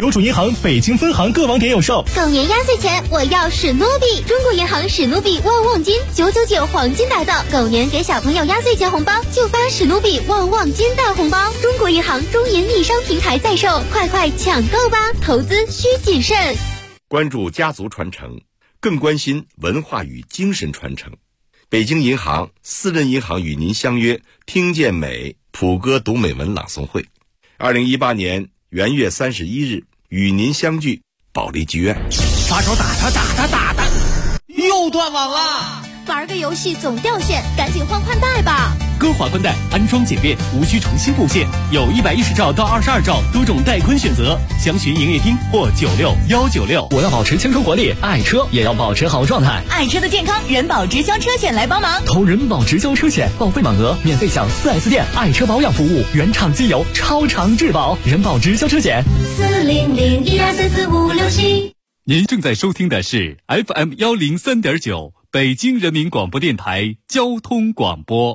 邮储银行北京分行各网点有售。 狗年压岁钱我要史努比，中国银行史努比旺旺金999黄金打造，狗年给小朋友压岁钱红包就发史努比旺旺金大红包。中国银行中银利商平台在售，快快抢购吧！投资需谨慎。 关注家族传承，更关心文化与精神传承。北京银行私人银行与您相约听见美普歌读美文朗诵会，2018年元月31日与您相聚保利剧院。 发手打他，又断网了。 玩个游戏总掉线，赶紧换宽带吧。 歌华宽带安装简便，无需重新布线，有110兆到22兆多种带宽选择，详询营业厅或96196。 我要保持青春活力，爱车也要保持好状态。 爱车的健康，人保直销车险来帮忙。 投人保直销车险，报废满额免费享 4S 店爱车保养服务，原厂机油，超长质保。人保直销车险 40012445667。 您正在收听的是 FM103.9北京人民广播电台交通广播。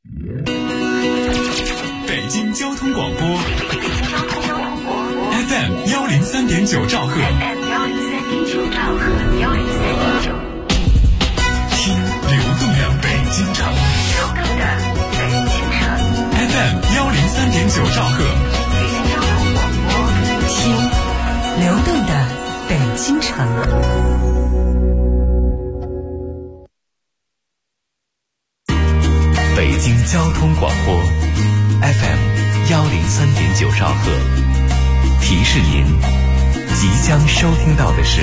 北京交通广播 FM103.9兆赫，听流动的北京城，FM103.9兆赫， 听流动的北京城。 北京交通广播 FM103.9兆赫，提示您即将收听到的是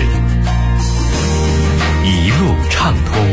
一路畅通。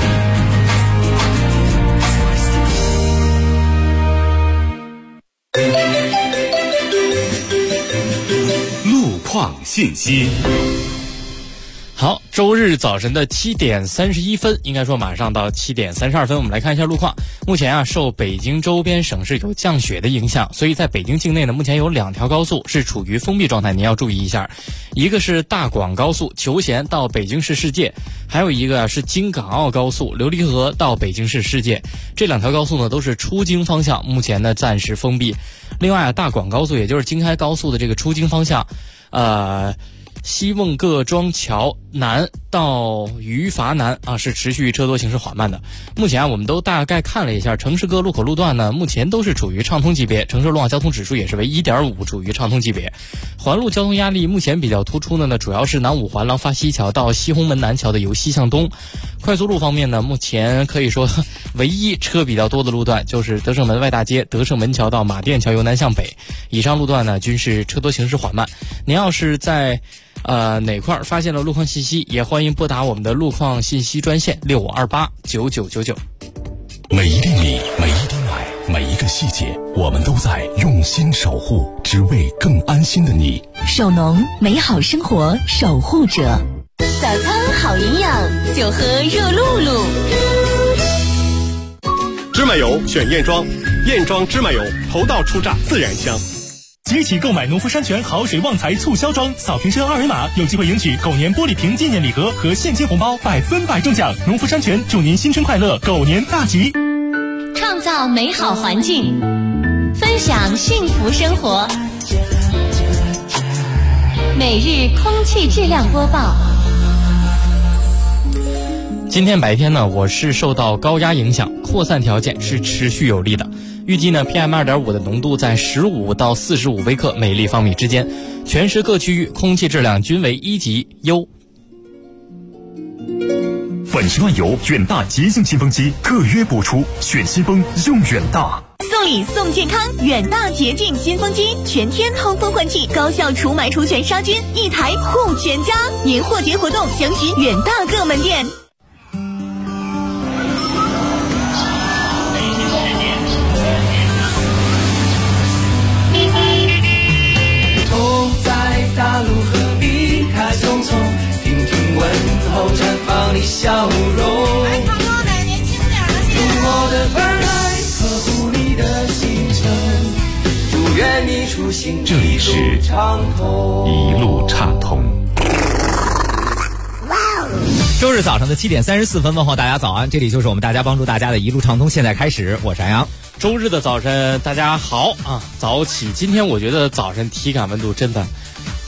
路况信息。 好，周日早晨的7点31分，应该说马上到7点32分，我们来看一下路况。目前受北京周边省市有降雪的影响，所以在北京境内呢，目前有2条高速是处于封闭状态，您要注意一下。一个是大广高速求贤到北京市世界，还有一个是京港澳高速琉璃河到北京市世界。这2条高速呢都是出京方向，目前呢暂时封闭。另外大广高速也就是京开高速的这个出京方向，西瓮各庄桥南到余阀南是持续车多行驶缓慢的。目前我们都大概看了一下城市各路口路段呢，目前都是处于畅通级别，城市路况交通指数也是为 1.5， 处于畅通级别。环路交通压力目前比较突出的呢，主要是南五环廊坊西桥到西红门南桥的由西向东。快速路方面呢，目前可以说唯一车比较多的路段就是德胜门外大街德胜门桥到马甸桥由南向北，以上路段呢均是车多行驶缓慢。您要是在哪块发现了路况信息，也欢迎拨打我们的路况信息专线65289999。 每一粒米，每一滴奶，每一个细节，我们都在用心守护，只为更安心的你。 守农，美好生活守护者。 早餐好营养，就喝热露露。 芝麻油选燕庄，燕庄芝麻油头道初榨自然香。 即起购买农夫山泉好水旺财促销装，扫瓶车2维码有机会赢取狗年玻璃瓶纪念礼盒和现金红包，100%中奖。农夫山泉祝您新春快乐，狗年大吉！ 创造美好环境，分享幸福生活。每日空气质量播报。 今天白天呢，我市受到高压影响，扩散条件是持续有利的。预计呢 PM2.5 的浓度在15到45微克每立方米之间，全市各区域空气质量均为1级优。 本10万油远大洁净新风机特约播出，选新风用远大。 送礼送健康，远大洁净新风机，全天通风换气，高效除螨除醛杀菌，一台护全家。年货节活动详询远大各门店。 大路何必开匆匆，听听问候绽放的笑容。 来唱歌的年轻点的先生。 我的儿来呵护你的行程，祝愿你出行这里是一路畅通。 周日早上的7点34分，问候大家早安，这里就是我们大家帮助大家的一路畅通，现在开始，我是安阳。 周日的早晨大家好啊，早起。今天我觉得早晨体感温度真的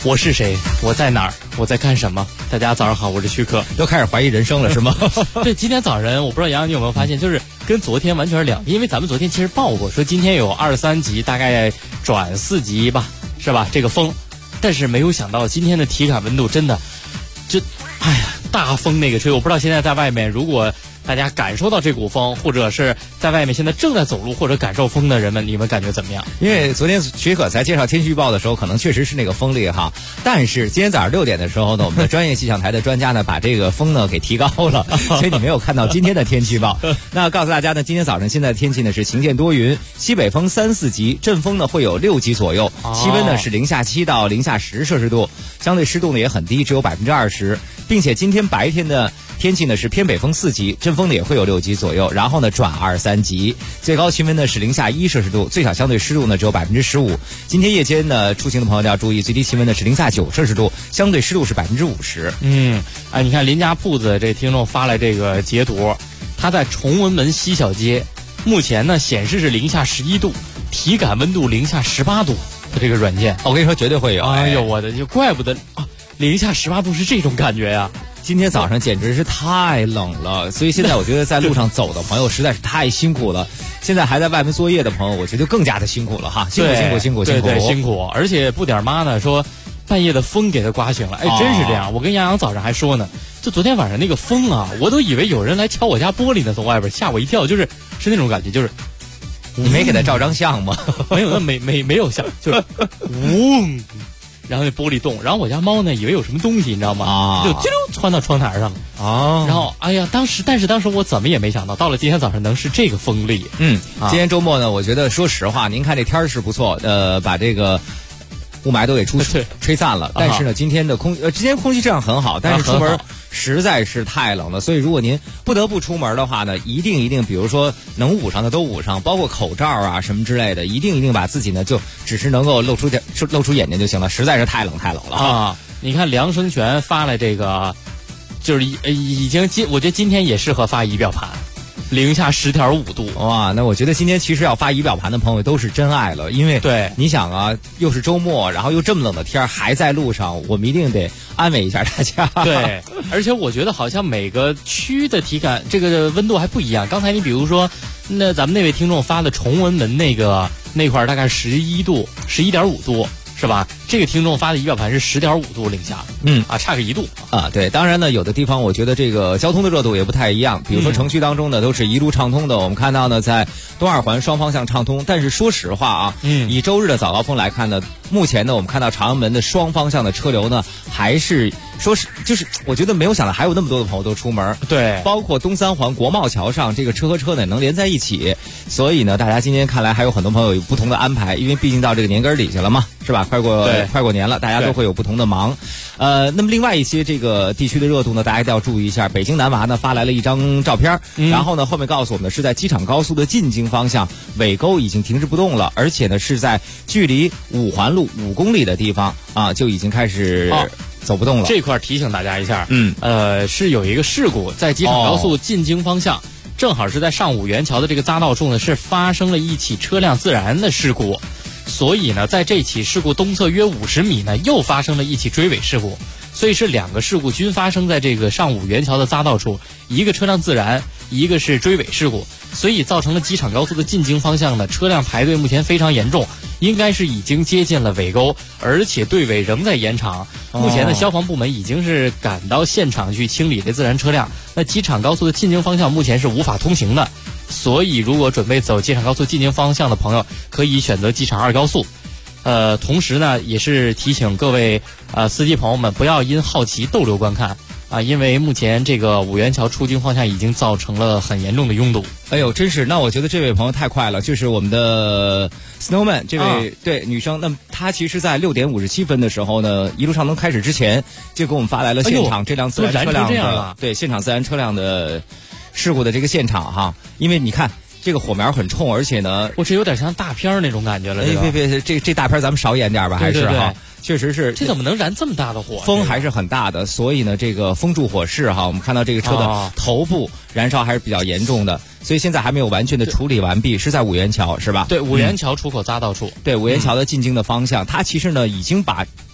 我是谁？我在哪儿？我在干什么？大家早上好，我是徐克。 都开始怀疑人生了是吗？ 对，今天早晨我不知道杨洋你有没有发现，就是跟昨天完全是两，因为咱们昨天其实报过，说今天有23级，大概转4级吧，是吧？这个风，但是没有想到今天的体感温度真的，哎呀，大风那个吹，我不知道现在在外面，如果大家感受到这股风，或者是在外面现在正在走路或者感受风的人们，你们感觉怎么样？ 因为昨天徐可在介绍天气预报的时候，可能确实是那个风力哈，但是今天早上6点的时候呢，我们的专业气象台的专家呢，把这个风呢给提高了，所以你没有看到今天的天气预报。那告诉大家呢，今天早上现在的天气呢是晴间多云，西北风3、4级，阵风呢会有6级左右，气温呢是-7到-10摄氏度，相对湿度呢也很低，只有20%，并且今天白天的天气呢是偏北风4级，阵风呢也会有6级左右，然后呢转2、3级，最高气温呢是-1摄氏度，最小相对湿度呢只有15%。今天夜间呢出行的朋友要注意，最低气温呢是-9摄氏度，相对湿度是50%。 你看林家铺子这听众发来这个截图，他在崇文门西小街，目前呢显示是-11度，体感温度-18度的这个软件， 我跟你说绝对会有。 哎呦我的就怪不得啊，-18度是这种感觉呀。 今天早上简直是太冷了，所以现在我觉得在路上走的朋友实在是太辛苦了。现在还在外面作业的朋友，我觉得更加的辛苦了哈，辛苦。 对，辛苦。而且不点妈呢说，半夜的风给他刮醒了，真是这样。我跟杨洋早上还说呢，就昨天晚上那个风啊，我都以为有人来敲我家玻璃呢，从外边吓我一跳，是那种感觉，就是你没给他照张相吗？ 没有，没有像，就是嗡。然后那玻璃动，然后我家猫呢以为有什么东西，你知道吗？就啾窜到窗台上了。然后哎呀，当时我怎么也没想到，到了今天早上能是这个风力。 今天周末呢，我觉得说实话，您看这天是不错，把这个雾霾都给吹散了。但是呢，今天空气质量很好，但是出门实在是太冷了，所以如果您不得不出门的话呢，一定，比如说能捂上的都捂上，包括口罩啊什么之类的，一定把自己呢就只是能够露出眼睛就行了，实在是太冷了啊！ 你看梁生全发来这个，就是已经我觉得今天也适合发仪表盘。-10.5度， 哇！那我觉得今天其实要发仪表盘的朋友都是真爱了，因为对， 你想啊，又是周末，然后又这么冷的天还在路上，我们一定得安慰一下大家。 对，而且我觉得好像每个区的体感这个温度还不一样。刚才你比如说，那咱们那位听众发的崇文门那块大概11度，11.5度。是吧？这个听众发的仪表盘是10.5度零下，差个1度啊。对，当然呢，有的地方我觉得这个交通的热度也不太一样，比如说城区当中呢都是一路畅通的，我们看到呢在东二环双方向畅通。但是说实话啊，以周日的早高峰来看呢，目前呢我们看到长安门的双方向的车流呢还是就是我觉得没有想到还有那么多的朋友都出门， 对， 包括东三环国贸桥上这个车和车呢能连在一起，所以呢大家今天看来还有很多朋友有不同的安排，因为毕竟到这个年根底下了嘛，是吧？快过年了，大家都会有不同的忙。那么另外一些这个地区的热度呢，大家一定要注意一下。北京南娃呢发来了一张照片，然后呢后面告诉我们的是在机场高速的进京方向，尾沟已经停滞不动了，而且呢是在距离五环路5公里的地方啊就已经开始走不动了。 这块提醒大家一下，是有一个事故，在机场高速进京方向，正好是在上五元桥的这个匝道处呢，是发生了一起车辆自燃的事故。所以呢，在这起事故东侧约50米呢，又发生了一起追尾事故，所以是2个事故均发生在这个上五元桥的匝道处，一个车辆自燃，一个是追尾事故，所以造成了机场高速的进京方向呢，车辆排队目前非常严重，应该是已经接近了尾沟，而且队尾仍在延长。目前呢，消防部门已经是赶到现场去清理这自燃车辆，那机场高速的进京方向目前是无法通行的。所以如果准备走机场高速进京方向的朋友，可以选择机场2高速。同时呢，也是提醒各位司机朋友们不要因好奇逗留观看啊，因为目前这个五元桥出京方向已经造成了很严重的拥堵。 哎呦，真是！那我觉得这位朋友太快了，就是我们的 Snowman 这位、对女生，那么她其实在6点57分的时候呢，一路畅通开始之前就给我们发来了现场这辆自燃车辆的、对现场自燃车辆的事故的这个现场哈，因为你看这个火苗很冲，而且呢， 我这有点像大片那种感觉了。 别，这大片咱们少演点吧，还是哈。确实是， 这怎么能燃这么大的火？ 风还是很大的，所以呢，这个风助火势哈，我们看到这个车的头部燃烧还是比较严重的，所以现在还没有完全的处理完毕，是在五元桥是吧？ 对，五元桥出口匝道处。 对，五元桥的进京的方向，它其实呢已经把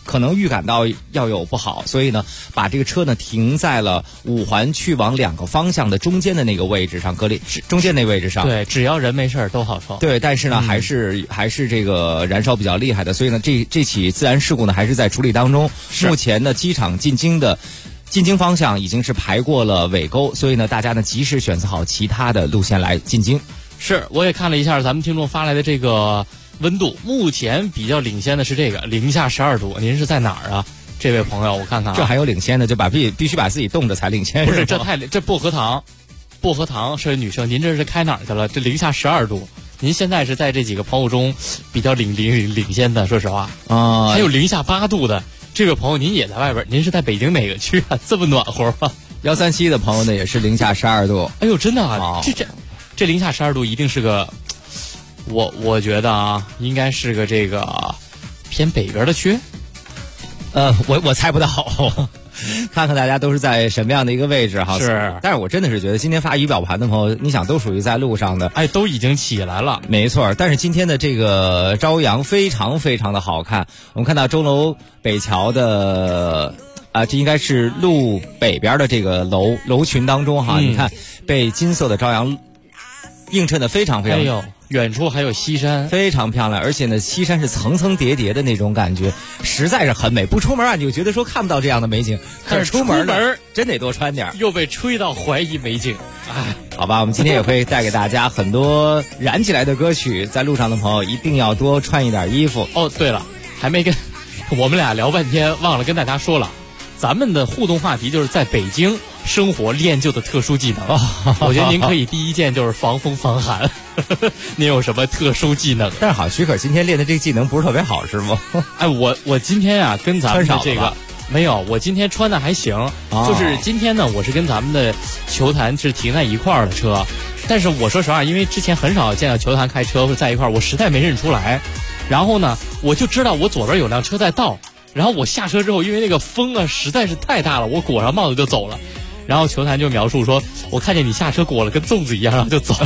可能预感到要有不好，所以呢，把这个车呢停在了5环去往2个方向的中间的那个位置上，隔离中间那位置上。 对，只要人没事都好说。 对，但是呢，还是这个燃烧比较厉害的，所以呢，这起自燃事故呢还是在处理当中。目前呢，机场进京方向已经是排过了尾沟，所以呢，大家呢及时选择好其他的路线来进京。 是，我也看了一下咱们听众发来的这个温度，目前比较领先的是这个零下12度。您是在哪儿啊？这位朋友，我看看啊， 这还有领先的，就必须把自己冻着才领先。 不是，这薄荷糖是女生，您这是开哪儿去了？这零下12度，您现在是在这几个朋友中比较领先的，说实话啊，还有零下8度的这位朋友，您也在外边，您是在北京哪个区啊？这么暖和吗 ？137的朋友呢也是零下12度。 哎呦，真的啊，这零下12度一定是个，我觉得啊，应该是个这个偏北边的区。 我猜不到，看看大家都是在什么样的一个位置哈。 是， 但是我真的是觉得今天发仪表盘的朋友，你想都属于在路上的， 哎，都已经起来了。 没错，但是今天的这个朝阳非常非常的好看。我们看到钟楼北桥的这应该是路北边的这个楼群当中哈，你看被金色的朝阳映衬的非常非常。 哎呦，远处还有西山， 非常漂亮，而且呢，西山是层层叠叠的那种感觉，实在是很美。不出门啊，你就觉得说看不到这样的美景，可是出门真得多穿点。 又被吹到怀疑美景，哎， 好吧，我们今天也会带给大家很多燃起来的歌曲，在路上的朋友一定要多穿一点衣服。 哦，对了，还没跟我们俩聊半天，忘了跟大家说了，咱们的互动话题就是在北京生活练就的特殊技能。我觉得您可以第一件就是防风防寒。您有什么特殊技能？ 但是好，许可今天练的这个技能不是特别好，是吗？ 哎，我今天啊跟咱们的这个没有，我今天穿的还行，就是今天呢，我是跟咱们的球坛是停在一块儿的车，但是我说实话，因为之前很少见到球坛开车在一块儿，我实在没认出来。然后呢，我就知道我左边有辆车在倒，然后我下车之后，因为那个风啊实在是太大了，我裹上帽子就走了。然后球坛就描述说，我看见你下车裹了跟粽子一样，然后就走。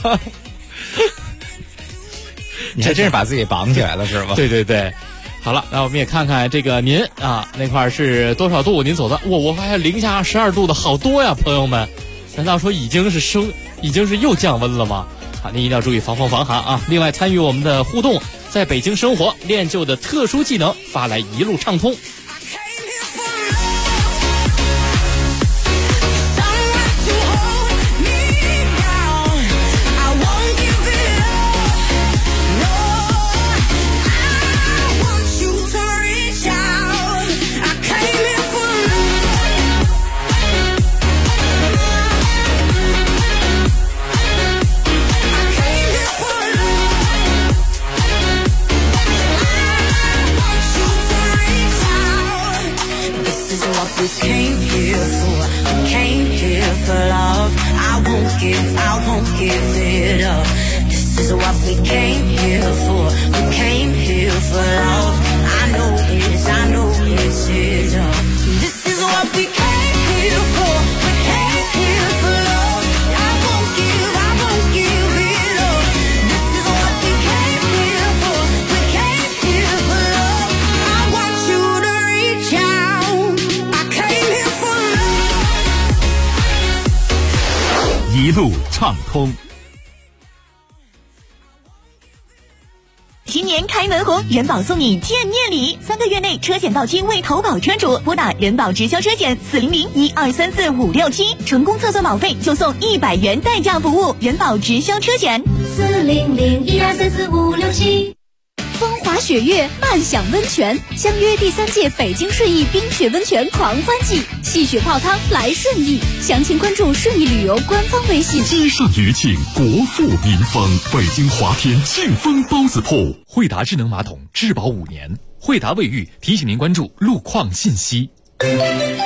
你还真是把自己绑起来了是吗？ 对对对，好了，那我们也看看这个您啊那块是多少度？您走的我发现零下12度的好多呀，朋友们，难道说已经是又降温了吗？啊，您一定要注意防风防寒啊！另外参与我们的互动，在北京生活练就的特殊技能发来一路畅通。 We came here for love. I won't give it up. This is what we came here for. We came here for love. I know it's enough. This is what we came here for. We came here for love. I won't give it up. This is what we came here for. We came here for love. I want you to reach out. I came here for love. 一路畅通。 新年开门红，人保送你见面礼，3个月内车险到期未投保车主，拨打人保直销车险400-1234-567，成功测算保费就送100元代驾服务。人保直销车险 400-1234-567。风华雪月，漫享温泉，相约第3届北京顺义冰雪温泉狂欢季，戏雪泡汤来顺义，详情关注顺义旅游官方微信。 积善余庆，国富民丰，北京华天庆丰包子铺。 惠达智能马桶质保5年，惠达卫浴提醒您关注路况信息。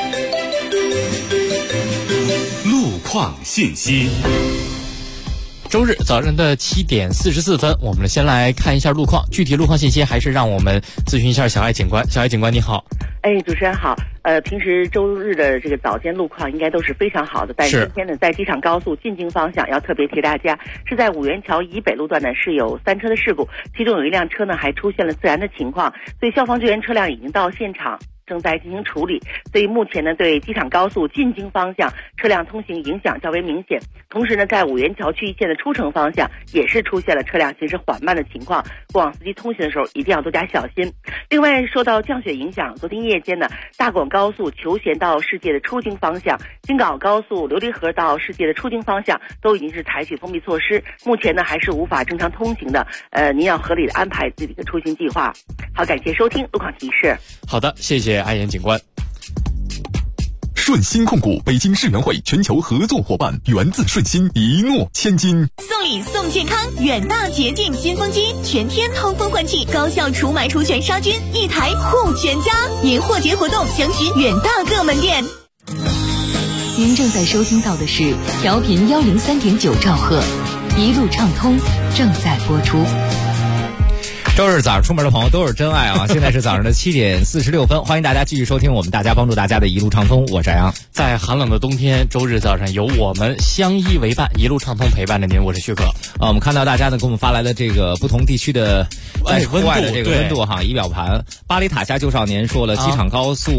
路况信息。 周日早上的7点44分，我们先来看一下路况。具体路况信息还是让我们咨询一下小艾警官。小艾警官你好。 主持人好。平时周日的这个早间路况应该都是非常好的，但是今天呢，在机场高速进京方向要特别提大家，是在五元桥以北路段呢是有3车的事故，其中有一辆车呢还出现了自燃的情况，所以消防救援车辆已经到现场，正在进行处理，所以目前呢对机场高速进京方向车辆通行影响较为明显。同时呢，在五元桥区一线的出城方向也是出现了车辆行驶缓慢的情况，过往司机通行的时候一定要多加小心。另外，受到降雪影响，昨天夜间呢，大广高速求贤到世界的出京方向、京港高速琉璃河到世界的出京方向都已经是采取封闭措施，目前呢还是无法正常通行的。您要合理的安排自己的出行计划。好，感谢收听路况提示。 好的，谢谢艾岩警官。 顺鑫控股北京世园会全球合作伙伴，源自顺鑫，一诺千金。 送礼送健康，远大洁净新风机，全天通风换气，高效除螨除醛杀菌，一台护全家。年货节活动详询远大各门店。 您正在收听到的是调频103.9兆赫，一路畅通正在播出。 周日早上出门的朋友都是真爱啊！现在是早上的7点46分，欢迎大家继续收听我们大家帮助大家的一路畅通，我是杨洋。 在寒冷的冬天，周日早上由我们相依为伴，一路畅通陪伴着您，我是许可。 我们看到大家呢给我们发来的这个不同地区的户外的这个温度哈，仪表盘。巴黎塔下旧少年说了，机场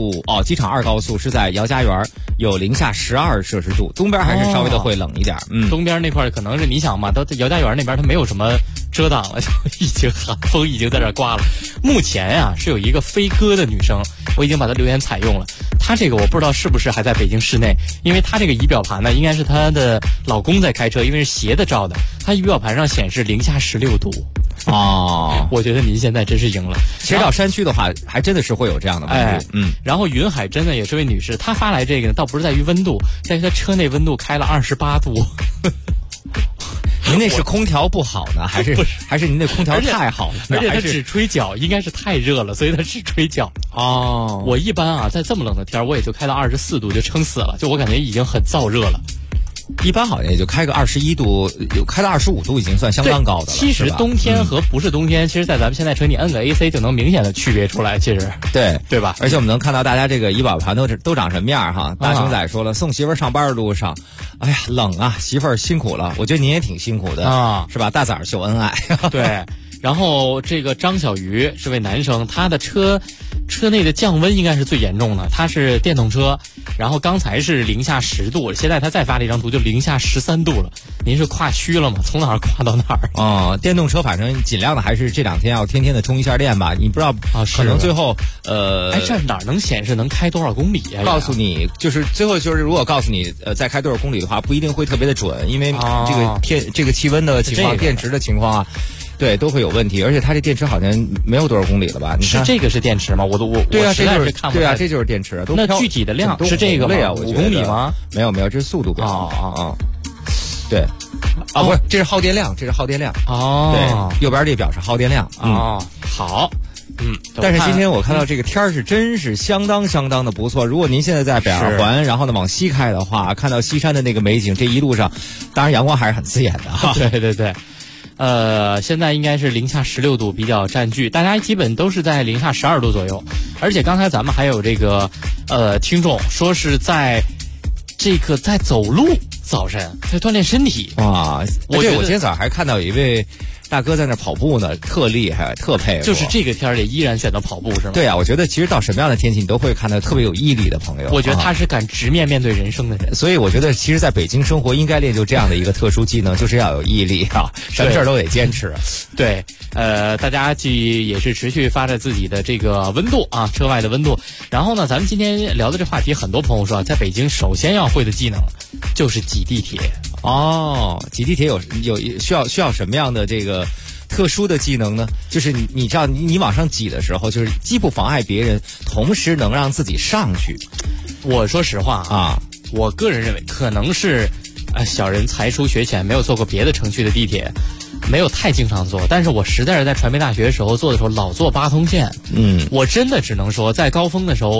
2高速是在姚家园有零下12摄氏度，东边还是稍微的会冷一点。 东边那块可能是你想嘛，到姚家园那边它没有什么遮挡了，就已经寒风已经在这刮了。目前呀是有一个飞鸽的女生，我已经把她留言采用了。她这个我不知道是不是还在北京市内，因为她这个仪表盘呢，应该是她的老公在开车，因为是斜的照的，她仪表盘上显示零下16度。我觉得您现在真是赢了。 其实到山区的话，还真的是会有这样的温度。 然后云海真的也是位女士，她发来这个倒不是在于温度，在于她车内温度开了28度。 您那是空调不好呢，还是您那空调太好了？ 而且它只吹脚，应该是太热了，所以它只吹脚。我一般啊，在这么冷的天，我也就开到24度就撑死了，就我感觉已经很燥热了。 一般好像也就开个21度，有开到25度已经算相当高的了。 其实冬天和不是冬天，其实在咱们现在车你摁个 AC 就能明显的区别出来。其实对吧？ 而且我们能看到大家这个仪表盘都长什么样哈。大熊仔说了，送媳妇儿上班的路上，哎呀冷啊，媳妇儿辛苦了。我觉得您也挺辛苦的啊，是吧？大早上秀恩爱。 对。然后这个张小鱼是位男生，他的车内的降温应该是最严重的，他是电动车，然后刚才是零下10度，现在他再发了一张图就零下13度了。您是跨区了吗？从哪儿跨到哪儿？ 电动车反正尽量的还是这2天要天天的充一下电吧。你不知道可能最后这哪能显示能开多少公里啊？ 告诉你就是最后就是如果告诉你再开多少公里的话，不一定会特别的准，因为这个气温的情况、电池的情况啊。对，都会有问题，而且它这电池好像没有多少公里了吧？你看是这个是电池吗？我对啊， 实在是看不对啊，这就是电池。 那具体的量是这个吗？5公里吗？ 没有，这是速度表。对，不是，这是耗电量，对，右边这表示耗电量。 好。 但是今天我看到这个天是真是相当的不错。如果您现在在北二环，然后呢往西开的话，看到西山的那个美景，这一路上，当然阳光还是很刺眼的哈。 对。现在应该是零下16度比较占据，大家基本都是在零下12度左右。而且刚才咱们还有这个听众说是在走路，早晨在锻炼身体。 我今天早上还看到有一位大哥在那跑步呢，特厉害，特佩服。 就是这个天也依然选择跑步是吗？ 对啊，我觉得其实到什么样的天气你都会看到特别有毅力的朋友。 我觉得他是敢直面对人生的人。 所以我觉得其实在北京生活应该练就这样的一个特殊技能，就是要有毅力啊，什么事儿都得坚持。 对，大家也是持续发着自己的这个温度啊，车外的温度。然后呢，咱们今天聊的这话题，很多朋友说，在北京首先要会的技能就是挤地铁。 挤地铁有需要什么样的这个特殊的技能呢？就是你知道你往上挤的时候，就是既不妨碍别人，同时能让自己上去。 我说实话啊，我个人认为可能是小人才疏学浅，没有坐过别的城区的地铁，没有太经常坐，但是我实在是在传媒大学的时候坐的时候老坐8通线。我真的只能说在高峰的时候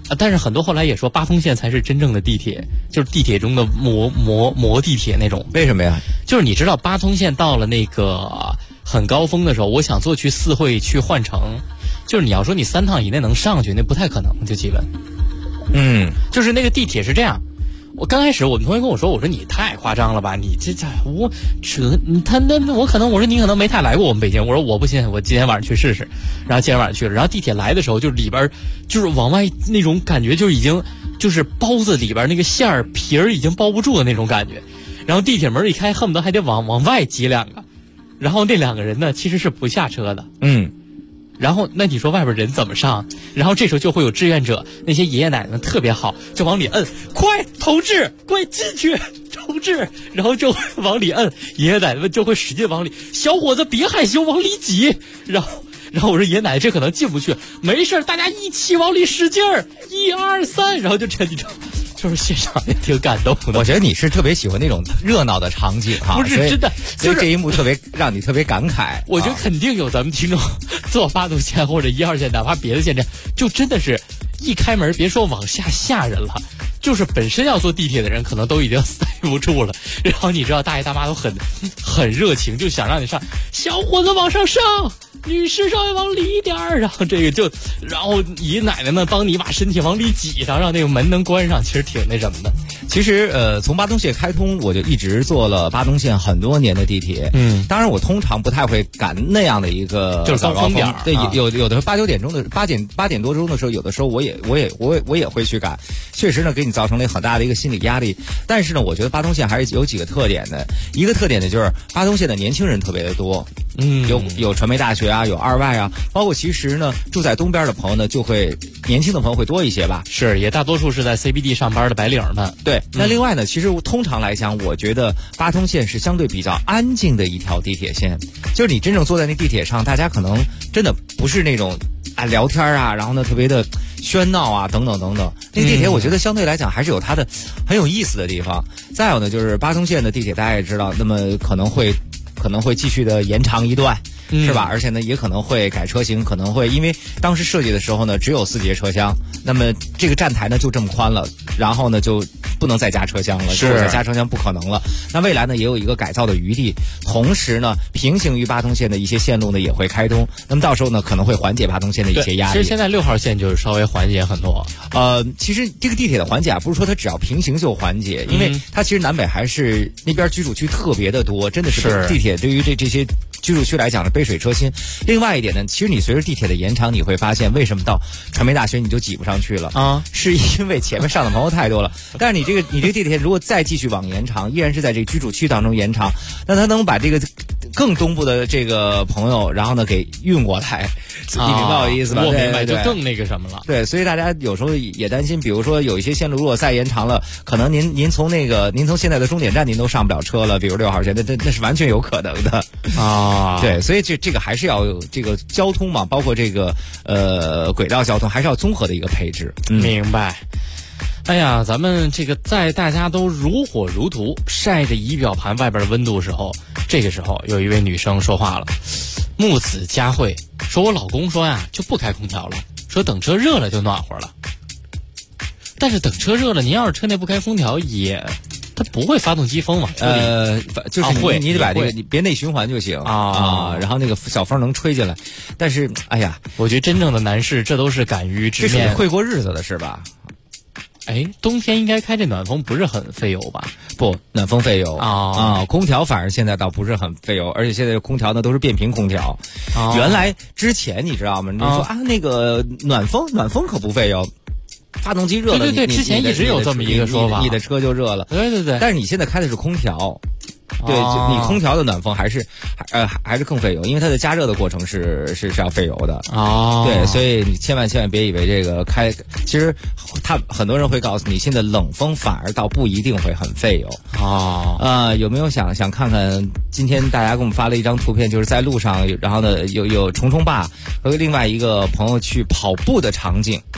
但是很多后来也说八通线才是真正的地铁，就是地铁中的摩地铁那种。 为什么呀？ 就是你知道八通线到了那个很高峰的时候，我想坐去四惠去换乘，就是你要说你3趟以内能上去，那不太可能，就基本。就是那个地铁是这样。我刚开始我们同学跟我说你太夸张了吧，你这我说你可能没太来过我们北京，我说我不信，我今天晚上去试试。然后今天晚上去了，然后地铁来的时候，就是里边就是往外那种感觉，就已经就是包子里边那个馅儿皮儿已经包不住的那种感觉。然后地铁门一开，恨不得还得往外挤2个，然后那2个人呢其实是不下车的。然后那你说外边人怎么上？然后这时候就会有志愿者，那些爷爷奶奶们特别好，就往里摁，快同志快进去同志，然后就往里摁，爷爷奶奶们就会使劲往里，小伙子别害羞，往里挤。然后我说爷爷奶奶这可能进不去，没事大家一起往里使劲儿，1、2、3，然后就这几种。就是现场也挺感动的。 我觉得你是特别喜欢那种热闹的场景哈， 不是真的， 所以这一幕特别让你特别感慨。 我觉得肯定有咱们听众坐八通线或者1、2线，哪怕别的线站，就真的是一开门，别说往下吓人了，就是本身要坐地铁的人可能都已经塞不住了。然后你知道大爷大妈都很热情，就想让你上，小伙子往上上，女士稍微往里一点儿，然后然后姨奶奶们帮你把身体往里挤上，让那个门能关上，其实挺那什么的。 其实从八通线开通，我就一直坐了八通线很多年的地铁。当然我通常不太会赶那样的一个就是高峰点。 对，有的时候8、9点钟的8点多钟的时候，有的时候我也会去赶，确实呢给你造成了很大的一个心理压力。但是呢，我觉得八通线还是有几个特点的。一个特点呢就是八通线的年轻人特别的多。有传媒大学啊，有2外啊，包括其实呢住在东边的朋友呢，就会年轻的朋友会多一些吧。 是，也大多数是在 CBD 上班的白领们。 对，那另外呢，其实通常来讲，我觉得八通线是相对比较安静的一条地铁线，就是你真正坐在那地铁上，大家可能真的不是那种聊天啊，然后呢特别的喧闹啊等等等等。那地铁我觉得相对来讲还是有它的很有意思的地方。再有呢，就是八通线的地铁大家也知道，那么可能会继续的延长一段。是吧？而且呢，也可能会改车型，可能会因为当时设计的时候呢，只有4节车厢，那么这个站台呢就这么宽了，然后呢就不能再加车厢了，再加车厢不可能了。那未来呢也有一个改造的余地，同时呢，平行于八通线的一些线路呢也会开通，那么到时候呢可能会缓解八通线的一些压力。 其实现在6号线就是稍微缓解很多。 其实这个地铁的缓解不是说它只要平行就缓解，因为它其实南北还是那边居住区特别的多，真的是地铁对于这些居住区来讲的杯水车薪。另外一点呢，其实你随着地铁的延长，你会发现为什么到传媒大学你就挤不上去了啊？是因为前面上的朋友太多了。但是你这个地铁如果再继续往延长，依然是在这个居住区当中延长，那它能把这个更东部的这个朋友，然后呢给运过来，你明白我的意思吧？ 我明白，就更那个什么了。 对，所以大家有时候也担心，比如说有一些线路如果再延长了，可能您从现在的终点站您都上不了车了，比如6号线，那是完全有可能的啊。对，所以这个还是要有这个交通嘛，包括这个轨道交通，还是要综合的一个配置。 明白。哎呀，咱们这个在大家都如火如荼晒着仪表盘外边的温度的时候，这个时候有一位女生说话了，木子佳慧说，我老公说呀就不开空调了，说等车热了就暖和了。但是等车热了，您要是车内不开空调它不会发动机风嘛？ 就是你得把这个你别内循环就行啊，然后那个小风能吹进来。但是哎呀， 我觉得真正的男士这都是敢于直面， 这是会过日子的是吧？ 冬天应该开这暖风不是很费油吧？ 不，暖风费油啊，空调反而现在倒不是很费油，而且现在的空调呢都是变频空调。原来之前你知道吗？你说那个暖风可不费油。发动机热了， 对，之前一直有这么一个说法， 你的车就热了。 对。 但是你现在开的是空调，对，你空调的暖风还是更费油，因为它的加热的过程是要费油的哦。 对，所以你千万别以为这个其实很多人会告诉你，现在冷风反而倒不一定会很费油哦。有没有想看看？今天大家给我们发了一张图片，就是在路上，然后呢有虫爸和另外一个朋友去跑步的场景。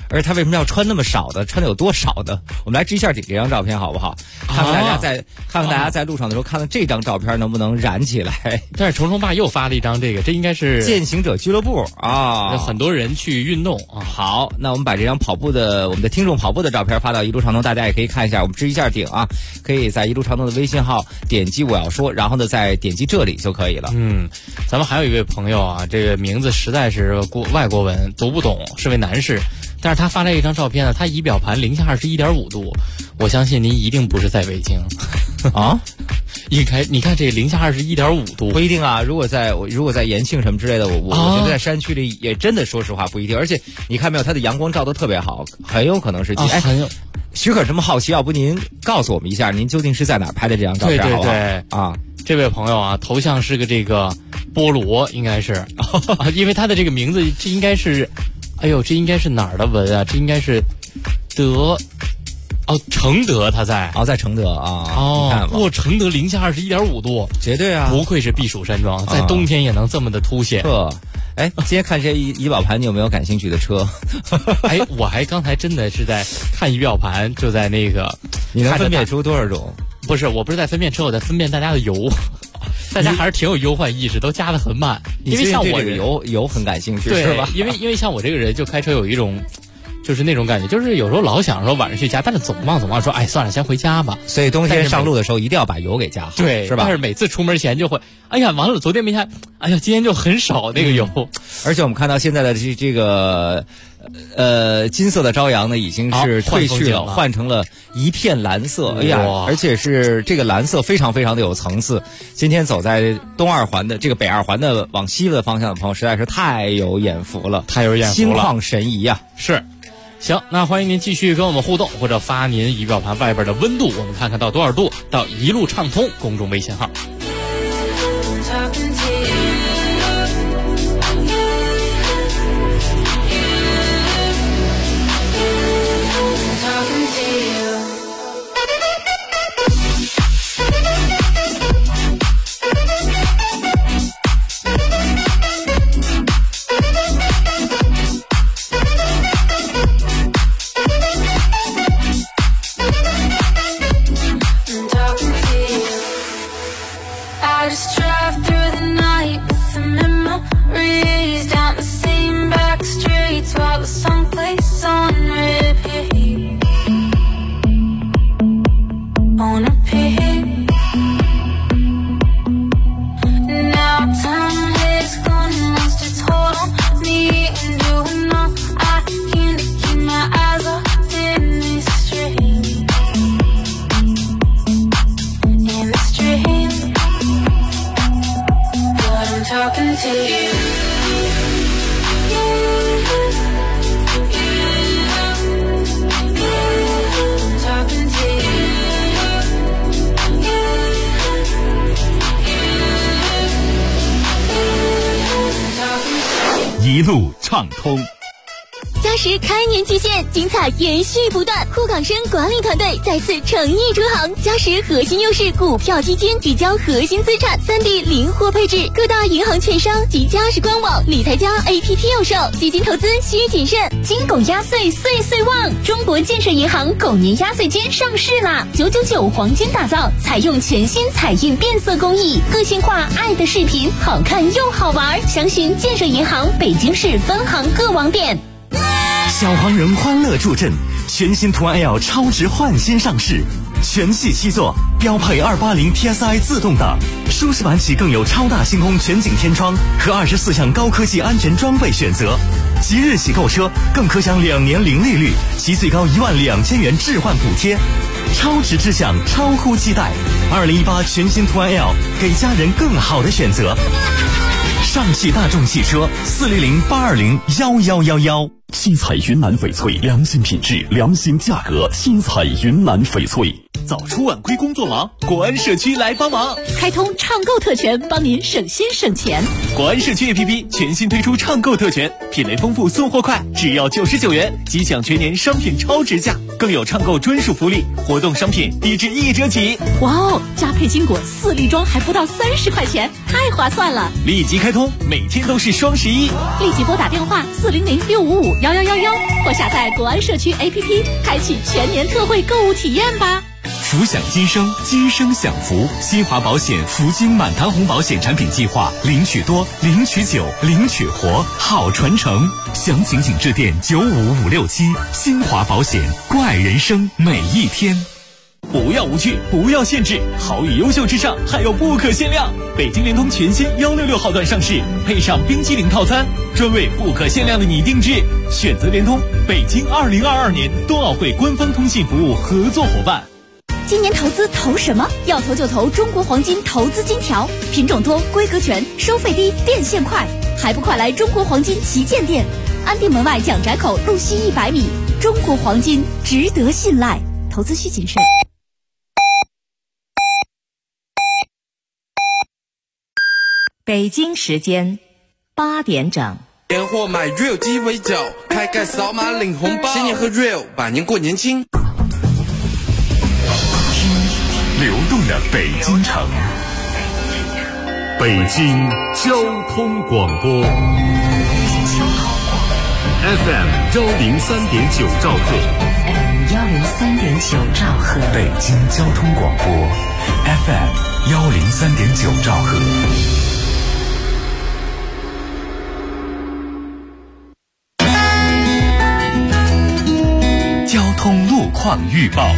而他为什么要穿那么少的？穿的有多少的？我们来置一下这张照片好不好？看看大家在路上的时候看到这张照片能不能燃起来？ 但是虫虫爸又发了一张这个，这应该是践行者俱乐部啊， 很多人去运动啊。 好，那我们把这张我们的听众跑步的照片发到一路畅通，大家也可以看一下。我们置一下顶啊，可以在一路畅通的微信号点击我要说，然后呢再点击这里就可以了。 咱们还有一位朋友啊，这个名字实在是外国文读不懂，是位男士，但是他发来一张照片呢，他仪表盘零下21.5度，我相信您一定不是在北京啊。 你看这零下21.5度， 不一定啊。如果在延庆什么之类的，我觉得在山区里也真的说实话不一定。而且你看没有，它的阳光照得特别好，很有可能是许可这么好奇，要不您告诉我们一下，您究竟是在哪儿拍的这张照片？ 对啊，这位朋友啊，头像是个这个菠萝，应该是因为他的这个名字，这应该是，这应该是哪儿的文啊？这应该是承德，他在承德啊。 承德零下21.5度， 绝对啊， 不愧是避暑山庄，在冬天也能这么的凸显。 今天看这仪表盘，你有没有感兴趣的车？ 我还刚才真的是在看仪表盘，就在那个， 你能分辨出多少种？ 不是，我不是在分辨车，我在分辨大家的油。大家还是挺有忧患意识，都加得很满。因为像我对油很感兴趣， 对是吧？ 因为像我这个人就开车有一种。就是那种感觉，就是有时候老想说晚上去加，但是总忘说，算了，先回家吧。 所以冬天上路的时候一定要把油给加好， 对， 是吧？ 但是每次出门前就会，完了，昨天没加，今天就很少那个油。 而且我们看到现在的这个金色的朝阳呢，已经是褪去了，换成了一片蓝色。而且是这个蓝色非常非常的有层次。今天走在东二环的这个北二环的往西的方向的朋友，实在是太有眼福了，心旷神怡呀！ 是。行，那欢迎您继续跟我们互动，或者发您仪表盘外边的温度，我们看看到多少度，到一路畅通公众微信号。 一路畅通。 嘉实开年巨献，精彩延续不断。沪港深管理团队再次诚意出航，嘉实核心优势股票基金聚焦核心资产，3D 灵活配置，各大银行券商及嘉实官网、理财家 APP 有售。基金投资需谨慎，金狗压岁岁岁旺！中国建设银行狗年压岁金上市啦！999黄金打造，采用全新彩印变色工艺，个性化爱的视频，好看又好玩。详询建设银行北京市分行各网点。 小黄人欢乐助阵，全新途安 L 超值换新上市，全系7座，标配280 TSI 自动挡，舒适版起更有超大星空全景天窗和24项高科技安全装备选择。即日起购车更可享2年零利率及最高12000元置换补贴，超值之享，超乎期待。2018全新途安 L 给家人更好的选择。上汽大众汽车400-820-1111。新彩云南翡翠，良心品质，良心价格。新彩云南翡翠。早出晚归工作忙，国安社区来帮忙， 开通畅购特权，帮您省心省钱。 国安社区 APP 全新推出畅购特权，品类丰富，送货快，只要99元，即享全年商品超值价，更有畅购专属福利，活动商品低至1折起。 哇哦，加配金果4粒装还不到30块钱，太划算了！ 立即开通，每天都是双11。 立即拨打电话400-655-1288 111或下载国安社区 APP， 开启全年特惠购物体验吧。 福享今生，今生享福。新华保险福金满堂红保险产品计划，领取多，领取久，领取活，好传承。详情请致电95567。新华保险，关爱人生每一天。不要无趣，不要限制，好与优秀之上还有不可限量。北京联通全新166号段上市，配上冰淇淋套餐，专为不可限量的你定制。选择联通，北京2022年冬奥会官方通信服务合作伙伴。 今年投资投什么？要投就投中国黄金投资金条，品种多，规格全，收费低，变现快，还不快来中国黄金旗舰店，安定门外蒋宅口路西100米。中国黄金值得信赖，投资需谨慎。 北京时间8点整。 年货买 real 鸡尾酒，开盖扫码领红包，新年喝 real， 百年过年轻。 流动的北京城，北京交通广播 FM 103.9兆赫 103.9兆赫， 北京交通广播 FM 103.9兆赫。交通路况预报。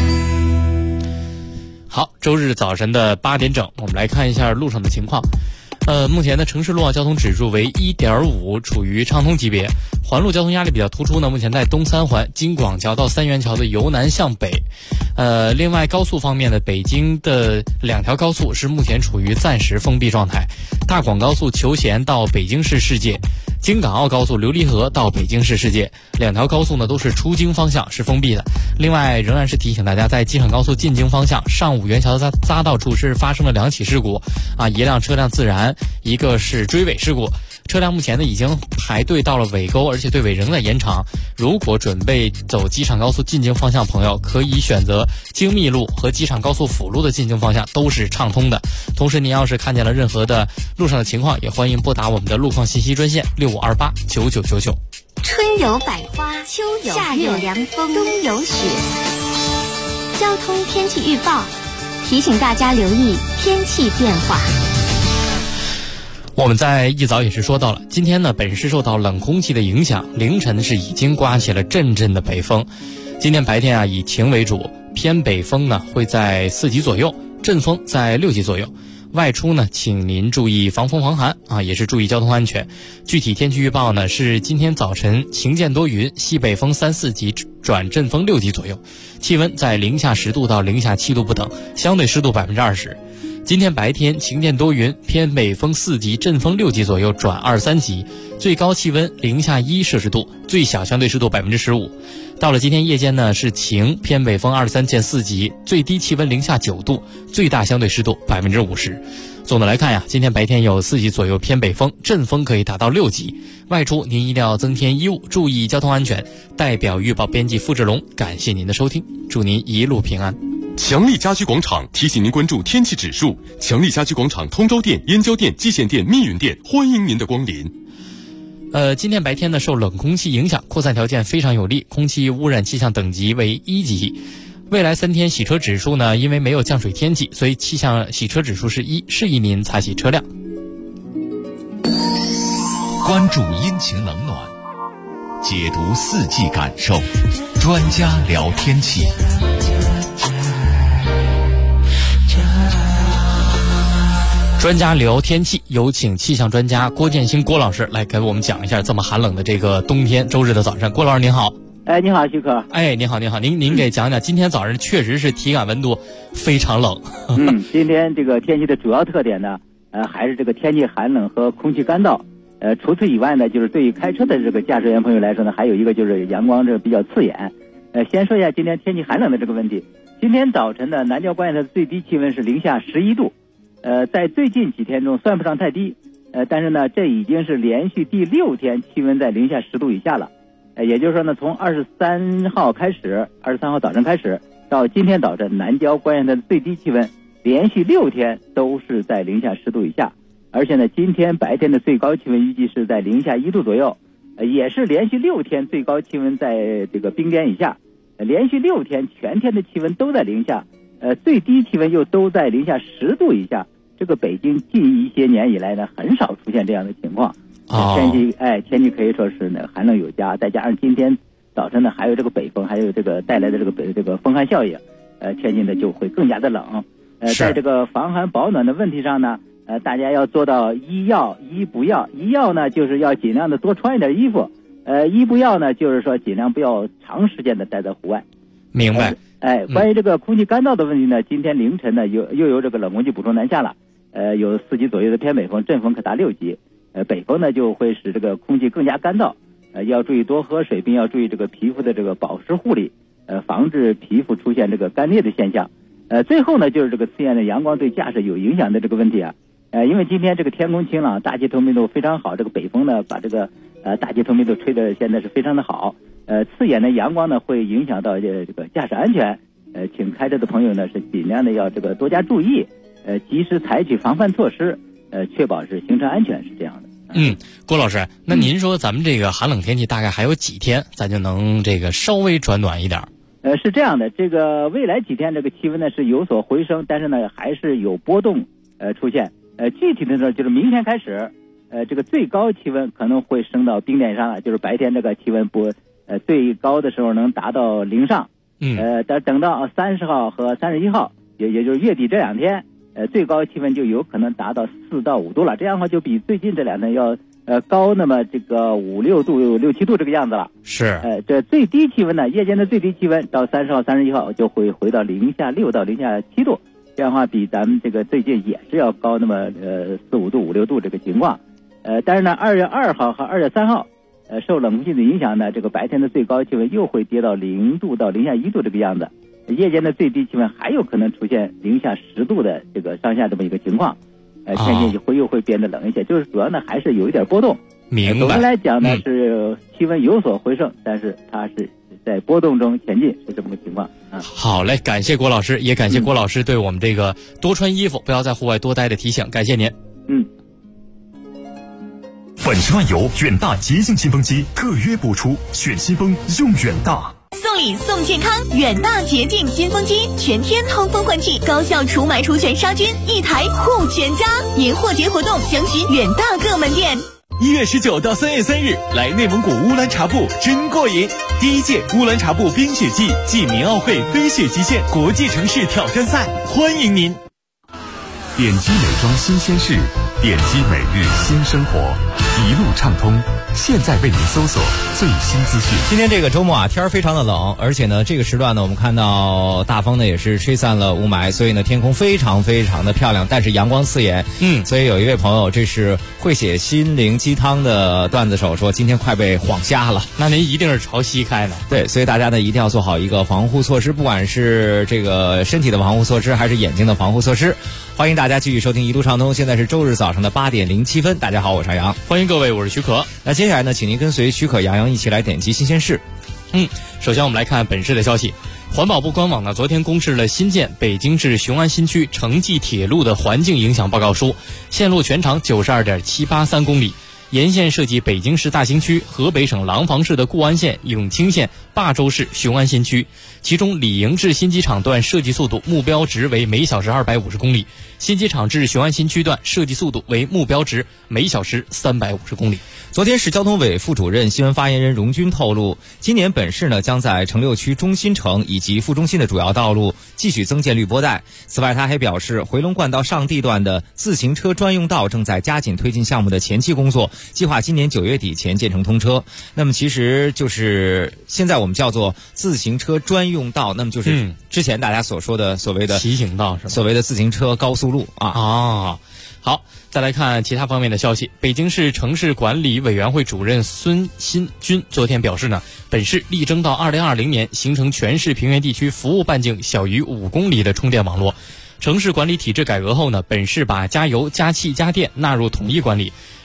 好，周日早晨的8点整，我们来看一下路上的情况。目前的城市路况交通指数为1.5，处于畅通级别。环路交通压力比较突出呢，目前在东三环京广桥到三元桥的由南向北。另外高速方面呢，北京的2条高速是目前处于暂时封闭状态，大广高速求贤到北京市世界，京港澳高速琉璃河到北京市世界，2条高速呢都是出京方向是封闭的。另外仍然是提醒大家，在机场高速进京方向上五元桥的匝道处是发生了2起事故一辆车辆自燃，一个是追尾事故。车辆目前呢已经排队到了尾沟，而且队尾仍在延长。如果准备走机场高速进京方向朋友，可以选择京密路和机场高速辅路的进京方向都是畅通的。同时您要是看见了任何的路上的情况，也欢迎拨打我们的路况信息专线65289999。 春有百花，秋有夏有凉风，冬有雪。交通天气预报提醒大家留意天气变化。 我们在一早也是说到了，今天呢本市受到冷空气的影响，凌晨是已经刮起了阵阵的北风。今天白天以晴为主，偏北风呢会在4级左右，阵风在6级左右。外出呢请您注意防风防寒也是注意交通安全。具体天气预报呢是今天早晨晴间多云，西北风3、4级转阵风6级左右，气温在零下10度到零下7度不等，相对湿度20%。今天白天晴间多云，偏北风4级，阵风6级左右转2、3级，最高气温零下1摄氏度，最小相对湿度15%。到了今天夜间呢是晴，偏北风2、3见4级，最低气温零下9度，最大相对湿度50%。总的来看今天白天有4级左右偏北风，阵风可以达到6级。外出您一定要增添衣物，注意交通安全。代表预报编辑付志龙，感谢您的收听，祝您一路平安。 强力家居广场提醒您关注天气指数。强力家居广场通州店、燕郊店、蓟县店、密云店，欢迎您的光临。 今天白天呢受冷空气影响，扩散条件非常有利，空气污染气象等级为1级。未来3天洗车指数呢，因为没有降水天气，所以气象洗车指数是1，适宜您擦洗车辆。 关注阴晴冷暖，解读4季感受，专家聊天气。 专家聊天气，有请气象专家郭建新郭老师来给我们讲一下这么寒冷的这个冬天周日的早上。郭老师您好。 你好徐可。 您好您给讲讲，今天早上确实是体感温度非常冷。 今天这个天气的主要特点呢还是这个天气寒冷和空气干燥。除此以外呢，就是对于开车的这个驾驶员朋友来说呢，还有一个就是阳光这个比较刺眼。先说一下今天天气寒冷的这个问题。今天早晨呢，南郊关县的最低气温是零下11度。在最近几天中算不上太低，但是呢，这已经是连续第6天气温在零下10度以下了。也就是说呢，从23号早晨开始，到今天早晨，南郊关县的最低气温连续6天都是在零下10度以下。而且呢，今天白天的最高气温预计是在零下1度左右。 也是连续6天最高气温在这个冰点以下，连续6天全天的气温都在零下，最低气温又都在零下10度以下。这个北京近一些年以来呢，很少出现这样的情况。天气可以说是呢寒冷有加，再加上今天早晨呢还有这个北风，还有这个带来的这个风寒效应，天气呢就会更加的冷。在这个防寒保暖的问题上呢，大家要做到一要一不要。一要呢就是要尽量的多穿一点衣服，一不要呢就是说尽量不要长时间的待在户外。 明白。 关于这个空气干燥的问题呢，今天凌晨呢又有这个冷空气补充南下了，有4级左右的偏北风，阵风可达6级。北风呢就会使这个空气更加干燥，要注意多喝水，并要注意这个皮肤的这个保湿护理，防止皮肤出现这个干裂的现象。最后呢就是这个刺眼的阳光对驾驶有影响的这个问题啊。因为今天这个天空晴朗，大气透明度非常好，这个北风呢把这个大气透明度吹得现在是非常的好。刺眼的阳光呢会影响到这个驾驶安全，请开车的朋友呢是尽量的要这个多加注意，及时采取防范措施，确保是行车安全，是这样的。 郭老师，那您说咱们这个寒冷天气大概还有几天，咱就能这个稍微转暖一点？ 是这样的，这个未来几天这个气温呢是有所回升，但是呢还是有波动出现。具体的呢就是明天开始，这个最高气温可能会升到冰点上了，就是白天这个气温最高的时候能达到0上。等到30号和31号，也就是月底这2天，最高气温就有可能达到4到5度了。这样的话就比最近这2天要高那么这个5、6度、6、7度这个样子了。 是。 这最低气温呢，夜间的最低气温到30号、31号就会回到零下6到零下7度。这样的话比咱们这个最近也是要高那么4、5度、5、6度这个情况。但是呢2月2号和2月3号，受冷空气的影响呢，这个白天的最高气温又会跌到0度到零下1度这个样子。夜间的最低气温还有可能出现零下10度的这个上下这么一个情况，天气又会变得冷一些，就是主要呢还是有一点波动。 明白。 总的来讲呢，是气温有所回升，但是它是在波动中前进，是这么个情况。 好嘞，感谢郭老师，也感谢郭老师对我们这个多穿衣服、不要在户外多待的提醒，感谢您。 本时万油远大洁净新风机特约播出，选新风用远大。 送礼送健康，远大洁净新风机，全天通风换气，高效除螨除醛杀菌，1台护全家。年货节活动详询远大各门店。 1月19到3月3日，来内蒙古乌兰察布真过瘾！第1届乌兰察布冰雪季暨民奥会飞雪极限国际城市挑战赛，欢迎您！ 点击美妆新鲜事，点击每日新生活，一路畅通。现在为您搜索最新资讯。 今天这个周末啊，天儿非常的冷，而且呢，这个时段呢，我们看到大风呢也是吹散了雾霾，所以呢，天空非常非常的漂亮，但是阳光刺眼。所以有一位朋友，这是会写心灵鸡汤的段子手说，今天快被晃瞎了。 那您一定是朝西开的。 对，所以大家呢一定要做好一个防护措施，不管是这个身体的防护措施，还是眼睛的防护措施。欢迎大家继续收听一路畅通，现在是周日早上的8点07分。大家好，我是杨， 欢迎各位，我是许可。 那接下来呢，请您跟随许可、杨洋一起来点击新鲜事。 首先我们来看本市的消息。环保部官网呢，昨天公示了新建北京市雄安新区城际铁路的环境影响报告书，线路全长92.783公里。沿线涉及北京市大兴区、河北省廊坊市的固安县、永清县、霸州市雄安新区。其中李营至新机场段设计速度目标值为每小时250公里，新机场至雄安新区段设计速度为目标值每小时350公里。 昨天市交通委副主任新闻发言人荣军透露，今年本市呢将在城6区中心城以及副中心的主要道路继续增建绿波带。此外，他还表示，回龙观到上地段的自行车专用道正在加紧推进项目的前期工作，计划今年9月底前建成通车。那么其实就是现在我们叫做自行车专用道，那么就是之前大家所说的所谓的骑行道，是吧？ 所谓的自行车高速路啊。 好，再来看其他方面的消息。北京市城市管理委员会主任孙新军昨天表示呢，本市力争到2020年形成全市平原地区服务半径小于5公里的充电网络。城市管理体制改革后呢，本市把加油、加气、加电纳入统一管理，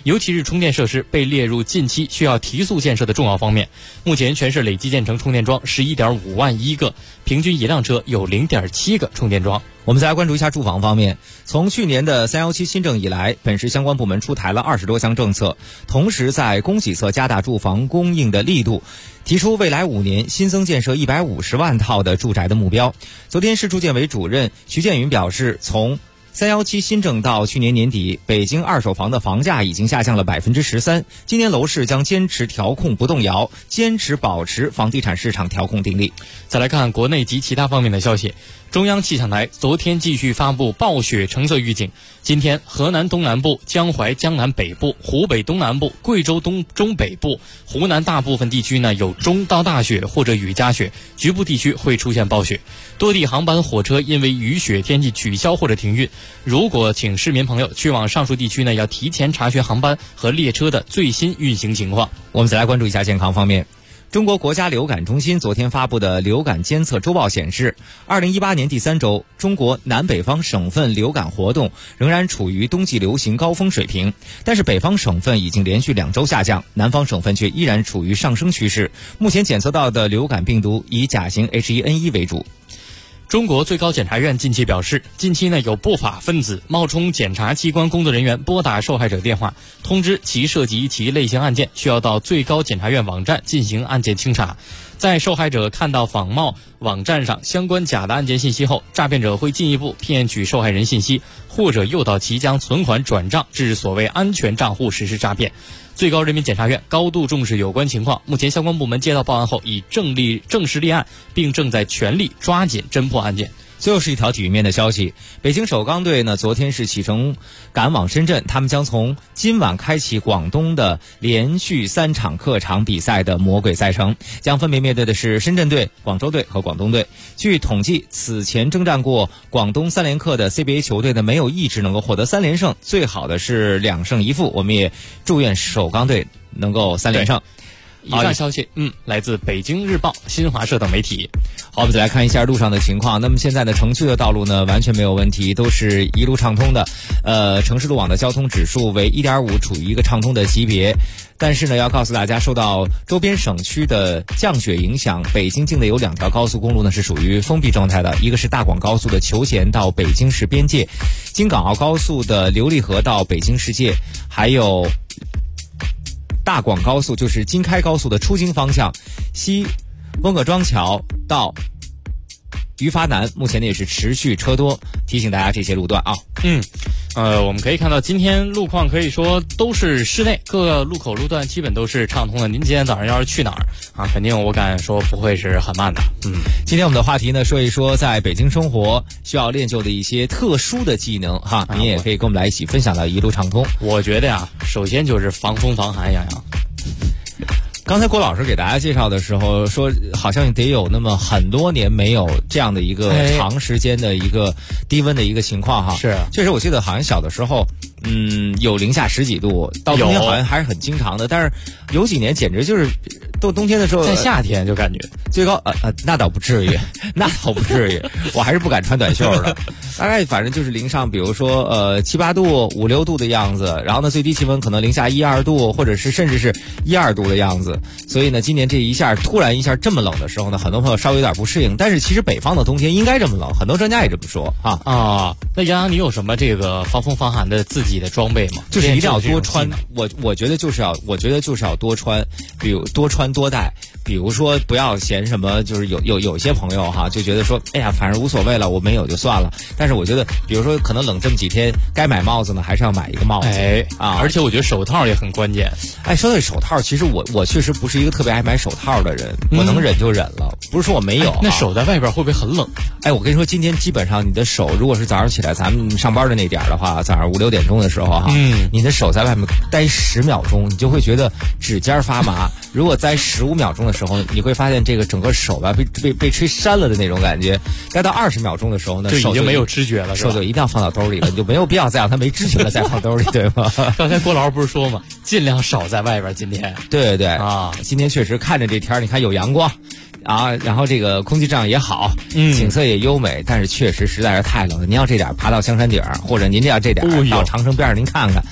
尤其是充电设施被列入近期需要提速建设的重要方面。目前全市累计建成充电桩11.5万1个，平均一辆车有0.7个充电桩。 我们再来关注一下住房方面。从去年的317新政以来，本市相关部门出台了20多项政策，同时在供给侧加大住房供应的力度，提出未来5年新增建设150万套的住宅的目标。昨天市住建委主任徐建云表示，从317新政到去年年底，北京二手房的房价已经下降了13%。今年楼市将坚持调控不动摇，坚持保持房地产市场调控定力。 再来看国内及其他方面的消息。中央气象台昨天继续发布暴雪橙色预警，今天河南东南部、江淮江南北部、湖北东南部、贵州中北部、湖南大部分地区呢有中到大雪或者雨夹雪，局部地区会出现暴雪。多地航班火车因为雨雪天气取消或者停运，如果请市民朋友去往上述地区呢，要提前查询航班和列车的最新运行情况。 我们再来关注一下健康方面。中国国家流感中心昨天发布的流感监测周报显示，2018年第3周，中国南北方省份流感活动仍然处于冬季流行高峰水平，但是北方省份已经连续2周下降，南方省份却依然处于上升趋势。目前检测到的流感病毒以甲型 H1N1 为主。 中国最高检察院近期表示，近期呢有不法分子冒充检察机关工作人员拨打受害者电话，通知其涉及其类型案件，需要到最高检察院网站进行案件清查。在受害者看到仿冒网站上相关假的案件信息后，诈骗者会进一步骗取受害人信息，或者诱导其将存款转账至所谓安全账户实施诈骗。最高人民检察院高度重视有关情况，目前相关部门接到报案后已正式立案，并正在全力抓紧侦破案件。 最后是一条体育面的消息，北京首钢队呢昨天是启程赶往深圳，他们将从今晚开启广东的连续3场客场比赛的魔鬼赛程，将分别面对的是深圳队、广州队和广东队。据统计，此前征战过广东3连客的 CBA 球队呢，没有一支能够获得3连胜，最好的是2胜1负。我们也祝愿首钢队能够3连胜。 以上消息，来自北京日报、新华社等媒体。 好，我们再来看一下路上的情况。那么现在的城区的道路呢，完全没有问题，都是一路畅通的。城市路网的交通指数为 1.5， 处于一个畅通的级别。但是呢，要告诉大家，受到周边省区的降雪影响，北京境内有2条高速公路呢是属于封闭状态的，一个是大广高速的求贤到北京市边界，京港澳高速的琉璃河到北京世界，还有大广高速就是京开高速的出京方向，西翁各庄桥到于发南，目前呢也是持续车多，提醒大家这些路段啊。 我们可以看到今天路况可以说都是室内，各个路口路段基本都是畅通的。您今天早上要是去哪儿啊，肯定我敢说不会是很慢的。 今天我们的话题呢，说一说在北京生活需要练就的一些特殊的技能哈，您也可以跟我们来一起分享到一路畅通。 我觉得呀，首先就是防风防寒，洋洋。 刚才郭老师给大家介绍的时候说，好像得有那么很多年没有这样的一个长时间的一个低温的一个情况哈。 是， 确实我记得好像小的时候，有零下10几度，到冬天好像还是很经常的。但是有几年简直就是到冬天的时候， 在夏天就感觉最高那倒不至于，那倒不至于，我还是不敢穿短袖的。大概反正就是零上，比如说7、8度、5、6度的样子，然后呢最低气温可能零下1、2度，或者是甚至是1、2度的样子。所以呢，今年这一下突然一下这么冷的时候呢，很多朋友稍微有点不适应。但是其实北方的冬天应该这么冷，很多专家也这么说啊。 那杨洋，你有什么这个防风防寒的自己的装备吗？ 就是一定要多穿。我觉得就是要多穿，比如多穿多带。比如说不要嫌什么，就是有些朋友哈就觉得说，哎呀，反正无所谓了，我没有就算了。但是我觉得，比如说可能冷这么几天，该买帽子呢，还是要买一个帽子。 而且我觉得手套也很关键。 说到手套，其实我确实不是一个特别爱买手套的人，我能忍就忍了，不是说我没有。 那手在外边会不会很冷？ 我跟你说，今天基本上你的手，如果是早上起来咱们上班的那点的话，早上5、6点钟的时候哈，你的手在外面待10秒钟，你就会觉得指尖发麻。如果待15秒钟的时候，你会发现这个整个手吧被吹扇了的那种感觉。待到20秒钟的时候呢， 就已经没有知觉了， 手就一定要放到兜里了，你就没有必要再让它没知觉了再放兜里，对吗？ 刚才郭老师不是说吗？尽量少在外边。今天对今天确实看着这天，你看有阳光啊，然后这个空气质量也好，景色也优美，但是确实实在是太冷了。您要这点爬到香山顶，或者您这样这点到长城边上您看看，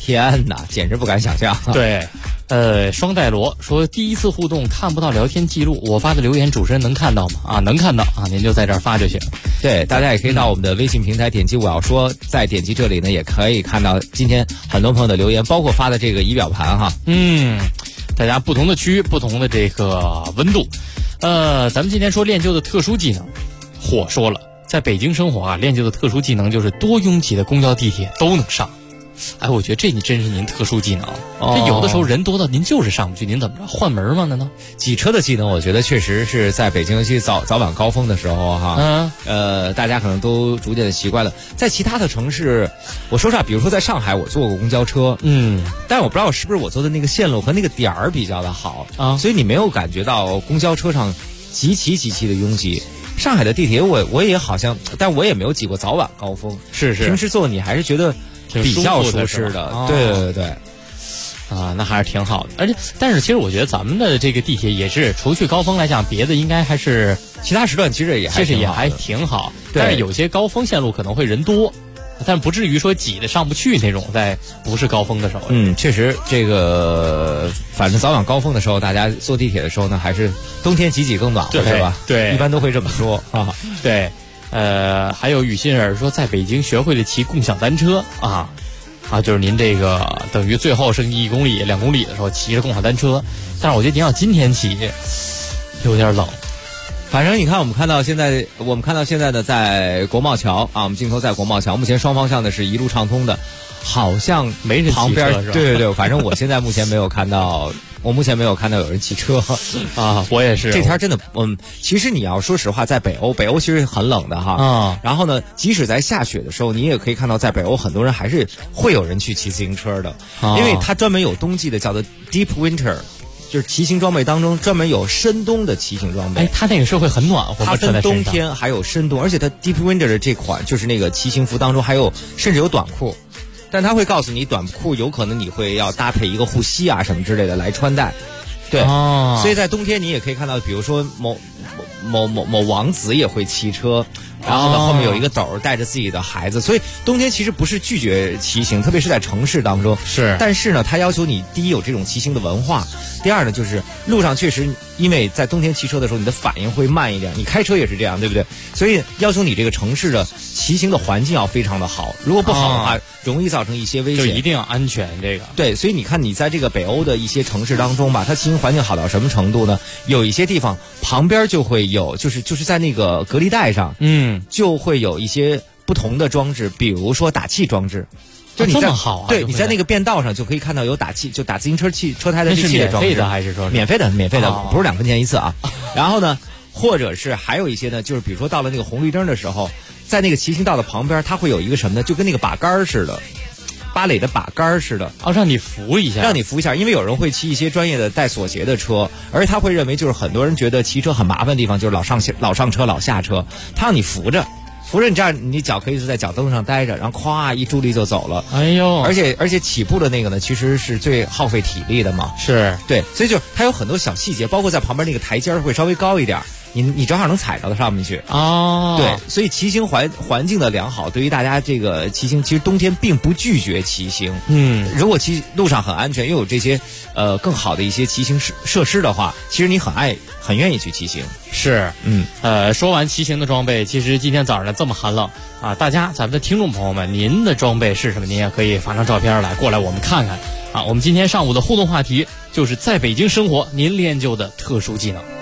天哪，简直不敢想象。 对。双带罗说第一次互动看不到聊天记录，我发的留言主持人能看到吗？啊，能看到啊，您就在这儿发就行。 对，大家也可以到我们的微信平台点击我要说，再点击这里呢，也可以看到今天很多朋友的留言，包括发的这个仪表盘哈。 大家不同的区域，不同的这个温度。咱们今天说练就的特殊技能，说了，在北京生活啊，练就的特殊技能就是多拥挤的公交地铁都能上。哎，我觉得这真是您特殊技能。这有的时候人多到您就是上不去，您怎么着换门吗？难道挤车的技能？我觉得确实是在北京，尤其早晚高峰的时候哈，大家可能都逐渐的习惯了。在其他的城市，我说实话，比如说在上海，我坐过公交车，但是我不知道是不是我坐的那个线路和那个点儿比较的好啊，所以你没有感觉到公交车上极其的拥挤。上海的地铁我也好像，但我也没有挤过早晚高峰， 是平时坐你还是觉得比较舒适的，对， 啊，那还是挺好的。但是其实我觉得咱们的这个地铁也是，除去高峰来讲，别的应该还是其他时段其实也还挺好。但是有些高峰线路可能会人多，但不至于说挤得上不去那种，在不是高峰的时候。 确实这个反正早晚高峰的时候，大家坐地铁的时候呢，还是冬天挤更暖和，是吧？ 对， 一般都会这么说啊。 对。还有雨欣儿说，在北京学会了骑共享单车啊，就是您这个等于最后剩1公里、2公里的时候骑着共享单车，但是我觉得您要今天骑有点冷。 反正你看，我们看到现在的在国贸桥啊，我们镜头在国贸桥，目前双方向的是一路畅通的，好像没人骑车是吧？ 对，反正我现在目前没有看到。我目前没有看到有人骑车啊，我也是。 这天真的，其实你要说实话，在北欧其实很冷的哈。然后呢，即使在下雪的时候，你也可以看到，在北欧很多人还是会有人去骑自行车的，因为它专门有冬季的叫做 Deep Winter， 就是骑行装备当中专门有深冬的骑行装备。 它那个是会很暖和， 它分冬天还有深冬，而且它 Deep Winter 的这款就是那个骑行服当中还有甚至有短裤。但他会告诉你，短裤有可能你会要搭配一个护膝啊什么之类的来穿戴，对，所以在冬天你也可以看到，比如说某王子也会骑车，然后呢后面有一个斗带着自己的孩子，所以冬天其实不是拒绝骑行，特别是在城市当中是， 但是呢，他要求你第一有这种骑行的文化，第二呢就是路上确实因为在冬天骑车的时候你的反应会慢一点，你开车也是这样，对不对？所以要求你这个城市的骑行的环境要非常的好，如果不好的话，容易造成一些危险， 就一定要安全。这个对，所以你看你在这个北欧的一些城市当中吧，它骑行环境好到什么程度呢？有一些地方旁边就会有，就是在那个隔离带上，就会有一些不同的装置，比如说打气装置。就你在这么好啊？ 对，你在那个便道上就可以看到有打气，就打自行车车胎的这气的装置。 免费的还是说免费的？不是2分钱一次啊。然后呢，或者是还有一些呢，就是比如说到了那个红绿灯的时候，在那个骑行道的旁边，它会有一个什么呢？就跟那个把杆似的。芭蕾的把杆似的， 让你扶一下， 因为有人会骑一些专业的带锁鞋的车，而他会认为就是很多人觉得骑车很麻烦的地方就是老上车老下车，他让你扶着你这样，你脚可以是在脚蹬上待着，然后咵一助力就走了。 哎呦， 而且起步的那个呢，其实是最耗费体力的嘛。 是对，所以就它有很多小细节，包括在旁边那个台阶会稍微高一点。你正好能踩到它上面去对，所以骑行环境的良好，对于大家这个骑行，其实冬天并不拒绝骑行。如果路上很安全，又有这些更好的一些骑行设施的话，其实你很愿意去骑行。 是，说完骑行的装备，其实今天早上这么寒冷啊，咱们的听众朋友们，您的装备是什么？您也可以发张照片过来我们看看啊。我们今天上午的互动话题就是在北京生活，您练就的特殊技能。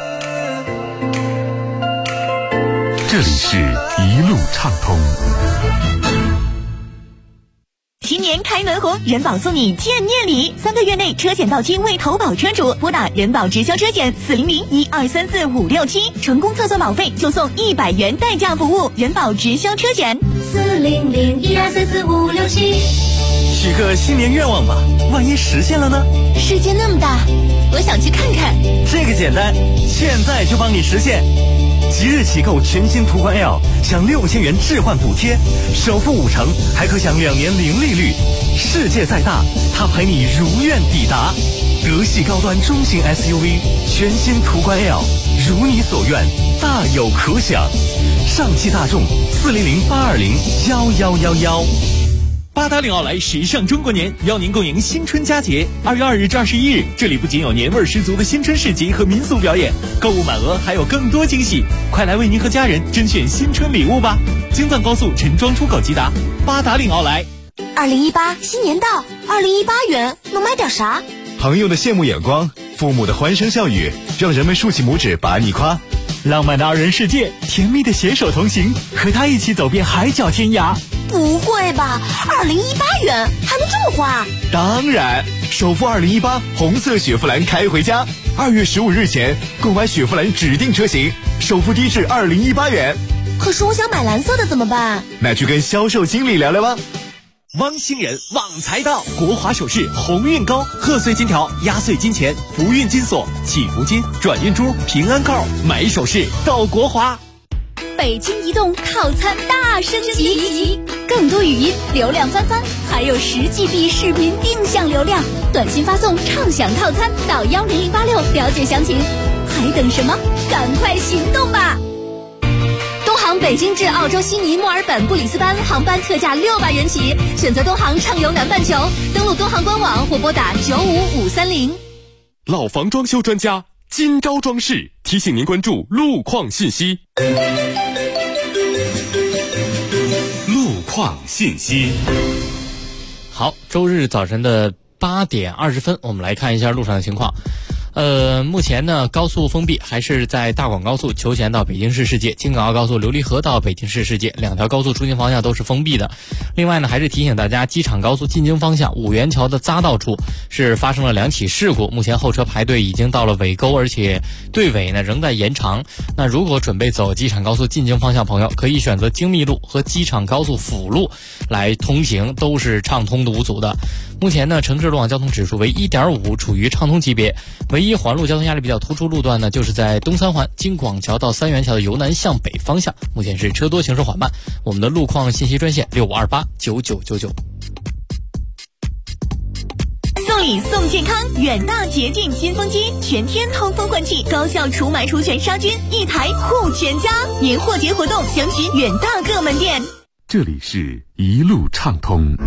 这里是一路畅通。 新年开门红，人保送你见面礼，3个月内车险到期未投保车主，拨打人保直销车险400-1234-567，成功测算保费就送100元代驾服务。人保直销车险 400-1234-567。 许个新年愿望吧，万一实现了呢？ 世界那么大，我想去看看。 这个简单，现在就帮你实现。即日起购全新途观 L， 享6000元置换补贴，首付5成，还可享2年零利率。世界再大，它陪你如愿抵达。德系高端中型 SUV， 全新途观 L， 如你所愿，大有可享。上汽大众400-820-1111。 八达岭奥莱时尚中国年邀您共迎新春佳节。2月2日至21日，这里不仅有年味十足的新春市集和民俗表演，购物满额还有更多惊喜，快来为您和家人甄选新春礼物吧！京藏高速陈庄出口即达，八达岭奥莱。 2018新年到，2018元能买点啥？ 朋友的羡慕眼光，父母的欢声笑语，让人们竖起拇指把你夸。 浪漫的2人世界，甜蜜的携手同行，和他一起走遍海角天涯。 不会吧，2018元还能这么花？ 当然，首付2018红色雪佛兰开回家，2月15日前购买雪佛兰指定车型，首付低至2018元。 可是我想买蓝色的怎么办？ 那去跟销售经理聊聊吧。 汪星人旺财到，国华首饰鸿运高，贺岁金条、压岁金钱、福运金锁、祈福金、转运珠、平安扣，买首饰到国华。 北京移动套餐大升级，更多语音流量翻番，还有10GB 视频定向流量，短信发送畅享套餐到10086了解详情。还等什么？赶快行动吧！东航北京至澳洲悉尼、墨尔本、布里斯班航班特价600元起，选择东航畅游南半球，登录东航官网或拨打95530。 老房装修专家金招装饰提醒您关注路况信息。 路况信息。 好，周日早晨的8点20分，我们来看一下路上的情况。目前呢，高速封闭还是在大广高速求贤到北京市世界、京港澳高速琉璃河到北京市世界2条高速出行方向都是封闭的。另外呢，还是提醒大家，机场高速进京方向五元桥的匝道处是发生了2起事故，目前后车排队已经到了尾沟，而且队尾呢仍在延长。那如果准备走机场高速进京方向朋友，可以选择京密路和机场高速辅路来通行，都是畅通的无阻的。目前呢，城市路网交通指数为 1.5， 处于畅通级别。唯一环路交通压力比较突出路段呢，就是在东三环京广桥到三元桥的由南向北方向，目前是车多行驶缓慢。我们的路况信息专线65289999。 送礼送健康，远大洁净新风机，全天通风换气，高效除螨除醛杀菌，一台护全家。年货节活动详询远大各门店。 这里是一路畅通。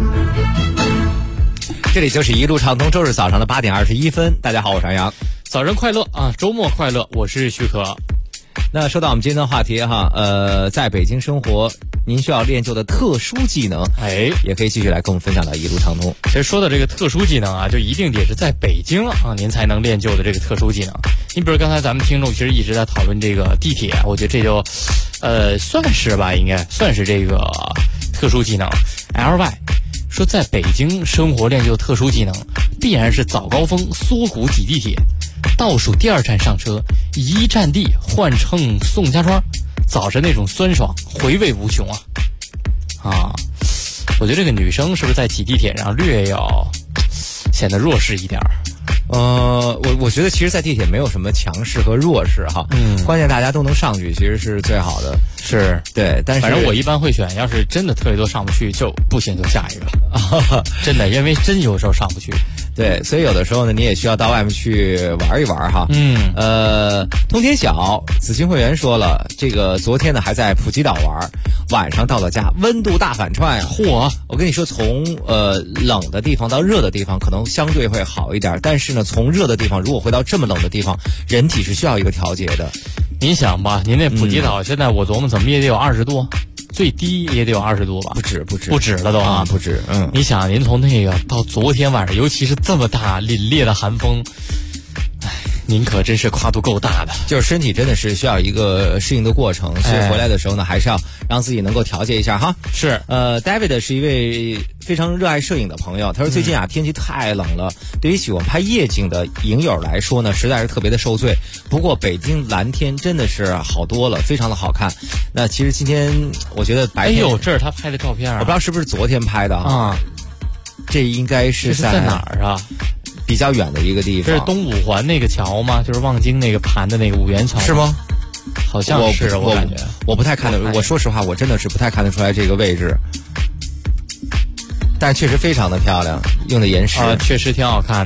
这里就是一路畅通，周日早上的8点21分。大家好，我是杨洋， 早晨快乐啊，周末快乐，我是徐可。 那说到我们今天的话题哈，在北京生活，您需要练就的特殊技能，也可以继续来跟我们分享到一路畅通。 其实说到这个特殊技能啊，就一定得是在北京啊，您才能练就的这个特殊技能。你比如刚才咱们听众其实一直在讨论这个地铁，我觉得这就，算是吧，应该算是这个特殊技能。LY 说，在北京生活练就特殊技能，必然是早高峰缩骨挤地铁，倒数第2站上车，一站地换乘宋家庄，早晨那种酸爽回味无穷啊！我觉得这个女生是不是在挤地铁上略要显得弱势一点？ 我觉得其实，在地铁没有什么强势和弱势哈，关键大家都能上去，其实是最好的。 是对，但是反正我一般会选，要是真的特别多上不去，就不行就下一个。真的，因为真有时候上不去。 对，所以有的时候呢，你也需要到外面去玩一玩哈。通天晓紫金会员说了，这个昨天呢还在普吉岛玩，晚上到了家，温度大反串呀！ 嚯！ 我跟你说，从冷的地方到热的地方，可能相对会好一点，但是呢，从热的地方如果回到这么冷的地方，人体是需要一个调节的。 您想吧，您那普吉岛现在我琢磨怎么也得有20度，最低也得有20度吧？ 不止了都啊， 不止。 你想，您从那个到昨天晚上，尤其是这么大凛冽的寒风，您可真是跨度够大的。 就是身体真的是需要一个适应的过程，所以回来的时候呢，还是要让自己能够调节一下哈。 是 David 是一位非常热爱摄影的朋友，他说最近天气太冷了，对于喜欢拍夜景的影友来说呢，实在是特别的受罪。不过北京蓝天真的是好多了，非常的好看。那其实今天我觉得白天， 这是他拍的照片我不知道是不是昨天拍的啊？这应该是在哪儿啊？ 比较远的一个地方。 这是东五环那个桥吗？就是望京那个盘的那个五元桥是吗？ 好像是，我感觉我不太看得，我说实话，我真的是不太看得出来这个位置。但确实非常的漂亮，用的岩石确实挺好看的。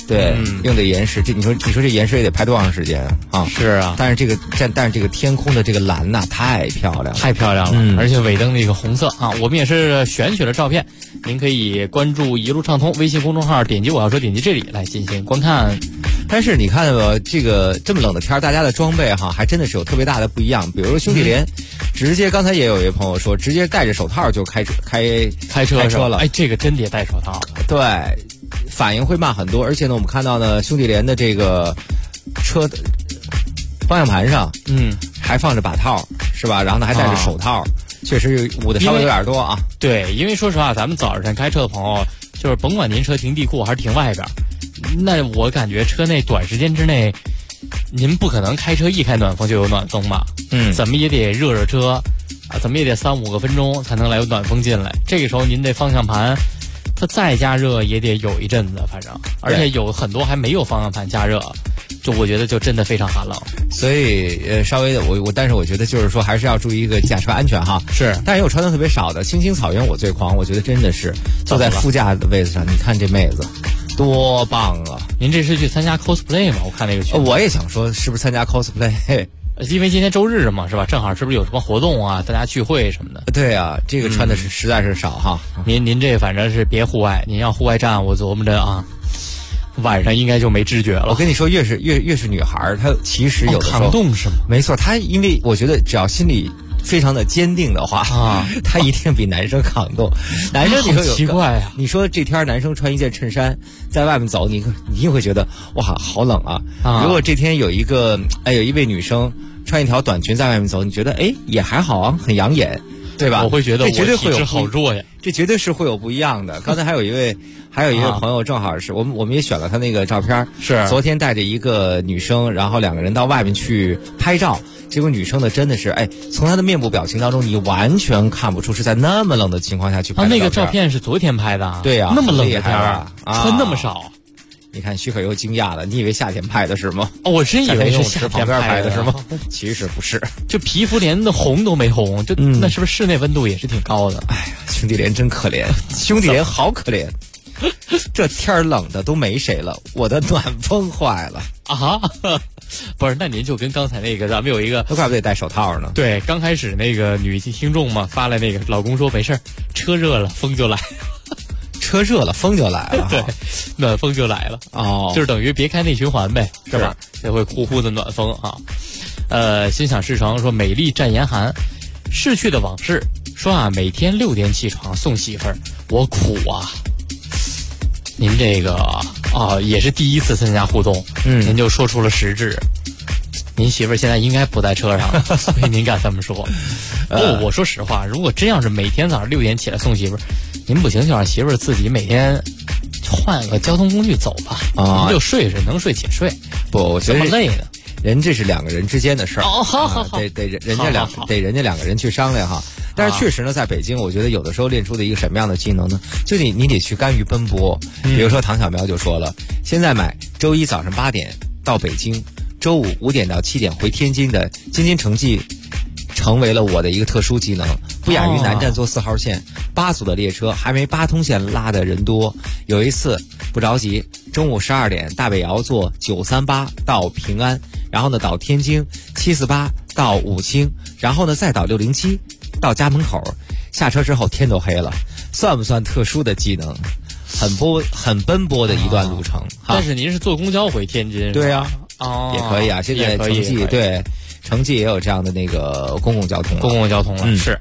对，用的岩石，你说这岩石也得拍多长时间啊？ 是啊， 但是这个天空的这个蓝呐，太漂亮了， 太漂亮了，而且尾灯的一个红色啊，我们也是选取了照片，您可以关注一路畅通微信公众号，点击我要说，点击这里来进行观看。 但是你看吧，这个这么冷的天，大家的装备哈，还真的是有特别大的不一样。比如说兄弟连，直接刚才也有一位朋友说，直接戴着手套就开车了。 哎，这个真得戴手套。 对，反应会慢很多。而且呢，我们看到呢，兄弟连的这个车的方向盘上，还放着把套，是吧？然后呢，还戴着手套，确实捂的稍微有点多啊。 对，因为说实话，咱们早晨开车的朋友，就是甭管您车停地库还是停外边，那我感觉车内短时间之内，您不可能开车一开暖风就有暖风吧？怎么也得热车啊，怎么也得3-5个分钟才能来有暖风进来。这个时候您这方向盘，它再加热也得有一阵子，反正，而且有很多还没有方向盘加热，就我觉得就真的非常寒冷。 所以稍微的但是我觉得就是说还是要注意一个驾车安全哈。 是， 但是有穿的特别少的，青青草原我最狂，我觉得真的是坐在副驾的位置上，你看这妹子多棒啊！ 您这是去参加 cosplay 吗？我看那个群， 我也想说是不是参加 cosplay。 因为今天周日嘛，是吧？正好是不是有什么活动啊？大家聚会什么的？ 对啊，这个穿的是实在是少哈。 您这反正是别户外，您要户外站，我琢磨着啊，晚上应该就没知觉了。 我跟你说，越是女孩，她其实有的时候抗冻是吗？ 没错，她因为我觉得只要心里非常的坚定的话啊，她一定比男生抗冻。男生你说有奇怪呀？ 你说这天男生穿一件衬衫在外面走，你一定会觉得哇好冷啊。如果这天有一位女生穿一条短裙在外面走，你觉得也还好啊，很养眼，对吧？ 我会觉得这绝对会有好弱呀， 这绝对是会有不一样的。刚才还有一位朋友，正好是我们也选了他那个照片， 是昨天带着一个女生，然后两个人到外面去拍照，结果女生呢真的是从她的面部表情当中，你完全看不出是在那么冷的情况下去拍的照片。 那个照片是昨天拍的啊？ 对呀， 那么冷的天儿，穿那么少。 你看徐可又惊讶了，你以为夏天拍的是吗？ 我真以为是夏天拍的是吗？其实不是， 就皮肤连的红都没红，就那是不是室内温度也是挺高的？ 哎呀，兄弟连真可怜，兄弟连好可怜，这天冷的都没谁了，我的暖风坏了啊！不是，那您就跟刚才那个，咱们有一个， 那怪不得戴手套呢。 对，刚开始那个女听众嘛发来那个，老公说没事，车热了风就来。 车热了，风就来了， 对，暖风就来了哦， 就是等于别开内循环呗，是吧？也会呼呼的暖风啊。心想事成说美丽战严寒，逝去的往事说啊，每天6点起床送媳妇儿，我苦啊。您这个也是第一次参加互动，您就说出了实质。您媳妇儿现在应该不在车上，所以您敢这么说？我说实话，如果真要是每天早上6点起来送媳妇儿，您不行就让媳妇儿自己每天换个交通工具走吧，您就睡睡，能睡且睡。 不，我觉得这么累呢。 人这是两个人之间的事儿， 好， 得人家两个人去商量哈。但是确实呢，在北京，我觉得有的时候练出的一个什么样的技能呢？就你得去甘于奔波。比如说唐小苗就说了，现在买周一早上8点到北京，周五5点到7点回天津的京津城际，成为了我的一个特殊技能，不亚于南站坐4号线，8组的列车还没8通线拉的人多。有一次不着急，中午12点大北窑坐938到平安，然后呢到天津748到武清，然后呢再到607到家门口，下车之后天都黑了，算不算特殊的技能？很奔波的一段路程。 但是您是坐公交回天津？ 对啊，也可以啊。现在城际也有这样的那个公共交通了。 是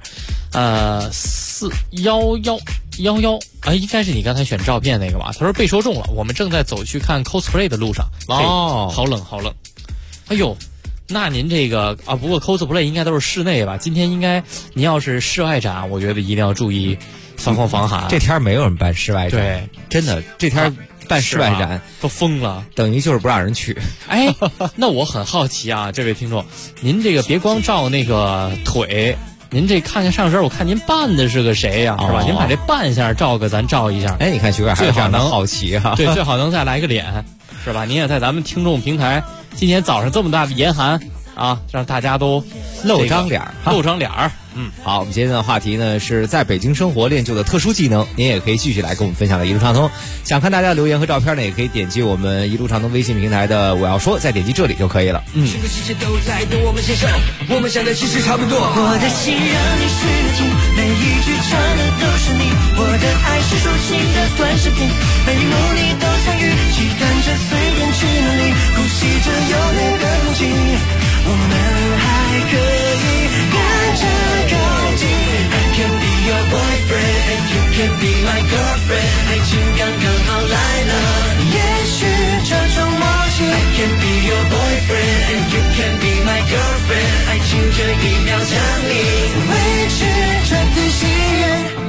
，4111，应该是你刚才选照片那个吧？他说被说中了，我们正在走去看 cosplay 的路上。好冷。哎呦，那您这个不过 cosplay 应该都是室内吧？今天应该您要是室外展，我觉得一定要注意防风防寒。 这天没有人办室外展， 对， 真的这天办室外展都疯了， 等于就是不让人去。 那我很好奇啊，这位听众，您这个别光照那个腿，您这看看上身，我看您扮的是个谁呀，是吧？您把这扮相咱照一下。 你看徐哥还是非常的好奇哈。 对，最好能再来个脸，是吧？您也在咱们听众平台，今天早上这么大的严寒啊，让大家都露张脸， 好，我们今天的话题呢是在北京生活练就的特殊技能，您也可以继续来跟我们分享的一路畅通。想看大家的留言和照片呢，也可以点击我们一路畅通微信平台的我要说，再点击这里就可以了。 整个世界都在等我们牵手，我们想的其实差不多。我的心让你去听，每一句唱的都是你，我的爱是抒情的短视频，每一幕你都参与，期待着随便去哪里，呼吸着有你的空气，我们还可以跟着靠近。I can be your boyfriend and you can be my girlfriend， 爱情刚刚好来了，也许这种默契。I can be your boyfriend and you can be my girlfriend， 爱情这一秒降临，维持这份心愿。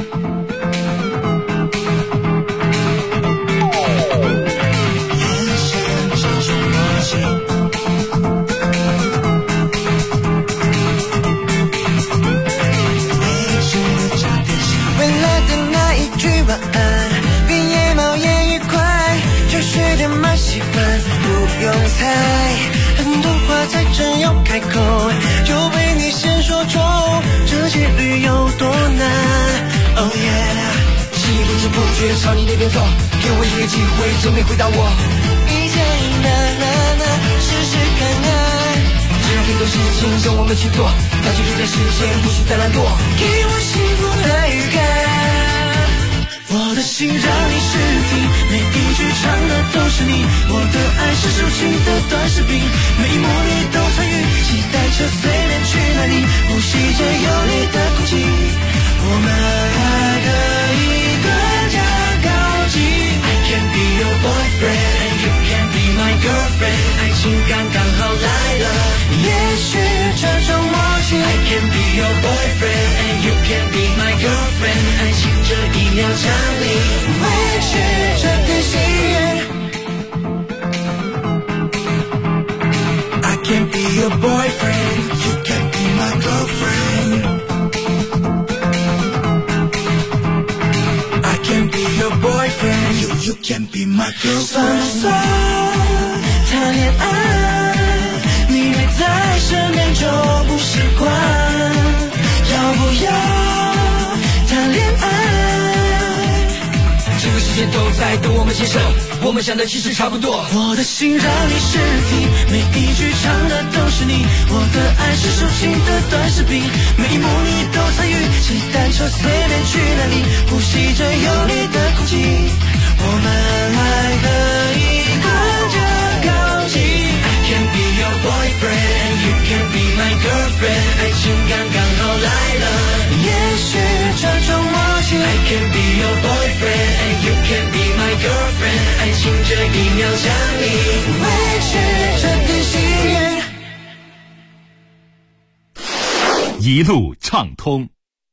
不用猜，很多话才真要开口，就被你先说中，这几率有多难 ？Oh yeah， 心里不知不觉朝你那边走，给我一个机会，证明回答我。一加一试试看看，只要很多事情跟我们去做，那就留在时间，不许再懒惰，给我幸福的预感。我的心让你试听，每一句唱的都是你，我的爱是抒情的短视频，每一幕你都参与，期待着随便去哪里，呼吸着有你的空气，我们还可以更加靠近。I can be your boyfriend and you can be my girlfriend， 爱情刚刚好来了，也许这种默契。I can be your boyfriend and you can be my girlfriend， 爱情这一秒降临，维持这份心愿。I can be your boyfriend， you can be my girlfriend。I can be your boyfriend， you can be my girlfriend。算了算，谈恋爱，你没在身边就不习惯，要不要谈恋爱？这个世界都在等我们牵手，我们想的其实差不多。我的心让你试听，每一句唱的都是你，我的爱是抒情的短视频，每一幕你都参与，骑单车随便去哪里，呼吸着有你的空气，我们还可以更加靠近。I can be your boyfriend and you can be my girlfriend， 爱情刚刚好来了，也许这种默契。I can be your boyfriend and you can be my girlfriend， 爱情这一秒降临，维持这份心愿。 一路畅通。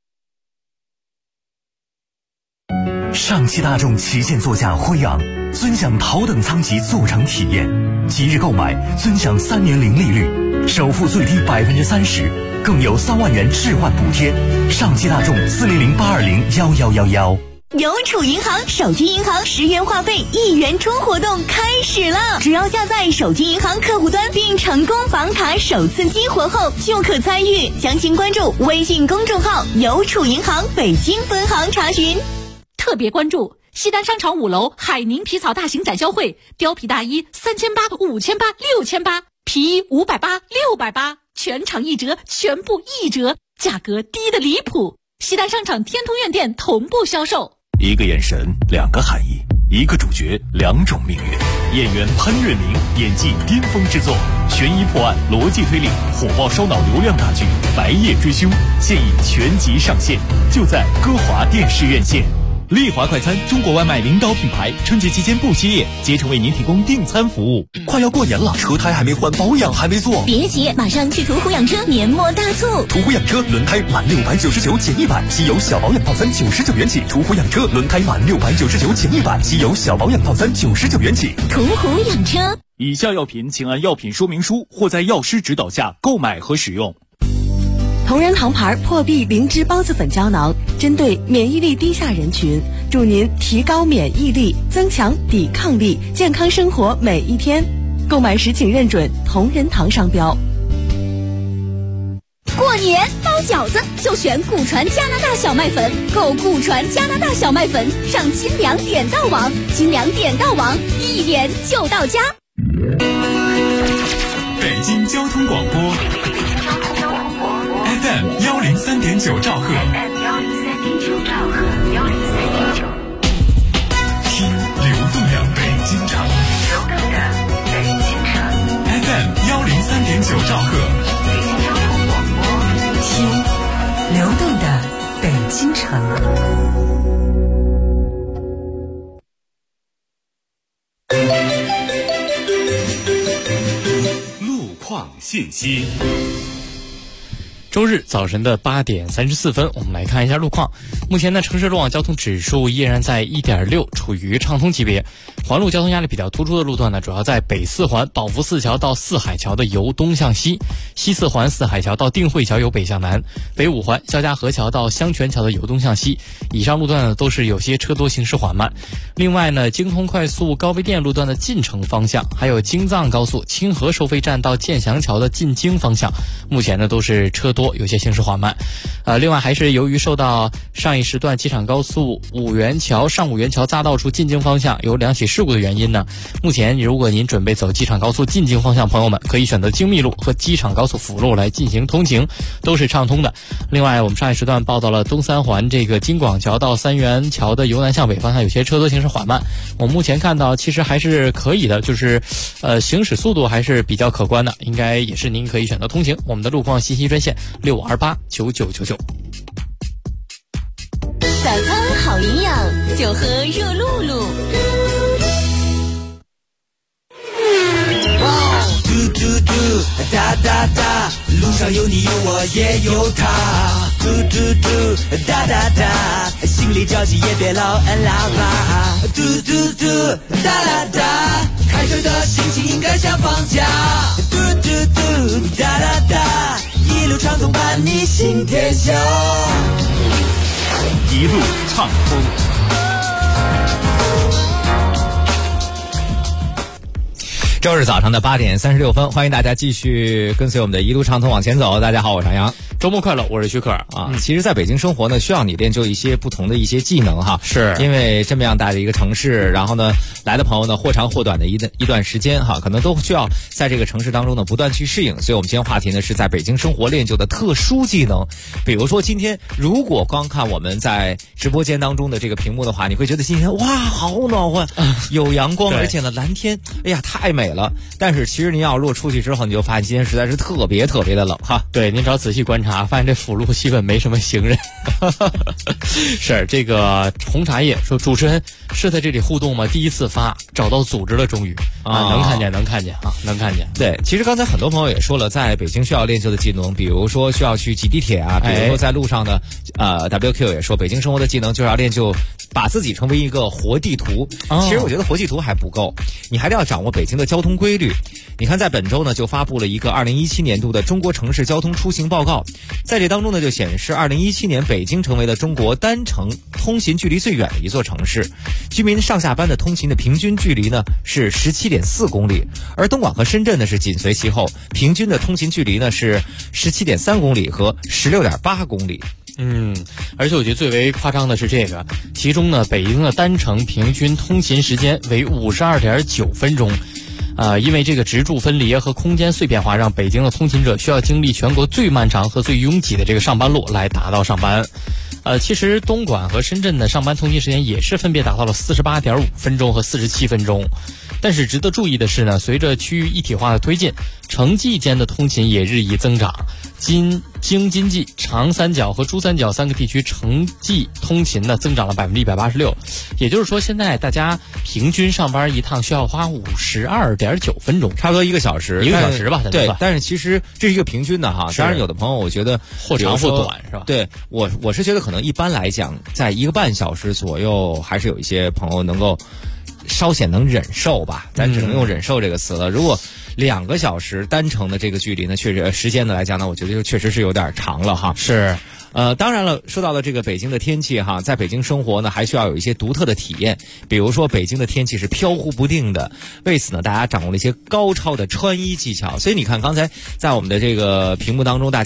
上汽大众旗舰座驾辉昂，尊享头等舱级座乘体验，即日购买尊享3年零利率，首付最低30%，更有3万元置换补贴。上汽大众400-820-1111。 邮储银行手机银行10元话费1元充活动开始了！只要下载手机银行客户端并成功绑卡首次激活后，就可参与。详情关注微信公众号“邮储银行北京分行”查询。 特别关注西单商场5楼海宁皮草大型展销会，貂皮大衣3800、5800、6800，皮衣580、680，全场1折，全部1折，价格低得离谱。西单商场天通苑店同步销售。 一个眼神，2个含义；一个主角，2种命运。演员潘粤明演技巅峰之作，悬疑破案、逻辑推理，火爆烧脑流量大剧《白夜追凶》现已全集上线，就在歌华电视院线。丽华快餐，中国外卖领导品牌，春节期间不歇业，竭诚为您提供订餐服务。 快要过年了，车胎还没换，保养还没做， 别急，马上去途虎养车年末大促。 途虎养车轮胎满699减100，稀有小保养套餐99元起。途虎养车轮胎满699减100，稀有小保养套餐99元起。 途虎养车。 以下药品请按药品说明书或在药师指导下购买和使用。 同仁堂牌破壁灵芝孢子粉胶囊，针对免疫力低下人群，助您提高免疫力，增强抵抗力，健康生活每一天。购买时请认准同仁堂商标。 过过年包饺子就选古传加拿大小麦粉，购古传加拿大小麦粉上金粮点到网，金粮点到网，1点就到家。 北京交通广播 FM 103.9兆赫，听流动的北京城，FM 103.9兆赫， 听流动的北京城。 路况信息。 周日早晨的8点34分，我们来看一下路况。目前呢，城市路网交通指数依然在 1.6， 处于畅通级别。环路交通压力比较突出的路段呢，主要在北四环宝福四桥到四海桥的由东向西，西四环四海桥到定慧桥由北向南，北五环肖家河桥到香泉桥的由东向西。以上路段呢，都是有些车多，行驶缓慢。另外呢，京通快速高碑店路段的进城方向，还有京藏高速清河收费站到建祥桥的进京方向，目前呢都是车多，有些行驶缓慢。另外还是由于受到上一时段机场高速上五元桥匝道处进京方向有2起事故的原因呢，目前如果您准备走机场高速进京方向，朋友们可以选择京密路和机场高速辅路来进行通行，都是畅通的。另外我们上一时段报道了东三环这个京广桥到三元桥的由南向北方向有些车多，行驶缓慢。我目前看到其实还是可以的，就是行驶速度还是比较可观的，应该也是您可以选择通行。我们的路况信息专线65289999。 早餐好营养，就喝热露露。 嘟嘟嘟，哒哒哒，路上有你有我也有他。嘟嘟嘟，哒哒哒，心里着急也别老按喇叭。嘟嘟嘟，哒哒哒，开车的心情应该像放假。嘟嘟嘟，哒哒哒，一路畅通伴你行天下。 一路畅通。 周日早上的8点36分，欢迎大家继续跟随我们的一路畅通往前走。大家好，我是杨洋。 周末快乐，我是徐可啊。其实在北京生活呢，需要你练就一些不同的一些技能哈。 是因为这么样大的一个城市，然后呢，来的朋友呢，或长或短的一段时间哈，可能都需要在这个城市当中呢不断去适应。所以我们今天话题呢是在北京生活练就的特殊技能。比如说今天如果光看我们在直播间当中的这个屏幕的话，你会觉得今天哇好暖和，有阳光，而且呢蓝天，哎呀太美了。但是其实您要如果出去之后，你就发现今天实在是特别特别的冷哈。 对，您只要仔细观察，发现这辅路基本没什么行人。是这个红茶叶说，主持人是在这里互动吗？第一次发，找到组织了，终于能看见啊，能看见。 对，其实刚才很多朋友也说了，在北京需要练就的技能，比如说需要去挤地铁啊，比如说在路上呢，WQ 也说，北京生活的技能就是要练就把自己成为一个活地图。其实我觉得活地图还不够，你还得要掌握北京的交通规律。你看，在本周呢，就发布了一个2017年度的中国城市交通出行报告，在这当中呢，就显示2017年北京成为了中国单程通勤距离最远的一座城市，居民上下班的通勤的平均距离呢是17.4公里，而东莞和深圳呢是紧随其后，平均的通勤距离呢是17.3公里和16.8公里。 而且我觉得最为夸张的是这个，其中呢，北京的单程平均通勤时间为52.9分钟。因为这个职住分离和空间碎片化，让北京的通勤者需要经历全国最漫长和最拥挤的这个上班路来达到上班。其实东莞和深圳的上班通勤时间也是分别达到了48.5分钟和47分钟。但是值得注意的是呢，随着区域一体化的推进，城际间的通勤也日益增长。京津冀、长三角和珠三角3个地区城际通勤呢增长了186%，也就是说，现在大家平均上班一趟需要花52.9分钟， 差不多1个小时 ，1个小时吧。 对，但是其实这是一个平均的哈。当然，有的朋友我觉得或长或短是吧？ 对，我是觉得可能一般来讲，在1个半小时左右，还是有一些朋友能够稍显能忍受吧。咱只能用忍受这个词了。如果2个小时单程的这个距离呢，确实时间的来讲呢，我觉得就确实是有点长了哈。 是。 当然了，说到了这个北京的天气哈，在北京生活呢，还需要有一些独特的体验。比如说，北京的天气是飘忽不定的，为此呢，大家掌握了一些高超的穿衣技巧。所以你看，刚才在我们的这个屏幕当中，大家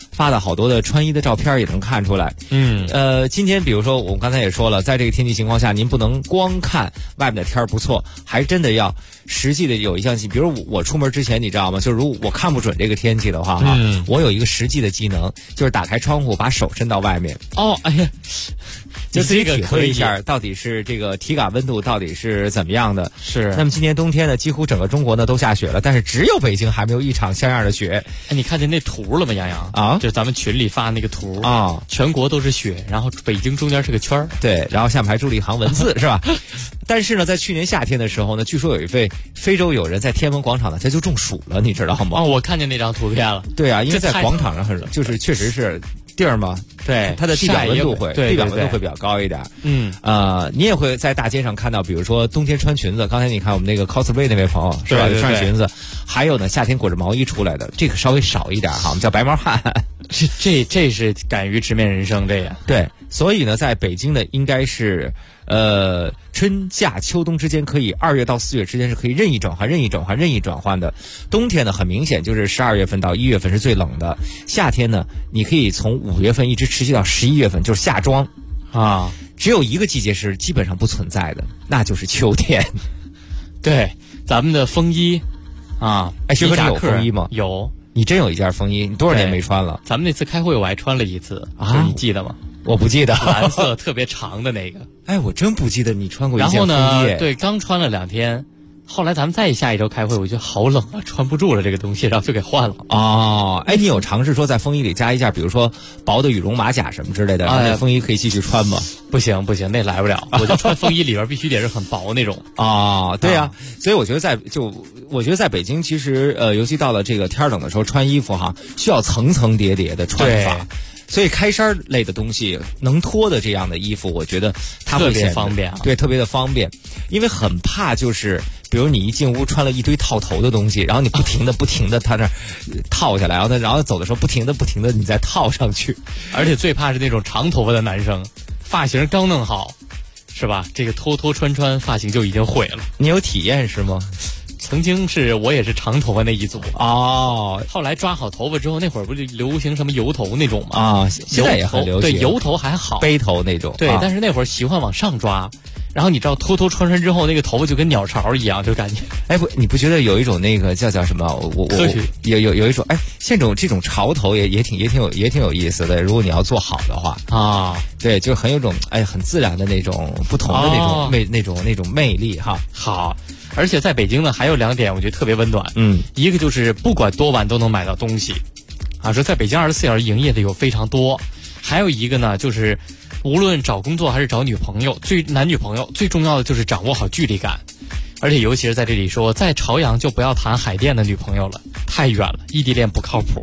发的好多的穿衣的照片也能看出来。今天比如说我们刚才也说了，在这个天气情况下，您不能光看外面的天儿不错，还真的要实际的有一项技，比如我出门之前你知道吗？就如果我看不准这个天气的话哈，我有一个实际的技能，就是打开窗户把手伸到外面。哎呀，就自己体会一下到底是这个体感温度到底是怎么样的。 是。 那么今年冬天呢，几乎整个中国呢都下雪了，但是只有北京还没有一场像样的雪。 你看见那图了吗，杨洋？啊，就咱们群里发那个图啊，全国都是雪，然后北京中间是个圈儿。 对，然后下面还注了一行文字，是吧？但是呢，在去年夏天的时候呢，据说有一位非洲友人在天安门广场呢，他就中暑了，你知道吗？ 我看见那张图片了。 对啊，因为在广场上很就是确实是地儿嘛， 对， 它的地表温度会比较高一点。你也会在大街上看到，比如说冬天穿裙子，刚才你看我们那个 cosplay 那位朋友是吧？穿着裙子，还有呢，夏天裹着毛衣出来的，这个稍微少一点哈，我们叫白毛汉。 这是敢于直面人生这样。 对，所以呢，在北京呢，应该是春夏秋冬之间可以2月到4月之间是可以任意转换的。冬天呢，很明显就是12月份到1月份是最冷的。夏天呢，你可以从5月份一直持续到11月份，就是夏装啊。只有一个季节是基本上不存在的，那就是秋天。 对，咱们的风衣啊， 学哥你有风衣吗？ 有。 你真有一件风衣，你多少年没穿了？ 咱们那次开会我还穿了一次啊，你记得吗？ 我不记得， 蓝色特别长的那个。 我真不记得你穿过一件风衣。 然后呢，对，刚穿了2天，后来咱们再下一周开会，我觉得好冷啊，穿不住了这个东西，然后就给换了。 你有尝试说在风衣里加一件，比如说薄的羽绒马甲什么之类的，那风衣可以继续穿吗？ 不行，那来不了。我就穿风衣里边必须得是很薄那种。 对啊，所以我觉得在北京，其实尤其到了这个天冷的时候，穿衣服哈需要层层叠叠的穿法。所以开衫类的东西能脱的这样的衣服，我觉得它会特别方便。 对，特别的方便，因为很怕就是比如你一进屋穿了一堆套头的东西，然后你不停的它那套下来，然后走的时候不停的你再套上去。 而且最怕是那种长头发的男生，发型刚弄好是吧，这个脱穿发型就已经毁了。 你有体验是吗？ 曾经我也是长头发那一组后来抓好头发之后，那会儿不是流行什么油头那种吗？ 现在也很流行。 对，油头还好， 背头那种。 对，但是那会儿喜欢往上抓，然后你知道脱穿之后，那个头发就跟鸟巢一样，就感觉。 你不觉得有一种那个叫什么？ 科学有一种像这种潮头也挺有意思的。如果你要做好的话对，就很有种很自然的那种不同的那种魅力哈。 好。而且在北京呢，还有2点我觉得特别温暖。一个就是不管多晚都能买到东西，说在北京24小时营业的有非常多。还有一个呢，就是无论找工作还是找男女朋友，最重要的就是掌握好距离感。而且尤其是在这里说，在朝阳就不要谈海淀的女朋友了，太远了，异地恋不靠谱。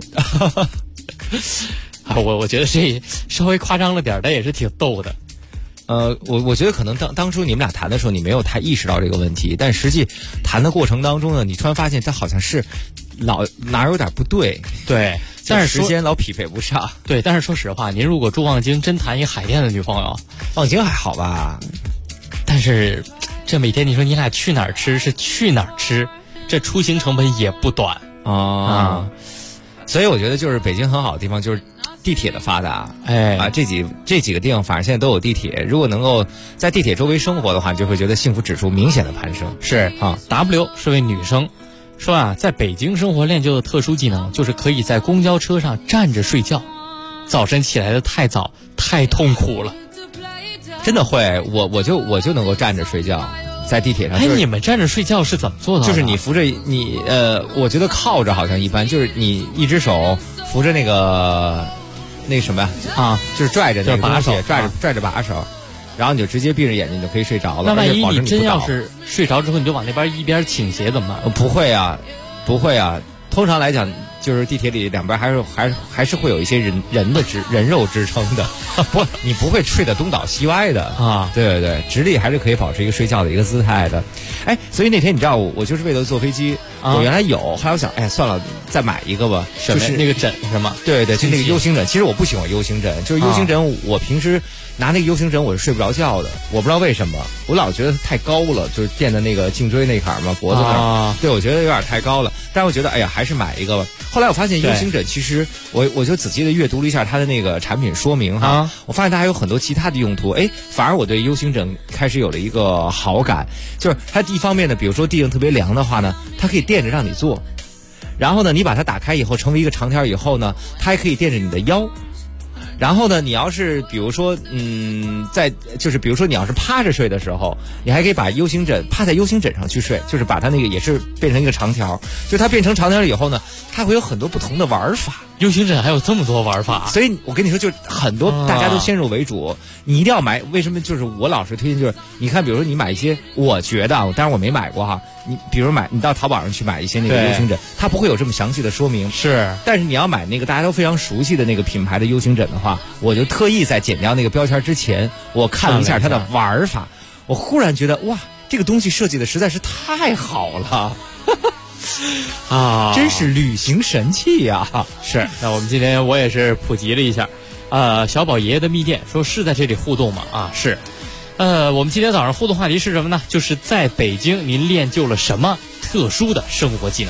我觉得这稍微夸张了点，但也是挺逗的。 我觉得可能当初你们俩谈的时候，你没有太意识到这个问题，但实际谈的过程当中呢，你突然发现他好像是哪有点不对。 对，但是时间老匹配不上。 对，但是说实话，您如果住望京，真谈一海淀的女朋友， 望京还好吧？ 但是这每天你说你俩去哪儿吃是去哪儿吃，这出行成本也不短所以我觉得就是北京很好的地方就是地铁的发达，这几个地方反正现在都有地铁。如果能够在地铁周围生活的话，你就会觉得幸福指数明显的攀升。 是W 是位女生说在北京生活练就的特殊技能，就是可以在公交车上站着睡觉，早晨起来的太早，太痛苦了。 真的会，我就能够站着睡觉。在地铁上， 你们站着睡觉是怎么做的？ 就是你扶着你我觉得靠着好像一般，就是你一只手扶着那什么就是拽着那个把手，拽着把手，然后你就直接闭着眼睛就可以睡着了。 那万一你真要是睡着之后，你就往那边一边倾斜怎么办？ 不会啊。通常来讲，就是地铁里两边还是会有一些人肉支撑的，你不会睡得东倒西歪的对，直立还是可以保持一个睡觉的一个姿态的。所以那天你知道我就是为了坐飞机，我原来有，后来我想算了，再买一个吧， 就是那个枕是吗？ 对，就那个 U 型枕。其实我不喜欢 U 型枕，就是 U 型枕，我平时拿那个 U 型枕我是睡不着觉的，我不知道为什么，我老觉得它太高了，就是垫的那个颈椎那坎嘛，脖子那儿，对，我觉得有点太高了。但是我觉得还是买一个吧。 后来我发现 U 型枕其实我就仔细的阅读了一下它的那个产品说明哈，我发现它还有很多其他的用途。反而我对 U 型枕开始有了一个好感，就是它一方面呢，比如说地上特别凉的话呢，它可以垫着让你坐，然后呢你把它打开以后成为一个长条以后呢，它还可以垫着你的腰。然后呢，你要是比如说，比如说你要是趴着睡的时候，你还可以把 U 型枕趴在 U 型枕上去睡，就是把它那个也是变成一个长条，就它变成长条以后呢，它会有很多不同的玩法。 U 型枕还有这么多玩法， 所以我跟你说，就是很多大家都先入为主，你一定要买。为什么？就是我老是推荐，就是你看，比如说你买一些，我觉得啊，当然我没买过哈，你比如你到淘宝上去买一些那个 U 型枕，它不会有这么详细的说明。 是， 但是你要买那个大家都非常熟悉的那个品牌的 U 型枕的话，我就特意在剪掉那个标签之前，我看了一下它的玩法，我忽然觉得哇，这个东西设计的实在是太好了。 啊， 真是旅行神器呀！ 是，那我们今天我也是普及了一下，小宝爷爷的密店说是在这里互动吗？啊，是。我们今天早上互动话题是什么呢？就是在北京您练就了什么特殊的生活技能？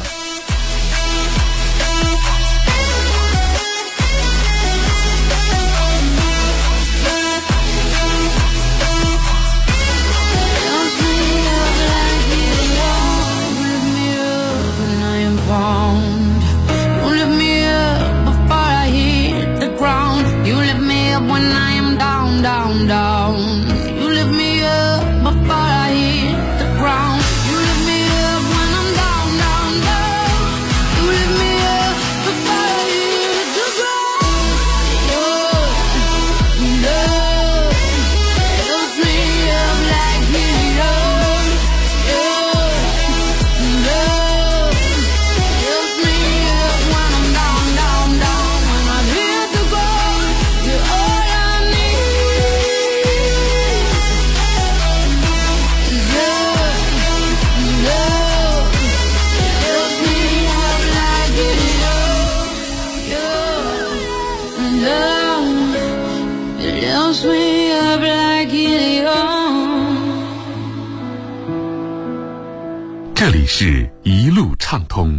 这里是一路畅通。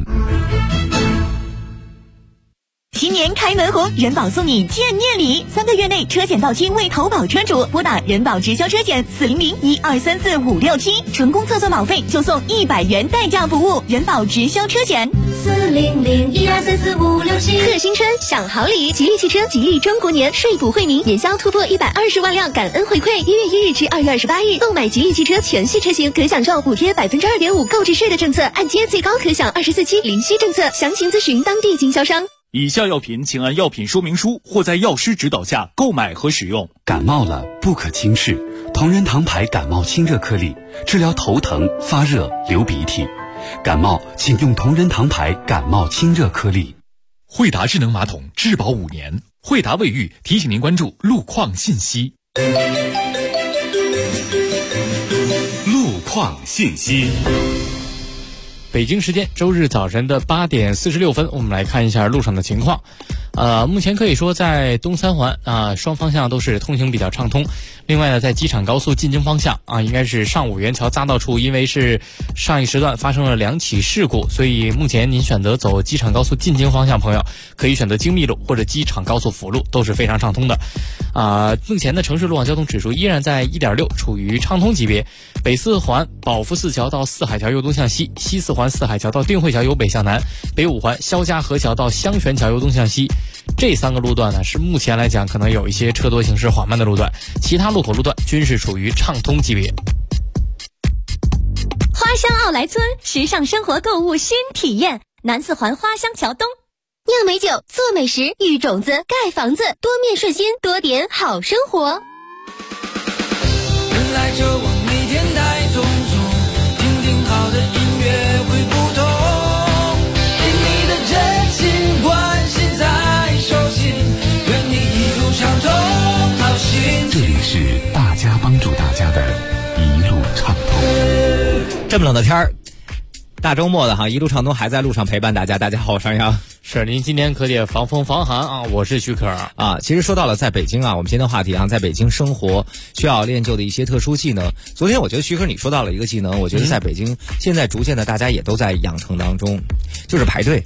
新年开门红，人保送你见面礼，3个月内车险到期为投保车主，拨打人保直销车险400-1234-567，成功测算保费就送100元代驾服务，人保直销车险 400-1234-567。贺新春享好礼，吉利汽车吉利中国年税补惠民，年销突破120万辆，感恩回馈。1月1日至2月28日，购买吉利汽车全系车型可享受补贴2.5%购置税的政策，按揭最高可享24期零息政策，详情咨询当地经销商。 以下药品请按药品说明书或在药师指导下购买和使用。 感冒了不可轻视，同仁堂牌感冒清热颗粒，治疗头疼、发热、流鼻涕。感冒请用同仁堂牌感冒清热颗粒。 惠达智能马桶质保5年，惠达卫浴提醒您关注路况信息。 路况信息。 北京时间周日早晨的8点46分，我们来看一下路上的情况。目前可以说在东三环双方向都是通行比较畅通。另外呢，在机场高速进京方向应该是上五元桥匝道处，因为是上一时段发生了2起事故，所以目前您选择走机场高速进京方向朋友，可以选择京密路或者机场高速辅路，都是非常畅通的。目前的城市路网交通指数依然在1.6，处于畅通级别。北四环宝福寺桥到四海桥由东向西，西四环四海桥到定慧桥由北向南，北五环肖家河桥到香泉桥由东向西。这3个路段呢，是目前来讲可能有一些车多行驶缓慢的路段，其他路口路段均是处于畅通级别。 花乡奥莱村，时尚生活购物新体验，南四环花乡桥东。 酿美酒，做美食，育种子，盖房子，多面顺心，多点好生活。 人来车往，每天带匆匆，听听好的音乐会不同，听你的真心关心在手心，愿你一路畅通，好心情。 这里是大家帮助大家的一路畅通。 这么冷的天儿，大周末的哈，一路畅通还在路上陪伴大家。大家好，我是杨洋。 是，您今天可得防风防寒啊！我是徐可啊。其实说到了在北京我们今天的话题在北京生活需要练就的一些特殊技能。昨天我觉得徐可你说到了一个技能，我觉得在北京现在逐渐的大家也都在养成当中，就是排队。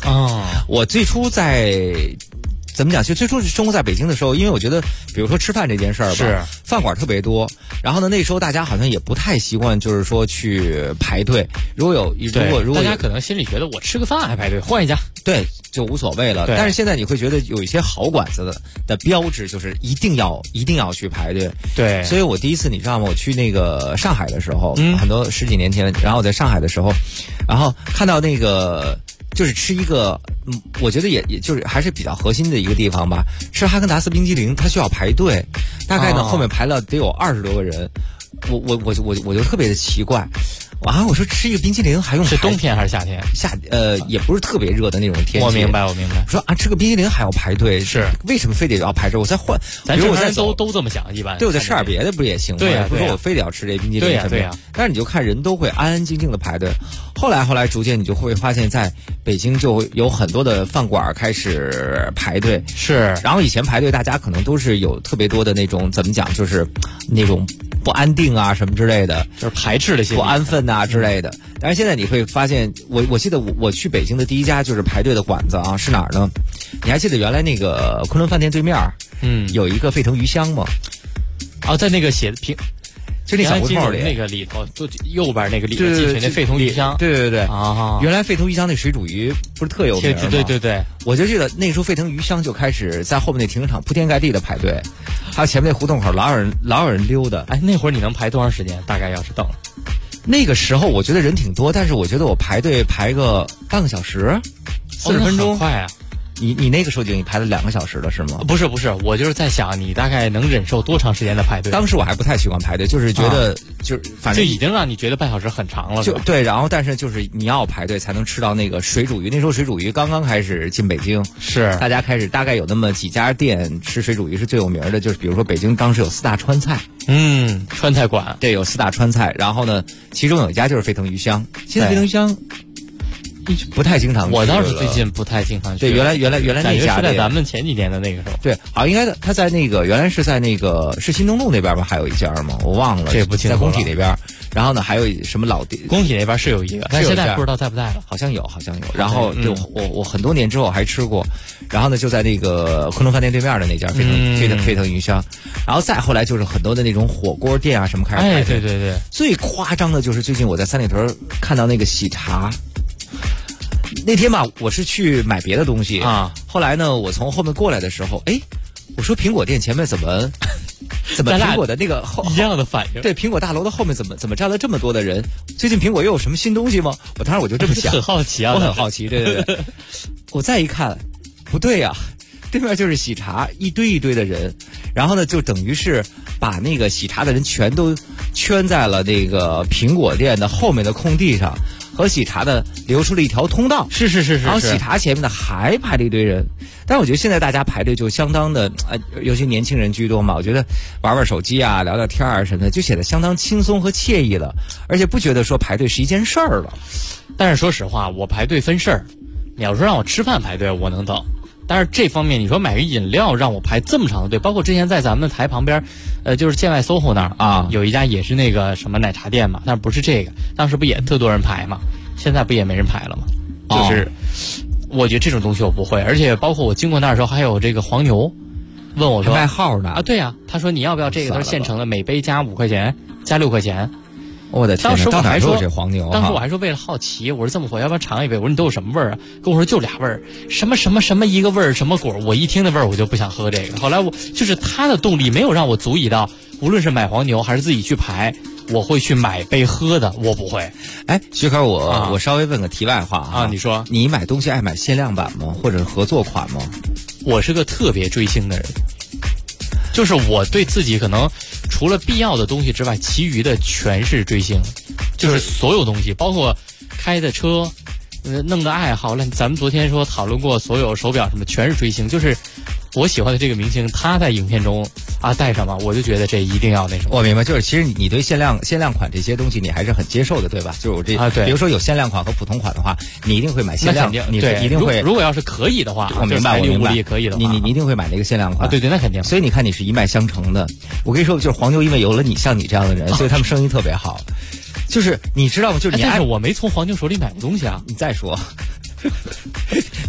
哦，我最初怎么讲？就最初是生活在北京的时候，因为我觉得，比如说吃饭这件事儿吧， 是饭馆特别多，然后呢，那时候大家好像也不太习惯，就是说去排队。如果大家可能心里觉得我吃个饭还排队，换一家， 对，就无所谓了。但是现在你会觉得有一些好馆子的标志就是一定要去排队。 对， 所以我第一次你知道吗？我去那个上海的时候，很多10几年前，然后我在上海的时候，然后看到那个。就是吃一个，我觉得也就是还是比较核心的一个地方吧。吃哈根达斯冰激凌，它需要排队，大概呢后面排了得有20多个人。我就特别的奇怪。我说吃一个冰淇淋还用是冬天还是夏天？ 也不是特别热的那种天气。 我明白。我说吃个冰淇淋还要排队， 是为什么非得要排队？我再换， 咱正常人都这么想，一般。 对，我再吃点别的不也行吗？ 对呀， 不是说我非得要吃这冰淇淋什么的。但是你就看人都会安安静静的排队。后来逐渐你就会发现，在北京就有很多的饭馆开始排队。 是。 然后以前排队大家可能都是有特别多的那种怎么讲，就是那种不安定啊什么之类的， 就是排斥的心理， 不安分啊之类的。但是现在你会发现，我记得我去北京的第一家就是排队的馆子啊，是哪儿呢？你还记得原来那个昆仑饭店对面，有一个沸腾鱼香吗？ 在那个写的就那小胡同里那个里头，就右边那个里头进去那沸腾鱼香， 对啊，原来沸腾鱼香那水煮鱼不是特有名吗？ 对， 我就记得那时候沸腾鱼香就开始在后面那停车场铺天盖地的排队，还有前面那胡同口老有人溜达。 那会儿你能排多长时间？大概要是等那个时候我觉得人挺多，但是我觉得我排队排个半个小时，40分钟， 很快啊。 你那个时候你排了2个小时了是吗？ 不是，我就是在想你大概能忍受多长时间的排队。 当时我还不太喜欢排队，就是觉得就是反正就已经让你觉得半小时很长了。 对，然后但是就是你要排队才能吃到那个水煮鱼。那时候水煮鱼刚刚开始进北京， 是大家开始大概有那么几家店吃水煮鱼是最有名的，就是比如说北京当时有4大川菜， 川菜馆， 对，有4大川菜，然后呢，其中有一家就是沸腾鱼香，现在沸腾鱼香。不太经常去， 我倒是最近不太经常去。 对，原来那家是在咱们前几年的那个时候。 对，好，应该他在那个原来是在那个是新东路那边吧，还有一家吗？我忘了， 这不清楚。 在工体那边，然后呢还有什么老店？ 工体那边是有一个，但现在不知道在不在了。 好像有。然后就我很多年之后还吃过，然后呢就在那个昆仑饭店对面的那家沸腾鱼香，然后再后来就是很多的那种火锅店啊什么开始排队。 对。 最夸张的就是最近我在三里屯看到那个喜茶。那天吧，我是去买别的东西啊。 后来呢，我从后面过来的时候，我说苹果店前面怎么苹果的那个一样的反应？ 对，苹果大楼的后面怎么站了这么多的人？最近苹果又有什么新东西吗？当时我就这么想， 很好奇啊， 我很好奇，对。我再一看，不对呀，对面就是喜茶，一堆的人，然后呢，就等于是把那个喜茶的人全都圈在了那个苹果店的后面的空地上。和喜茶的留出了一条通道， 是。 然后喜茶前面的还排了一堆人，但是我觉得现在大家排队就相当的，尤其年轻人居多嘛，我觉得玩手机啊、聊聊天啊什么的，就显得相当轻松和惬意了，而且不觉得说排队是一件事儿了。 但是说实话，我排队分事儿，你要说让我吃饭排队，我能等。但是这方面，你说买个饮料让我排这么长的队，包括之前在咱们台旁边，就是建外 SOHO 那儿啊， 有一家也是那个什么奶茶店嘛，但是不是这个，当时不也特多人排嘛，现在不也没人排了吗？就是，我觉得这种东西我不会，而且包括我经过那儿的时候，还有这个黄牛，问我说卖号的啊，对呀，他说你要不要这个？都是现成的，每杯加5块钱，加6块钱。 我的天！ 当时我还说这黄牛， 当时我还说为了好奇，我说这么火，要不要尝一杯？我说你都有什么味儿啊？跟我说就俩味儿，什么一个味儿，什么果。我一听那味儿，我就不想喝这个。后来我就是他的动力没有让我足以到，无论是买黄牛还是自己去排，我会去买杯喝的，我不会。 徐可，我稍微问个题外话啊，你说你买东西爱买限量版吗？或者是合作款吗？ 我是个特别追星的人。就是我对自己可能除了必要的东西之外，其余的全是追星，就是所有东西，包括开的车，弄的爱好，咱们昨天说讨论过，所有手表什么全是追星，就是我喜欢的这个明星，他在影片中啊带上嘛，我就觉得这一定要那什么。 我明白，就是其实你对限量款这些东西你还是很接受的，对吧？就是我对， 比如说有限量款和普通款的话，你一定会买限量，你一定会。 如果要是可以的话， 我明白， 可以的话， 你一定会买那个限量款。 对，那肯定。 所以你看，你是一脉相承的。我跟你说，就是黄牛，因为有了你像你这样的人，所以他们生意特别好。就是你知道吗？就是你但是我没从黄牛手里买过东西啊。 你再说。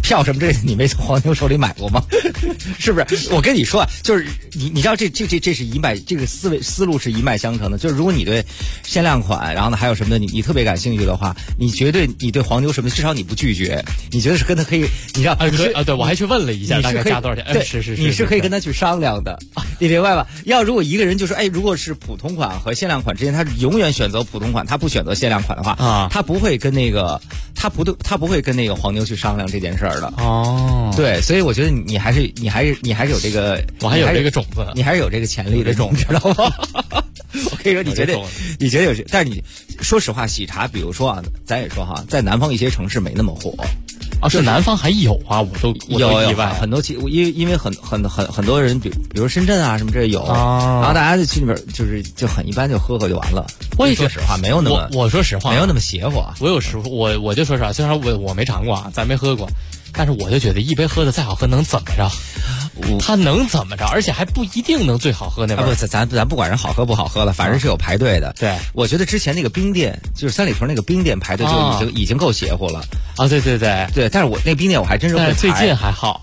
票什么之类的，你没从黄牛手里买过吗？是不是？我跟你说啊，就是你知道这是一脉，这个思路是一脉相承的。就是如果你对限量款，然后呢还有什么的，你特别感兴趣的话，你对黄牛什么的，至少你不拒绝，你觉得是跟他可以，你知道对，我还去问了一下大概加多少钱。 对， 是， 你是可以跟他去商量的，你明白吧？如果一个人就说，如果是普通款和限量款之间，他永远选择普通款，他不选择限量款的话啊，他不会跟那个黄牛去商量这件事儿的。哦，对，所以我觉得你还是有这个， 我还有这个种子， 你还是有这个潜力的种子，知道吗？我跟你说，你觉得有，但是你说实话，喜茶，比如说啊，咱也说哈，在南方一些城市没那么火。 是南方还有啊，我都意外， 很多因为很多人，比如深圳啊什么这有，然后大家就去那边就很一般，就喝就完了。 我也说实话，没有那么我说实话没有那么邪乎。 我就说实话，虽然我没尝过啊，咱没喝过，但是我就觉得一杯喝的再好喝能怎么着？它能怎么着？而且还不一定能最好喝那味儿。 咱不管人好喝不好喝了，反正是有排队的。 对， 我觉得之前那个冰店，就是三里屯那个冰店排队就已经够邪乎了。 啊，对， 但是我那冰店我还真是会排。 最近还好。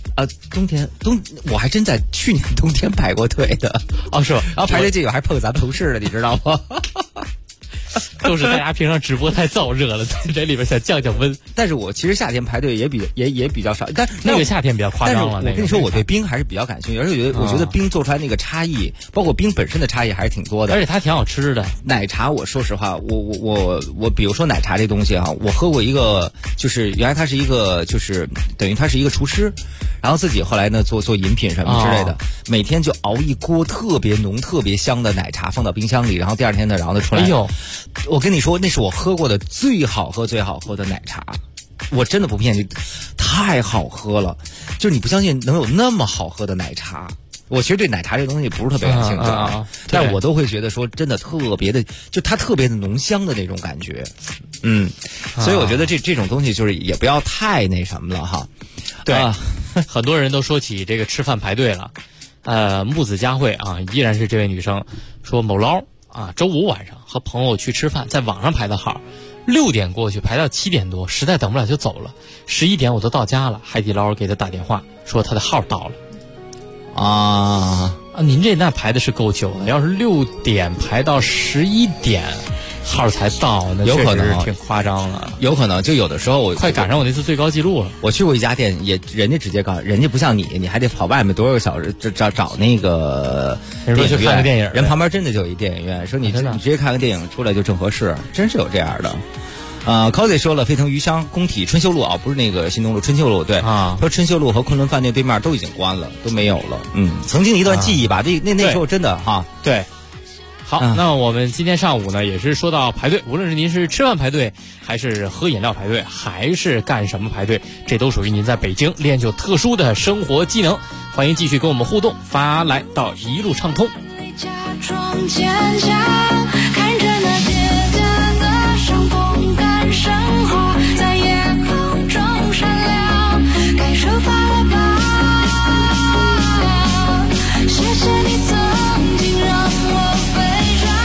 我还真在去年冬天排过队的。 哦，是吧？ 然后排队进去还碰咱同事了，你知道吗？ 都是大家平常直播太燥热了，在这里边想降温。 但是我其实夏天排队也比较少，但那个夏天比较夸张了。 我跟你说，我对冰还是比较感兴趣，而且我觉得冰做出来那个差异，包括冰本身的差异还是挺多的。 而且它挺好吃的。 奶茶，我说实话，我比如说奶茶这东西啊，我喝过一个，就是原来他是一个，就是等于他是一个厨师，然后自己后来呢做饮品什么之类的，每天就熬一锅特别浓、特别香的奶茶放到冰箱里，然后第二天呢，然后出来。 哎呦！ 我跟你说，那是我喝过的最好喝的奶茶，我真的不骗你，太好喝了，就是你不相信能有那么好喝的奶茶。我其实对奶茶这东西不是特别感兴趣但我都会觉得说真的特别的，就它特别的浓香的那种感觉。所以我觉得这种东西就是也不要太那什么了哈。 对，很多人都说起这个吃饭排队了。木子佳慧啊，依然是这位女生说某捞啊，周五晚上和朋友去吃饭，在网上排的号，6点过去排到7点多，实在等不了就走了。11点我都到家了，海底捞给他打电话说他的号到了。您这那排的是够久的，要是6点排到11点号才到，那有可能挺夸张了。 有可能就有的时候我快赶上我那次最高记录了。 我去过一家店，人家直接告诉，人家不像你还得跑外面多少个小时找那个电影院去看个电影， 人旁边真的就有一电影院，说你直接看个电影出来就正合适，真是有这样的。Cozy 说了，沸腾鱼香工体春秀路啊，不是那个新东路，春秀路，对啊，说春秀路和昆仑饭店对面都已经关了，都没有了。曾经一段记忆吧，那时候真的哈， 对。好，那我们今天上午呢，也是说到排队，无论是您是吃饭排队，还是喝饮料排队，还是干什么排队，这都属于您在北京练就特殊的生活技能。欢迎继续跟我们互动，发来到一路畅通。 假装坚强，看着那街灯的上风干生活在夜空中闪亮，该出发了吧？谢谢你曾经让我飞翔。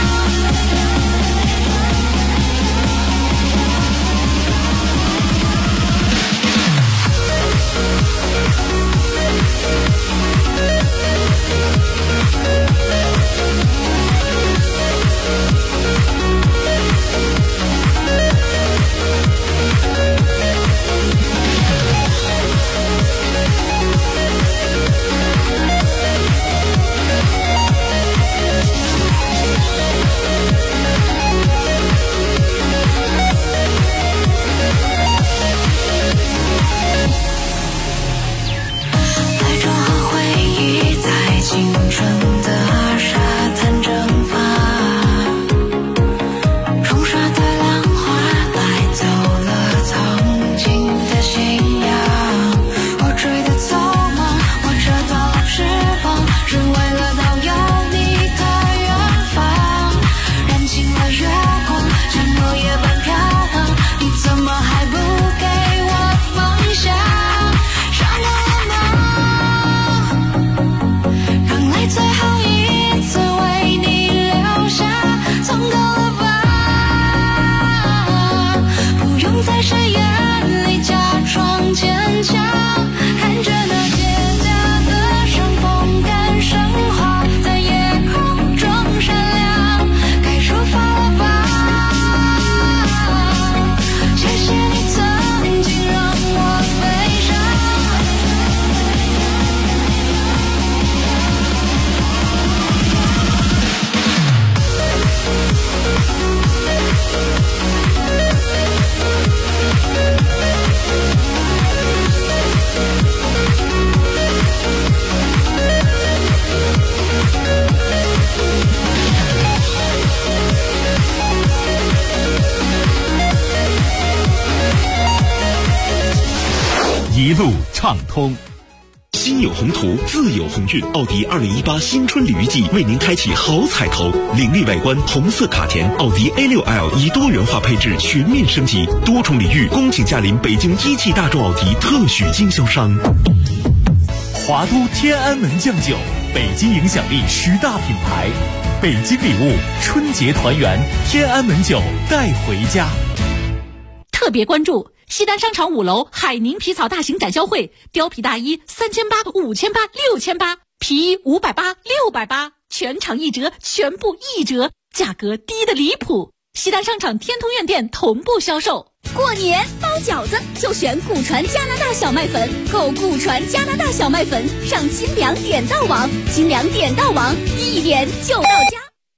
路畅通。心有宏图，自有鸿运。奥迪2018新春礼遇季为您开启好彩头，凌厉外观，红色卡钿，奥迪 A6L 以多元化配置全面升级，多重礼遇，恭请驾临北京一汽大众奥迪特许经销商。 华都天安门酱酒，北京影响力10大品牌，北京礼物，春节团圆，天安门酒带回家。 特别关注西单商场5楼海宁皮草大型展销会，貂皮大衣3800、5800、6800，皮衣580、680，全场1折，全部1折，价格低的离谱。西单商场天通苑店同步销售。 过年包饺子就选古传加拿大小麦粉，购古传加拿大小麦粉上金粮点到网，金粮点到网，1点就到家。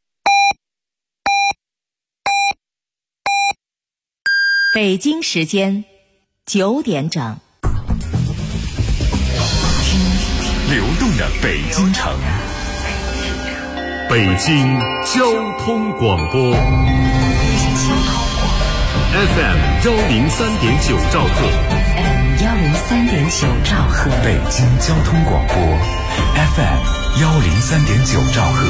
北京时间9点整， 流动的北京城，北京交通广播 FM 103.9兆赫 103.9兆赫， 北京交通广播 FM 103.9兆赫。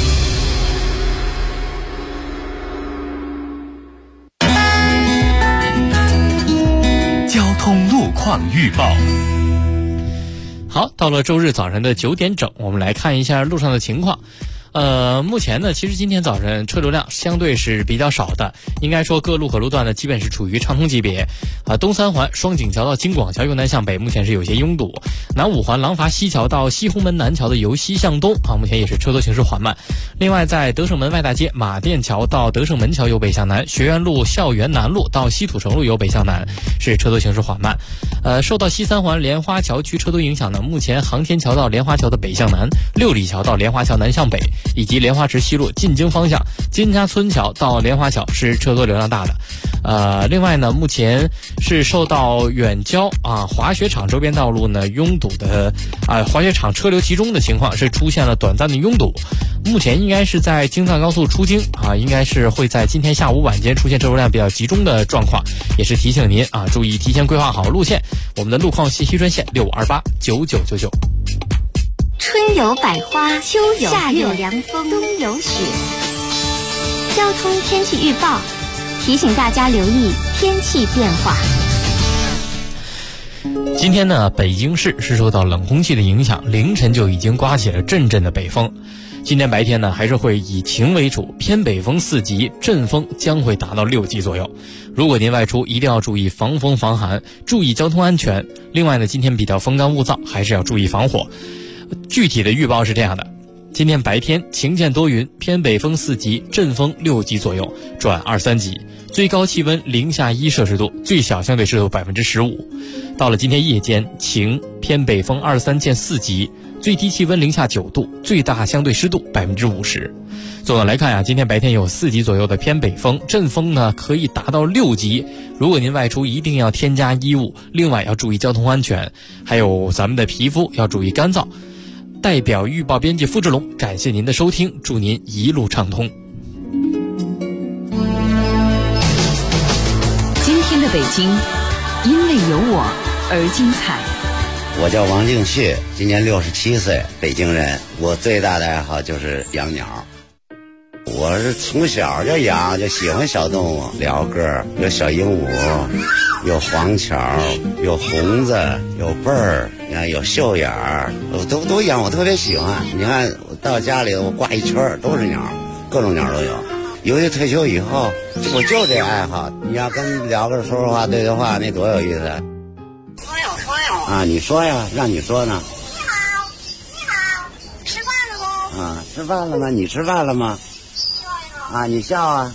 交通路况预报。 好，到了周日早晨的9点整，我们来看一下路上的情况。目前呢，其实今天早晨车流量相对是比较少的，应该说各路口路段呢基本是处于畅通级别。东三环双井桥到京广桥由南向北目前是有些拥堵，南五环廊坊西桥到西红门南桥的由西向东目前也是车多行驶缓慢。另外在德胜门外大街马甸桥到德胜门桥由北向南，学院路校园南路到西土城路由北向南是车多行驶缓慢。受到西三环莲花桥区车多影响呢，目前航天桥到莲花桥的北向南，六里桥到莲花桥南向北，以及莲花池西路进京方向金家村桥到莲花桥是车多流量大的。另外呢，目前是受到远郊滑雪场周边道路呢拥堵的滑雪场车流集中的情况，是出现了短暂的拥堵。目前应该是在京藏高速出京应该是会在今天下午晚间出现车流量比较集中的状况，也是提醒您注意提前规划好路线。我们的路况信息专线65289999。 春有百花，秋有夏有凉风，冬有雪。交通天气预报提醒大家留意天气变化。 今天呢，北京市是受到冷空气的影响，凌晨就已经刮起了阵阵的北风。今天白天呢，还是会以晴为主，偏北风4级，阵风将会达到6级左右。如果您外出，一定要注意防风防寒，注意交通安全。另外呢，今天比较风干物燥，还是要注意防火。具体的预报是这样的：今天白天晴间多云，偏北风4级，阵风6级左右，转2、3级，最高气温零下1摄氏度，最小相对湿度15%。到了今天夜间晴，偏北风2、3见4级，最低气温零下9度，最大相对湿度50%。总的来看今天白天有4级左右的偏北风，阵风呢可以达到6级。如果您外出一定要添加衣物，另外要注意交通安全，还有咱们的皮肤要注意干燥。代表预报编辑付志龙，感谢您的收听，祝您一路畅通。 今天的北京，因为有我而精彩。 我叫王敬旭，今年67岁，北京人。我最大的爱好就是养鸟。我是从小就养，就喜欢小动物，鹩哥，有小鹦鹉，有黄巧，有红子，有贝儿，你看有秀眼儿，我都养，我特别喜欢。你看我到家里，我挂一圈都是鸟，各种鸟都有。尤其退休以后，我就这爱好。你要跟鹩哥说说话对对话，那多有意思啊！你说呀，让你说呢。 你好，吃饭了吗？ 吃饭了吗？你吃饭了吗？你笑啊！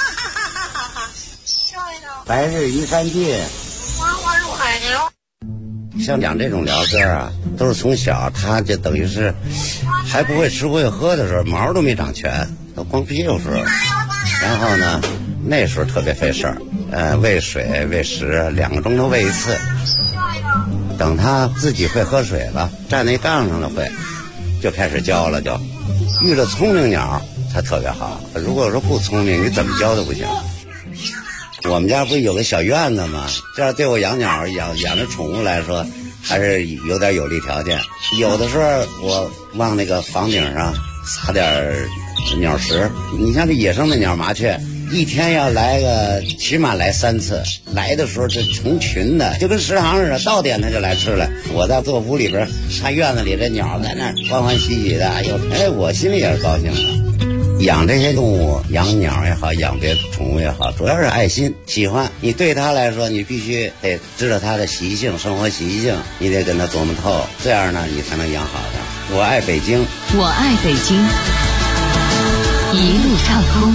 笑一笑。 白日依山尽， 花花入海流。 像养这种鹩哥都是从小他就等于是还不会吃不会喝的时候，毛都没长全，都光屁股时候。然后呢，那时候特别费事儿，喂水喂食2个钟头喂一次。等他自己会喝水了，站那杠上了会，就开始教了。就遇着聪明鸟，它特别好。如果说不聪明，你怎么教都不行。 我们家不是有个小院子吗？这样对我养鸟、养着宠物来说，还是有点有利条件。有的时候我往那个房顶上撒点鸟食。你像这野生的鸟麻雀，一天要来个起码来3次，来的时候这成群的，就跟食堂似的，到点它就来吃了。我在坐屋里边看院子里这鸟在那欢欢喜喜的，我心里也是高兴的。养这些动物，养鸟也好，养别的宠物也好，主要是爱心，喜欢。你对它来说，你必须得知道它的习性、生活习性，你得跟它琢磨透，这样呢，你才能养好它。我爱北京， 我爱北京，一路畅通。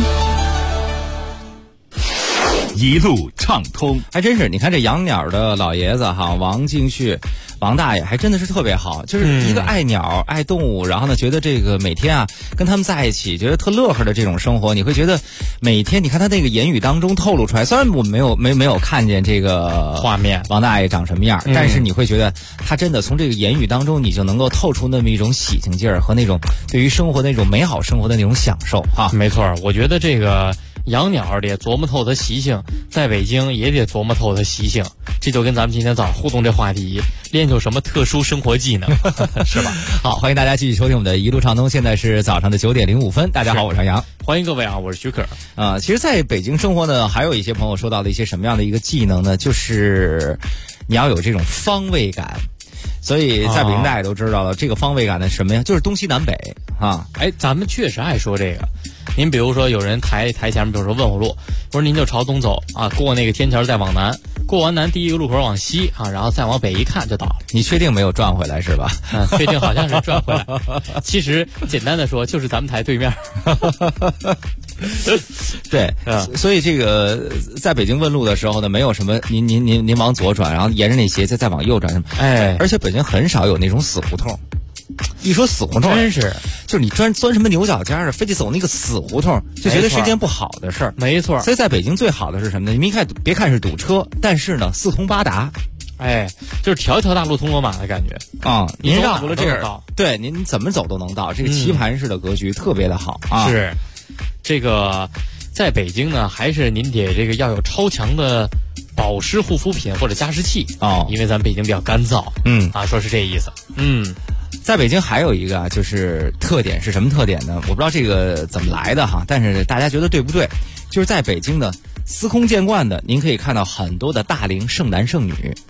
一路畅通， 还真是。你看这养鸟的老爷子哈，王敬旭，王大爷还真的是特别好，就是一个爱鸟、爱动物，然后呢，觉得这个每天啊跟他们在一起，觉得特乐呵的这种生活，你会觉得每天你看他那个言语当中透露出来，虽然我没有看见这个画面， 王大爷长什么样，但是你会觉得他真的从这个言语当中，你就能够透出那么一种喜庆劲儿和那种对于生活的那种美好生活的那种享受哈。 没错，我觉得这个养鸟得琢磨透它习性，在北京也得琢磨透它习性，这就跟咱们今天早上互动这话题，练就什么特殊生活技能，是吧？ 好，欢迎大家继续收听我们的一路畅通，现在是早上的9点05分。大家好，我是杨， 欢迎各位啊，我是徐可。 其实在北京生活呢，还有一些朋友说到了一些什么样的一个技能呢？就是你要有这种方位感。所以在北京大家都知道了，这个方位感呢什么呀？就是东西南北啊。 哎，咱们确实爱说这个。您比如说有人台前面，比如说问我路，我说您就朝东走啊，过那个天桥再往南，过完南第一个路口往西啊，然后再往北一看就到了。 你确定没有转回来是吧？ 确定好像是转回来。其实简单的说就是咱们台对面。 对，所以这个在北京问路的时候呢，没有什么您往左转，然后沿着那斜再往右转什么。 哎， 而且北京很少有那种死胡同。一说死胡同， 真是就是你钻什么牛角尖的，非得走那个死胡同，就觉得是件不好的事儿。 没错。 所以在北京最好的是什么呢？你别看是堵车，但是呢四通八达。 哎，就是条条大路通罗马的感觉啊！您绕了这儿， 对，您怎么走都能到。这个棋盘式的格局特别的好啊！ 是，这个在北京呢，还是您得这个要有超强的保湿护肤品或者加湿器哦， 因为咱北京比较干燥，说是这意思， 在北京还有一个啊，就是特点是什么特点呢？我不知道这个怎么来的哈，但是大家觉得对不对？就是在北京呢，司空见惯的，您可以看到很多的大龄剩男剩女。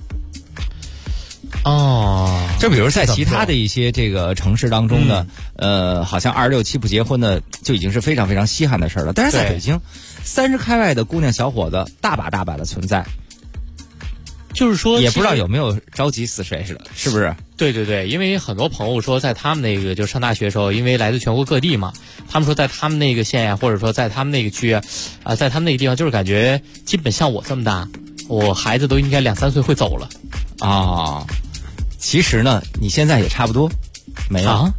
哦， 就比如在其他的一些这个城市当中呢，好像26、7不结婚的就已经是非常非常稀罕的事了。但是在北京，30开外的姑娘小伙子大把的存在。 就是说， 也不知道有没有着急死谁似的，是不是？ 对对对，因为很多朋友说，在他们那个就上大学的时候，因为来自全国各地嘛，他们说在他们那个县呀，或者说在他们那个区啊，在他们那个地方，就是感觉基本像我这么大，我孩子都应该2、3岁会走了啊。其实呢，你现在也差不多没了。 啊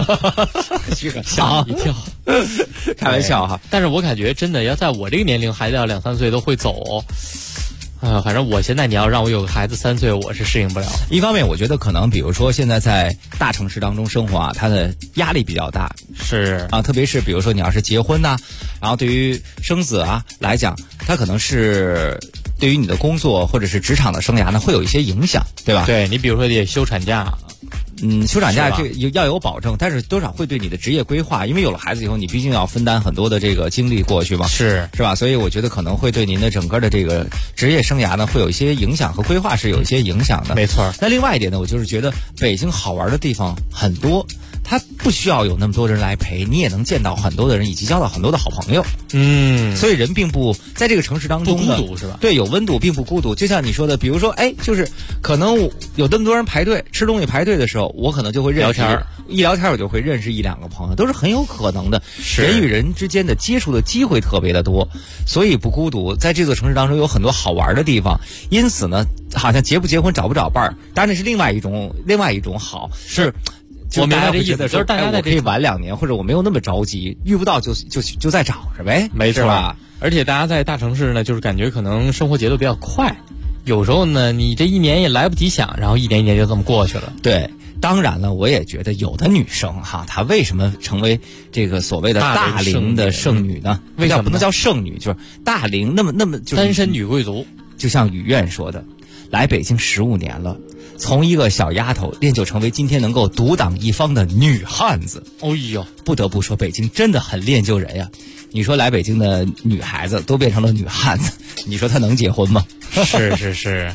吓一跳， 开玩笑哈。 但是我感觉真的要在我这个年龄，孩子要2、3岁都会走。反正我现在你要让我有个孩子3岁，我是适应不了。 一方面，我觉得可能比如说现在在大城市当中生活啊，它的压力比较大， 是啊，特别是比如说你要是结婚呐，然后对于生子啊来讲，它可能是对于你的工作或者是职场的生涯呢会有一些影响，对吧？ 对，你比如说得休产假。 休产假这要有保证，但是多少会对你的职业规划，因为有了孩子以后，你毕竟要分担很多的这个精力过去嘛， 是吧？所以我觉得可能会对您的整个的这个职业生涯呢，会有一些影响和规划是有一些影响的。 没错。 那另外一点呢，我就是觉得北京好玩的地方很多，它不需要有那么多人来陪，你也能见到很多的人，以及交到很多的好朋友。所以人并不在这个城市当中不孤独，是吧？ 对，有温度，并不孤独。就像你说的，比如说，就是可能有那么多人排队吃东西排队的时候，我可能就会认识聊天我就会认识1、2个朋友，都是很有可能的。人与人之间的接触的机会特别的多，所以不孤独。在这座城市当中有很多好玩的地方，因此呢，好像结不结婚找不找伴儿，当然这是另外一种好是。 我明白这意思，就是大家可以晚2年，或者我没有那么着急，遇不到就再找着呗， 没错吧？ 而且大家在大城市呢，就是感觉可能生活节奏比较快，有时候呢，你这1年也来不及想，然后一年就这么过去了。 对， 当然了，我也觉得有的女生哈，她为什么成为这个所谓的大龄的剩女呢？ 为什么不能叫剩女，就是大龄那么就是单身女贵族。 就像雨苑说的，来北京15年了，从一个小丫头练就成为今天能够独当一方的女汉子。 哦呦， 不得不说，北京真的很练就人呀。你说来北京的女孩子都变成了女汉子，你说她能结婚吗？ 是。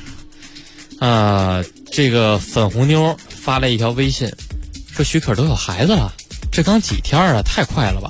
这个粉红妞发来一条微信，说许可都有孩子了，这刚几天啊，太快了吧？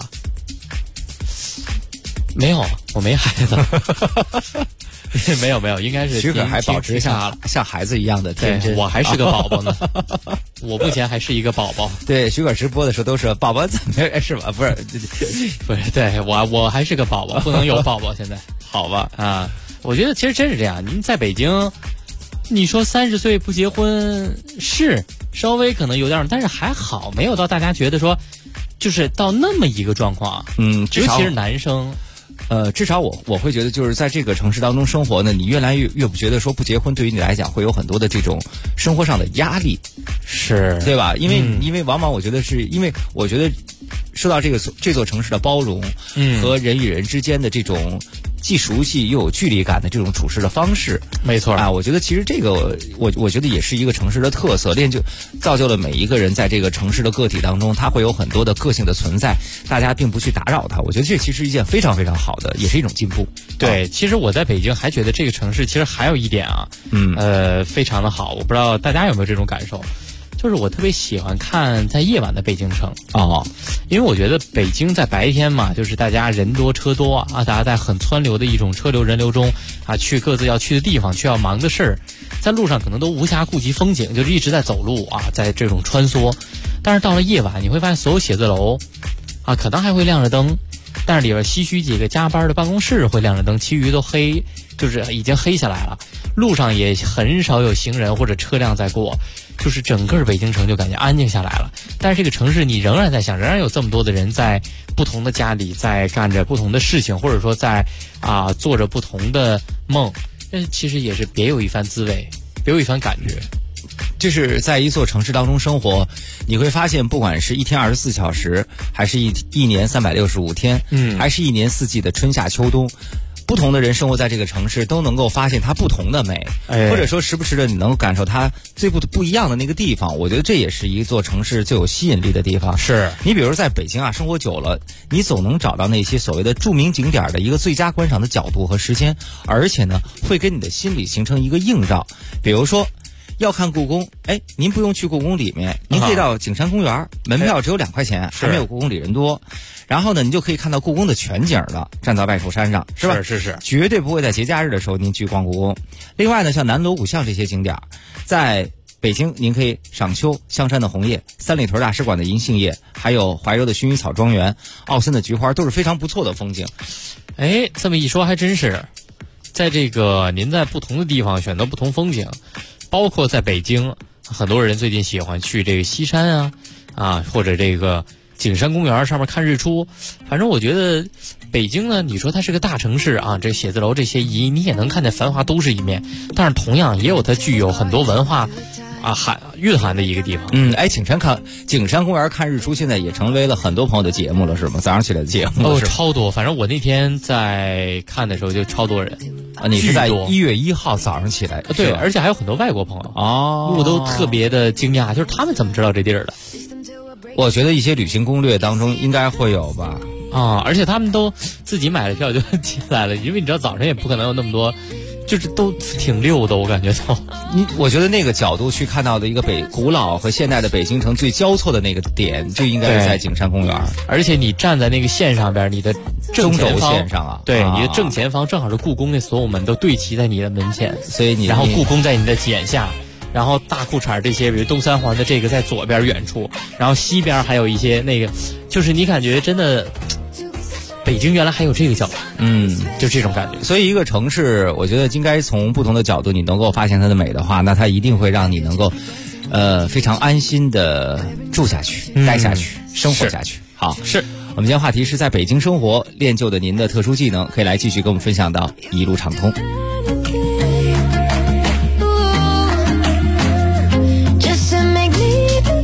没有，我没孩子。没有，应该是许可还保持像孩子一样的天真。 我还是个宝宝呢，我目前还是一个宝宝。 对，许可直播的时候都是宝宝怎么是吧？不是， 对我还是个宝宝，不能有宝宝。现在好吧啊，我觉得其实真是这样。您在北京，你说30岁不结婚是稍微可能有点，但是还好，没有到大家觉得说就是到那么一个状况。尤其是男生。 至少我会觉得，就是在这个城市当中生活呢，你越来越不觉得说不结婚对于你来讲会有很多的这种生活上的压力， 是对吧？因为往往我觉得是因为我觉得受到这座城市的包容，和人与人之间的这种既熟悉又有距离感的这种处事的方式， 没错啊，我觉得其实这个我觉得也是一个城市的特色，造就了每一个人在这个城市的个体当中，他会有很多的个性的存在，大家并不去打扰他，我觉得这其实是一件非常非常好的，也是一种进步。 对，其实我在北京还觉得这个城市其实还有一点啊，非常的好，我不知道大家有没有这种感受。就是我特别喜欢看在夜晚的北京城因为我觉得北京在白天嘛，就是大家人多车多啊，大家在很湍流的一种车流人流中啊，去各自要去的地方，去要忙的事儿，在路上可能都无暇顾及风景，就是一直在走路啊，在这种穿梭。但是到了夜晚，你会发现所有写字楼啊，可能还会亮着灯，但是里边唏嘘几个加班的办公室会亮着灯，其余都黑，就是已经黑下来了。路上也很少有行人或者车辆在过，就是整个北京城就感觉安静下来了。但是这个城市你仍然在想，仍然有这么多的人在不同的家里在干着不同的事情，或者说在做着不同的梦，但是其实也是别有一番滋味，别有一番感觉。 就是在一座城市当中生活，你会发现不管是一天24小时，还是一年365天，还是一年四季的春夏秋冬，不同的人生活在这个城市都能够发现它不同的美，或者说时不时的你能够感受它最不一样的那个地方。我觉得这也是一座城市最有吸引力的地方。 是你比如在北京生活久了，你总能找到那些所谓的著名景点的一个最佳观赏的角度和时间，而且呢会跟你的心理形成一个映照。比如说要看故宫，您不用去故宫里面，您可以到景山公园，门票只有2块钱，还没有故宫里人多。然后呢，你就可以看到故宫的全景了，站在外头山上，是吧？ 是， 绝对不会在节假日的时候您去逛故宫。另外呢，像南锣鼓巷这些景点，在北京您可以赏秋，香山的红叶，三里屯大使馆的银杏叶，还有怀柔的薰衣草庄园，奥森的菊花，都是非常不错的风景。 这么一说还真是，在这个您在不同的地方选择不同风景，包括在北京，很多人最近喜欢去这个西山或者这个景山公园上面看日出。反正我觉得北京呢，你说它是个大城市啊，这写字楼这些你也能看见繁华都市一面，但是同样也有它具有很多文化蕴含的一个地方。 景山公园看日出现在也成为了很多朋友的节目了，是吗？早上起来的节目超多。反正我那天在看的时候就超多人你是在1月1号早上起来？ 对，而且还有很多外国朋友我都特别的惊讶，就是他们怎么知道这地儿的？ 我觉得一些旅行攻略当中应该会有吧。 而且他们都自己买了票就进来了，因为你知道早上也不可能有那么多，就是都挺溜的，我感觉到。 我觉得那个角度去看到的一个古老和现代的北京城最交错的那个点，就应该是在景山公园。 而且你站在那个线上边，你的正前方中轴线上对，你的正前方正好是故宫那所有门都对齐在你的门前， 所以然后故宫在你的眼下。然后大裤衩这些，比如东三环的这个在左边远处，然后西边还有一些那个，就是你感觉真的，北京原来还有这个角度，就这种感觉。 所以一个城市，我觉得应该从不同的角度，你能够发现它的美的话，那它一定会让你能够，非常安心的住下去、待下去、生活下去。好， 是我们今天话题是在北京生活练就的您的特殊技能，可以来继续跟我们分享到一路畅通。 Just to make me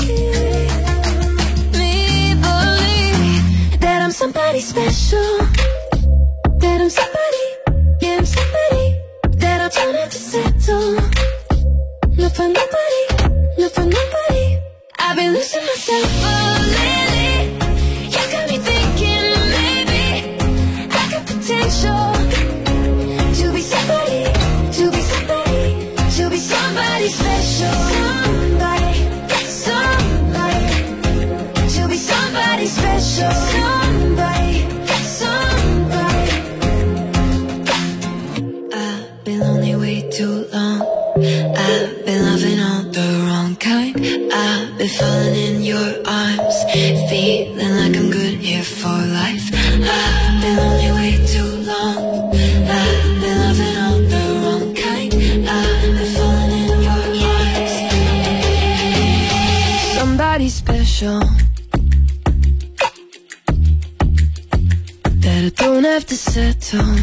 special. Somebody, somebody. I've been lonely way too long. I've been loving all the wrong kind. I've been falling in your arms, feeling like I'm good here for life. I've been lonely way too long. I've been loving all the wrong kind. I've been falling in your arms. Somebody special that I don't have to settle.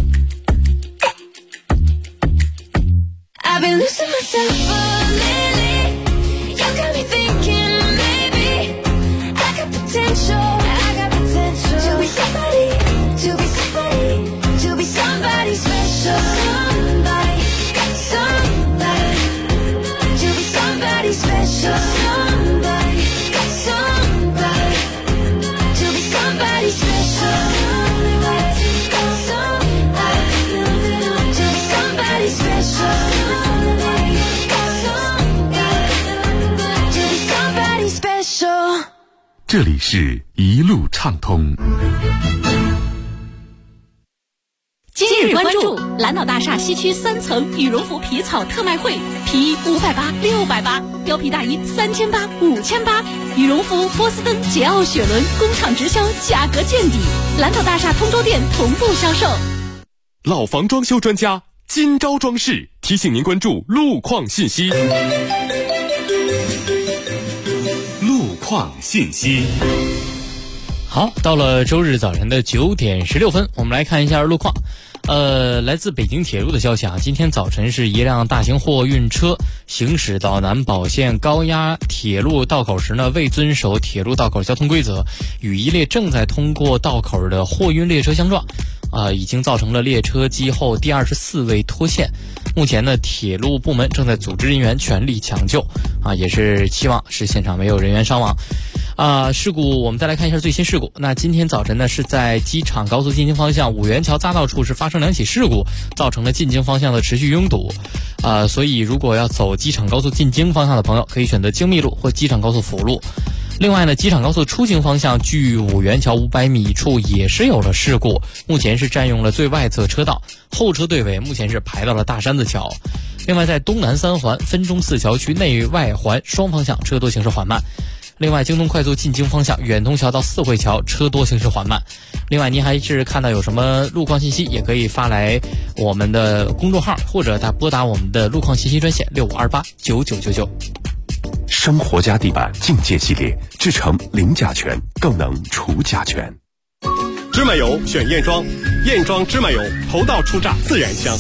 I've been losing myself lately. You got me thinking maybe I got potential. I got potential to be somebody, to be somebody, to be somebody special. Somebody, somebody, to be somebody special. Somebody, somebody, to be somebody special. Somebody, to be somebody special. 这里是一路畅通。 今日关注蓝岛大厦西区3层羽绒服皮草特卖会，皮衣580、680，貂皮大衣3800、5800，羽绒服波司登、捷奥雪伦工厂直销，价格见底。蓝岛大厦通州店同步销售。 老房装修专家今朝装饰提醒您关注路况信息。路况信息。 好，到了周日早晨的9点16分，我们来看一下路况。来自北京铁路的消息啊，今天早晨是一辆大型货运车行驶到南宝线高压铁路道口时呢，未遵守铁路道口交通规则，与一列正在通过道口的货运列车相撞，已经造成了列车机后第24位脱线。目前呢，铁路部门正在组织人员全力抢救，也是期望是现场没有人员伤亡。事故我们再来看一下最新事故。那今天早晨呢，是在机场高速进京方向五元桥匝道处是发生2起事故，造成了进京方向的持续拥堵。所以如果要走机场高速进京方向的朋友，可以选择京密路或机场高速辅路。另外呢，机场高速出京方向距五元桥500米处也是有了事故，目前是占用了最外侧车道，后车队尾目前是排到了大山子桥。另外在东南3环分钟4桥区内外环双方向车多行驶缓慢。另外京东快速进京方向远通桥到四惠桥车多行驶缓慢。另外您还是看到有什么路况信息，也可以发来我们的公众号，或者拨打我们的路况信息专线65289999。 生活家地板境界系列，制成零甲醛，更能除甲醛。 芝麻油选燕庄，燕庄芝麻油头道初榨自然香。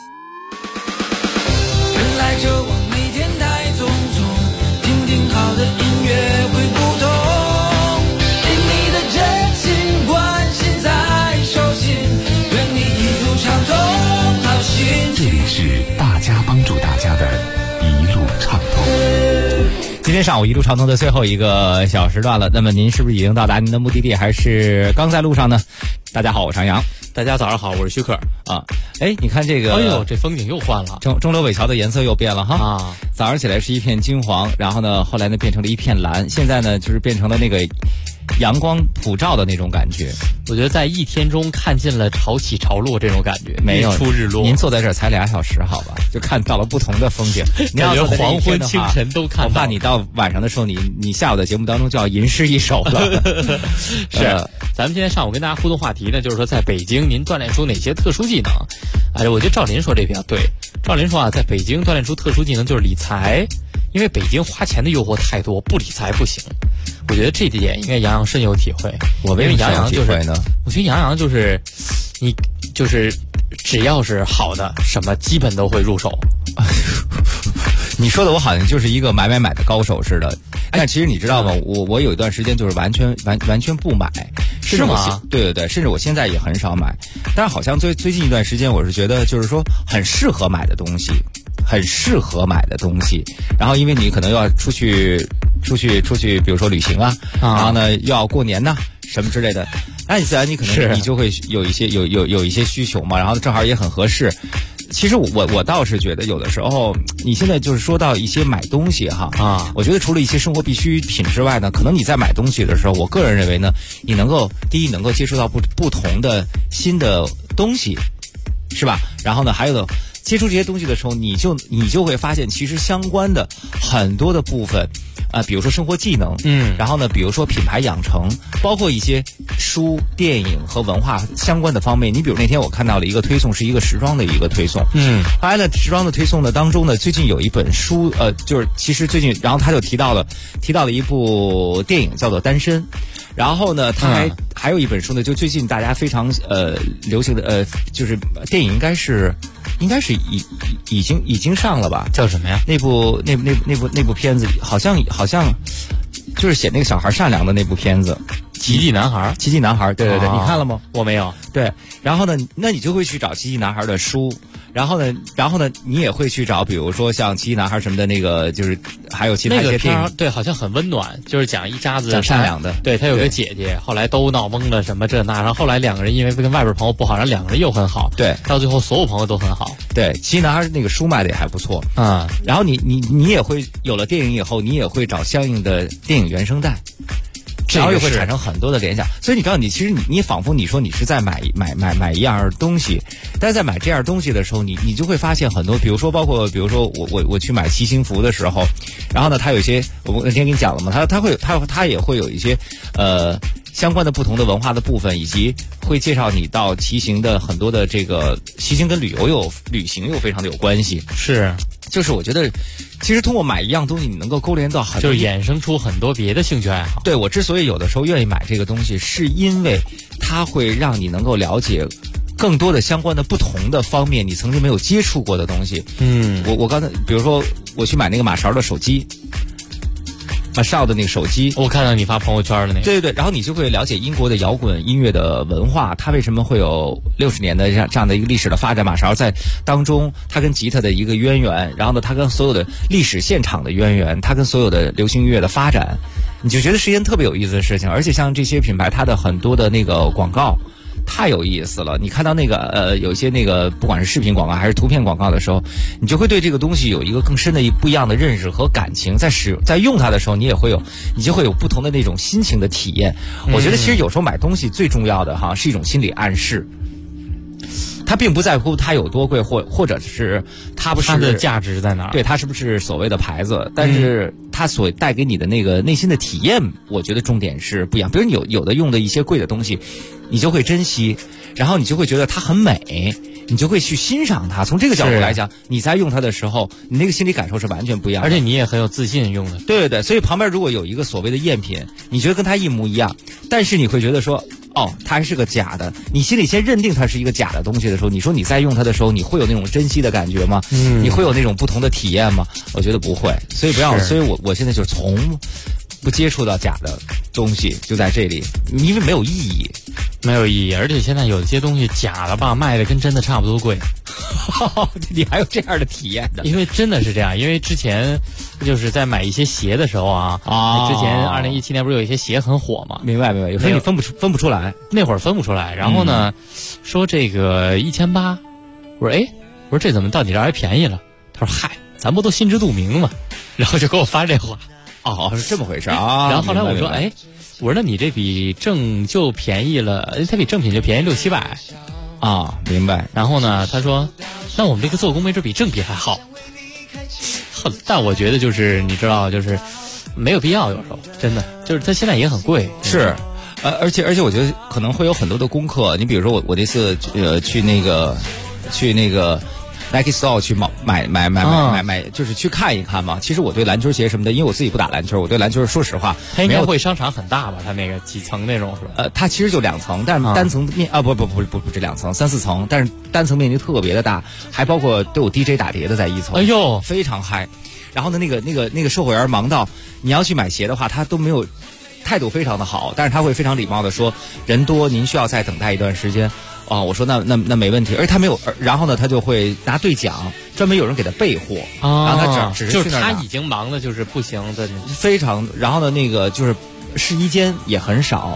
人来者往，每天台匆匆，听听好的音乐会不同。对你的真心关心在手心，愿你一路畅通，好心情。 这里是大家帮助大家的一路畅通。 今天上午一路畅通的最后一个小时段了，那么您是不是已经到达您的目的地，还是刚在路上呢？大家好，我是杨洋。 大家早上好，我是徐克啊。哎，你看这个， 哎呦，这风景又换了， 中流尾桥的颜色又变了哈啊！ 早上起来是一片金黄，然后呢，后来呢变成了一片蓝，现在呢就是变成了那个阳光普照的那种感觉。 我觉得在一天中看尽了潮起潮落这种感觉， 没有日出日落。 您坐在这儿才2小时，好吧，就看到了不同的风景。 感觉黄昏、清晨都看到。 我怕你到晚上的时候，你下午的节目当中就要吟诗一首了。 是，咱们今天上午跟大家互动话题呢，就是说在北京您锻炼出哪些特殊技能？我觉得赵林说这比较对。赵林说啊，在北京锻炼出特殊技能就是理财，因为北京花钱的诱惑太多，不理财不行。我觉得这点应该杨洋深有体会。 我为什么杨洋就是呢？ 我觉得杨洋就是你就是只要是好的，什么基本都会入手。 你说的我好像就是一个买的高手似的，但其实你知道吗？我有一段时间就是完全不买， 是吗？ 对，甚至我现在也很少买。但是好像最近一段时间，我是觉得就是说很适合买的东西，然后因为你可能要出去，比如说旅行啊，然后呢又要过年呐，什么之类的，那自然你可能你就会有一些需求嘛，然后正好也很合适。 其实我倒是觉得有的时候，你现在就是说到一些买东西哈啊，我觉得除了一些生活必需品之外呢，可能你在买东西的时候，我个人认为呢，你能够第一能够接触到不同的新的东西，是吧？然后呢，还有呢，接触这些东西的时候，你就会发现，其实相关的很多的部分。比如说生活技能，然后呢，比如说品牌养成，包括一些书、电影和文化相关的方面。你比如那天我看到了一个推送，是一个时装的一个推送，后来呢，时装的推送呢当中呢，最近有一本书，就是其实最近，然后他就提到了一部电影叫做《单身》，然后呢，他还有一本书呢，就最近大家非常流行的就是电影应该是已经上了吧？ 叫什么呀？ 那部片子好像就是写那个小孩善良的那部片子， 奇迹男孩。 奇迹男孩，对，你看了吗？ 我没有。 对，然后呢，那你就会去找奇迹男孩的书。然后呢，你也会去找，比如说像奇迹男孩什么的那个，就是还有其他一些电影， 对，好像很温暖，就是讲一家子讲善良的。 对，他有个姐姐，后来都闹崩了什么这那，然后后来两个人因为跟外边朋友不好，然后两个人又很好， 对， 到最后所有朋友都很好。 对，奇迹男孩那个书卖的也还不错啊。 然后你也会有了电影以后，你也会找相应的电影原声带。然后又会产生很多的联想，所以你知道，其实你仿佛你说你是在买一样东西，但是在买这样东西的时候，你就会发现很多，比如说我去买骑行服的时候，然后呢，它有一些我那天跟你讲了嘛，它也会有一些相关的不同的文化的部分，以及会介绍你到骑行的很多的这个骑行跟旅行又非常的有关系， 是。 就是我觉得，其实通过买一样东西，你能够勾连到很多， 就是衍生出很多别的兴趣爱好。 对，我之所以有的时候愿意买这个东西，是因为它会让你能够了解更多的相关的不同的方面，你曾经没有接触过的东西。我刚才比如说我去买那个马勺的手机。马少的那个手机， 我看到你发朋友圈的那个， 对，然后你就会了解英国的摇滚音乐的文化，它为什么会有60年的这样的一个历史的发展。马勺在当中，它跟吉他的一个渊源，然后呢，它跟所有的历史现场的渊源，它跟所有的流行音乐的发展，你就觉得是一件特别有意思的事情。而且像这些品牌，它的很多的那个广告。太有意思了！你看到那个有一些那个不管是视频广告还是图片广告的时候，你就会对这个东西有一个更深的不一样的认识和感情。在用它的时候，你就会有不同的那种心情的体验。我觉得其实有时候买东西最重要的哈是一种心理暗示。它并不在乎它有多贵，或者是它不是它的价值在哪儿， 对，它是不是所谓的牌子，但是它所带给你的那个内心的体验，我觉得重点是不一样。比如你有的用的一些贵的东西，你就会珍惜，然后你就会觉得它很美，你就会去欣赏它。从这个角度来讲，你在用它的时候，你那个心理感受是完全不一样的， 而且你也很有自信用的。 对，所以旁边如果有一个所谓的赝品，你觉得跟它一模一样，但是你会觉得说，哦，它还是个假的，你心里先认定它是一个假的东西的时候，你说你在用它的时候，你会有那种珍惜的感觉吗？你会有那种不同的体验吗？我觉得不会，所以不要。所以我现在就从不接触到假的东西，就在这里，因为没有意义， 而且现在有些东西假的吧，卖的跟真的差不多贵。 你还有这样的体验的？ 因为真的是这样，因为之前就是在买一些鞋的时候之前2017年不是有一些鞋很火吗？ 明白，有时候你分不出来， 那会儿分不出来。然后呢，说这个1800，我说这怎么到你这儿还便宜了？他说嗨，咱不都心知肚明吗？然后就给我发这话。 哦，是这么回事啊。 然后后来我说，我说那你这比正就便宜了，它比正品就便宜600-700 啊，明白。 然后呢，他说，那我们这个做工没准比正品还好。但我觉得就是你知道，就是没有必要，有时候真的就是它现在也很贵。 是，而且我觉得可能会有很多的功课。你比如说我这次去那个 Nike Store 去买，就是去看一看嘛。其实我对篮球鞋什么的，因为我自己不打篮球，我对篮球说实话， 它应该会商场很大吧？它那个几层那种是吧？ 它其实就2层，但是单层面不这2层3-4层，但是单层面积特别的大，还包括都有 DJ 打碟的在1层。 哎呦， 非常嗨。然后呢，那个售货员忙到你要去买鞋的话，他都没有态度非常的好，但是他会非常礼貌的说人多，您需要再等待一段时间。我说那没问题，而且他没有，然后呢，他就会拿对讲，专门有人给他备货，然后他只是去那儿， 就是他已经忙的就是不行的， 非常，然后呢，那个就是试衣间也很少，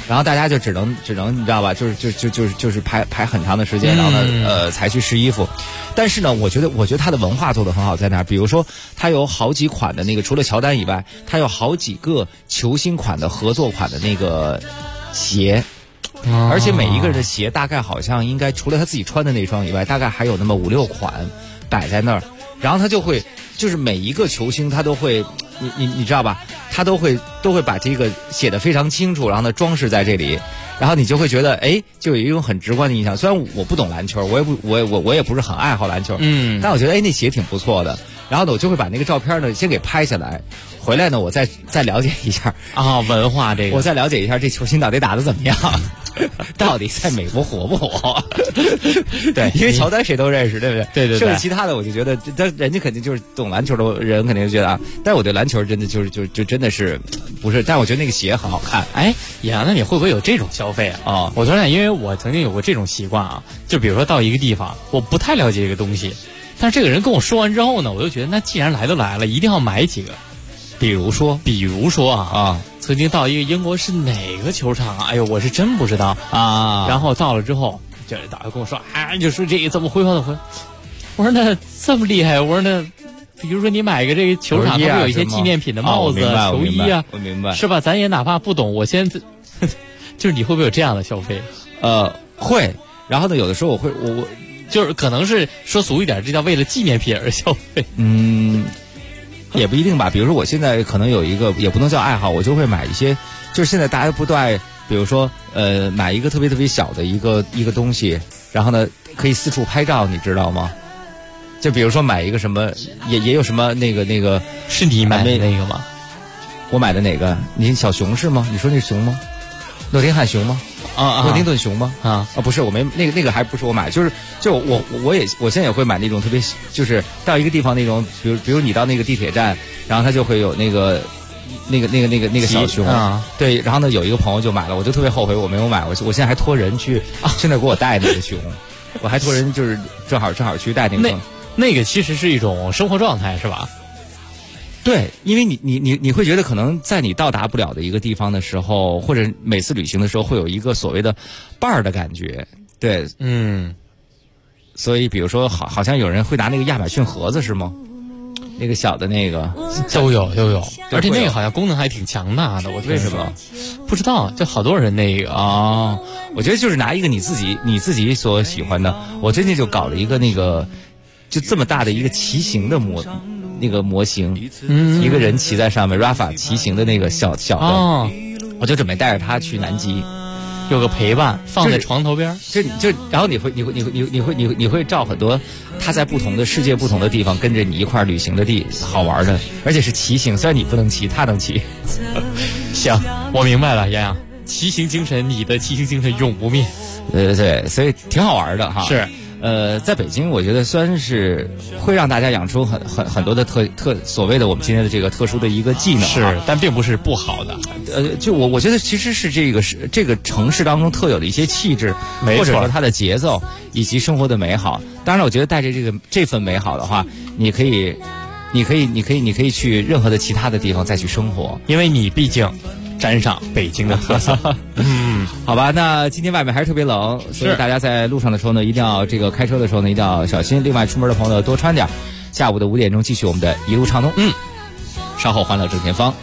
然后大家就只能你知道吧，就是排很长的时间，然后呢才去试衣服。但是呢，我觉得他的文化做得很好在哪儿？比如说他有好几款的那个，除了乔丹以外，他有好几个球星款的合作款的那个鞋。而且每一个人的鞋大概好像应该除了他自己穿的那双以外，大概还有那么5-6款摆在那儿，然后他就会就是每一个球星他都会，你知道吧？他都会把这个写得非常清楚，然后呢装饰在这里，然后你就会觉得就有一种很直观的印象。虽然我不懂篮球，我也不是很爱好篮球，但我觉得那鞋挺不错的。然后呢，我就会把那个照片呢先给拍下来，回来呢我再了解一下文化这个， 我再了解一下这球星到底打得怎么样。到底在美国火不火？对，因为乔丹谁都认识，对不对？ 对。 甚至其他的，我就觉得，人家肯定就是懂篮球的人，肯定就觉得但是我对篮球真的就真的是不是？但我觉得那个鞋很好看。 那你会不会有这种消费啊？我昨天因为我曾经有过这种习惯啊，就比如说到一个地方，我不太了解这个东西，但是这个人跟我说完之后呢，我就觉得那既然来都来了，一定要买几个。比如说曾经到一个英国是哪个球场啊？我是真不知道啊。然后到了之后，就是导游跟我说就说这个怎么挥发的挥。我说那这么厉害，我说那比如说你买个这个球场，它会有一些纪念品的帽子、球衣啊， 我明白， 是吧？咱也哪怕不懂，我先就是你会不会有这样的消费？ 会。然后呢，有的时候我就是可能是说俗一点，这叫为了纪念品而消费。 也不一定吧，比如说我现在可能有一个也不能叫爱好，我就会买一些，就是现在大家不都爱，比如说买一个特别特别小的一个东西，然后呢可以四处拍照，你知道吗？就比如说买一个什么，也有什么那个是你买的那个吗？ 我买的哪个？你小熊是吗？你说那是熊吗？诺丁汉熊吗？诺丁顿熊吗？不是，我没那个还不是我买，就我现在也会买那种特别，就是到一个地方那种，比如你到那个地铁站，然后他就会有那个小熊对，然后呢有一个朋友就买了，我就特别后悔我没有买，我现在还托人去现在给我带那个熊，我还托人就是正好去带那个熊。 那个其实是一种生活状态，是吧？ 对，因为你会觉得可能在你到达不了的一个地方的时候，或者每次旅行的时候，会有一个所谓的伴儿的感觉。对，所以比如说好像有人会拿那个亚马逊盒子是吗？那个小的那个都有，而且那个好像功能还挺强大的。我为什么不知道？就好多人那个我觉得就是拿一个你自己所喜欢的。我最近就搞了一个那个就这么大的一个骑行的模型，一个人骑在上面 ，Rafa 骑行的那个小的，我就准备带着他去南极， 有个陪伴，放在床头边， 然后你会照很多他在世界不同的地方跟着你一块旅行的好玩的，而且是骑行，虽然你不能骑，他能骑。 行，我明白了，洋洋，骑行精神，你的骑行精神永不灭。 对，所以挺好玩的哈。 是。 在北京，我觉得算是会让大家养出很多的所谓的我们今天的这个特殊的一个技能， 是，但并不是不好的。 就我觉得其实是这个城市当中特有的一些气质，或者说它的节奏以及生活的美好。当然，我觉得带着这份美好的话，你可以去任何的其他的地方再去生活， 因为你毕竟沾上北京的特色。 好吧，那今天外面还是特别冷，所以大家在路上的时候呢，一定要开车的时候呢，一定要小心。另外，出门的朋友多穿点。下午的5点钟继续我们的一路畅通。稍后欢乐正前方。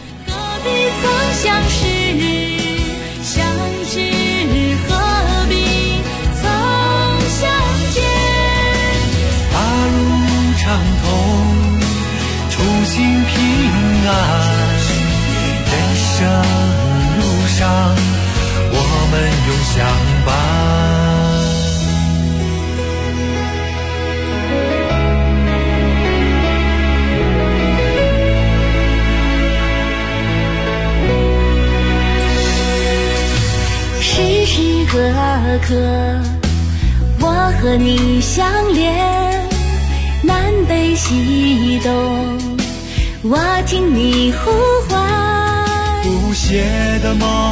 大路畅通，出行平安。人生路上，我们永相伴。 时时刻刻，我和你相连，南北西东，我听你呼唤。 不懈的梦。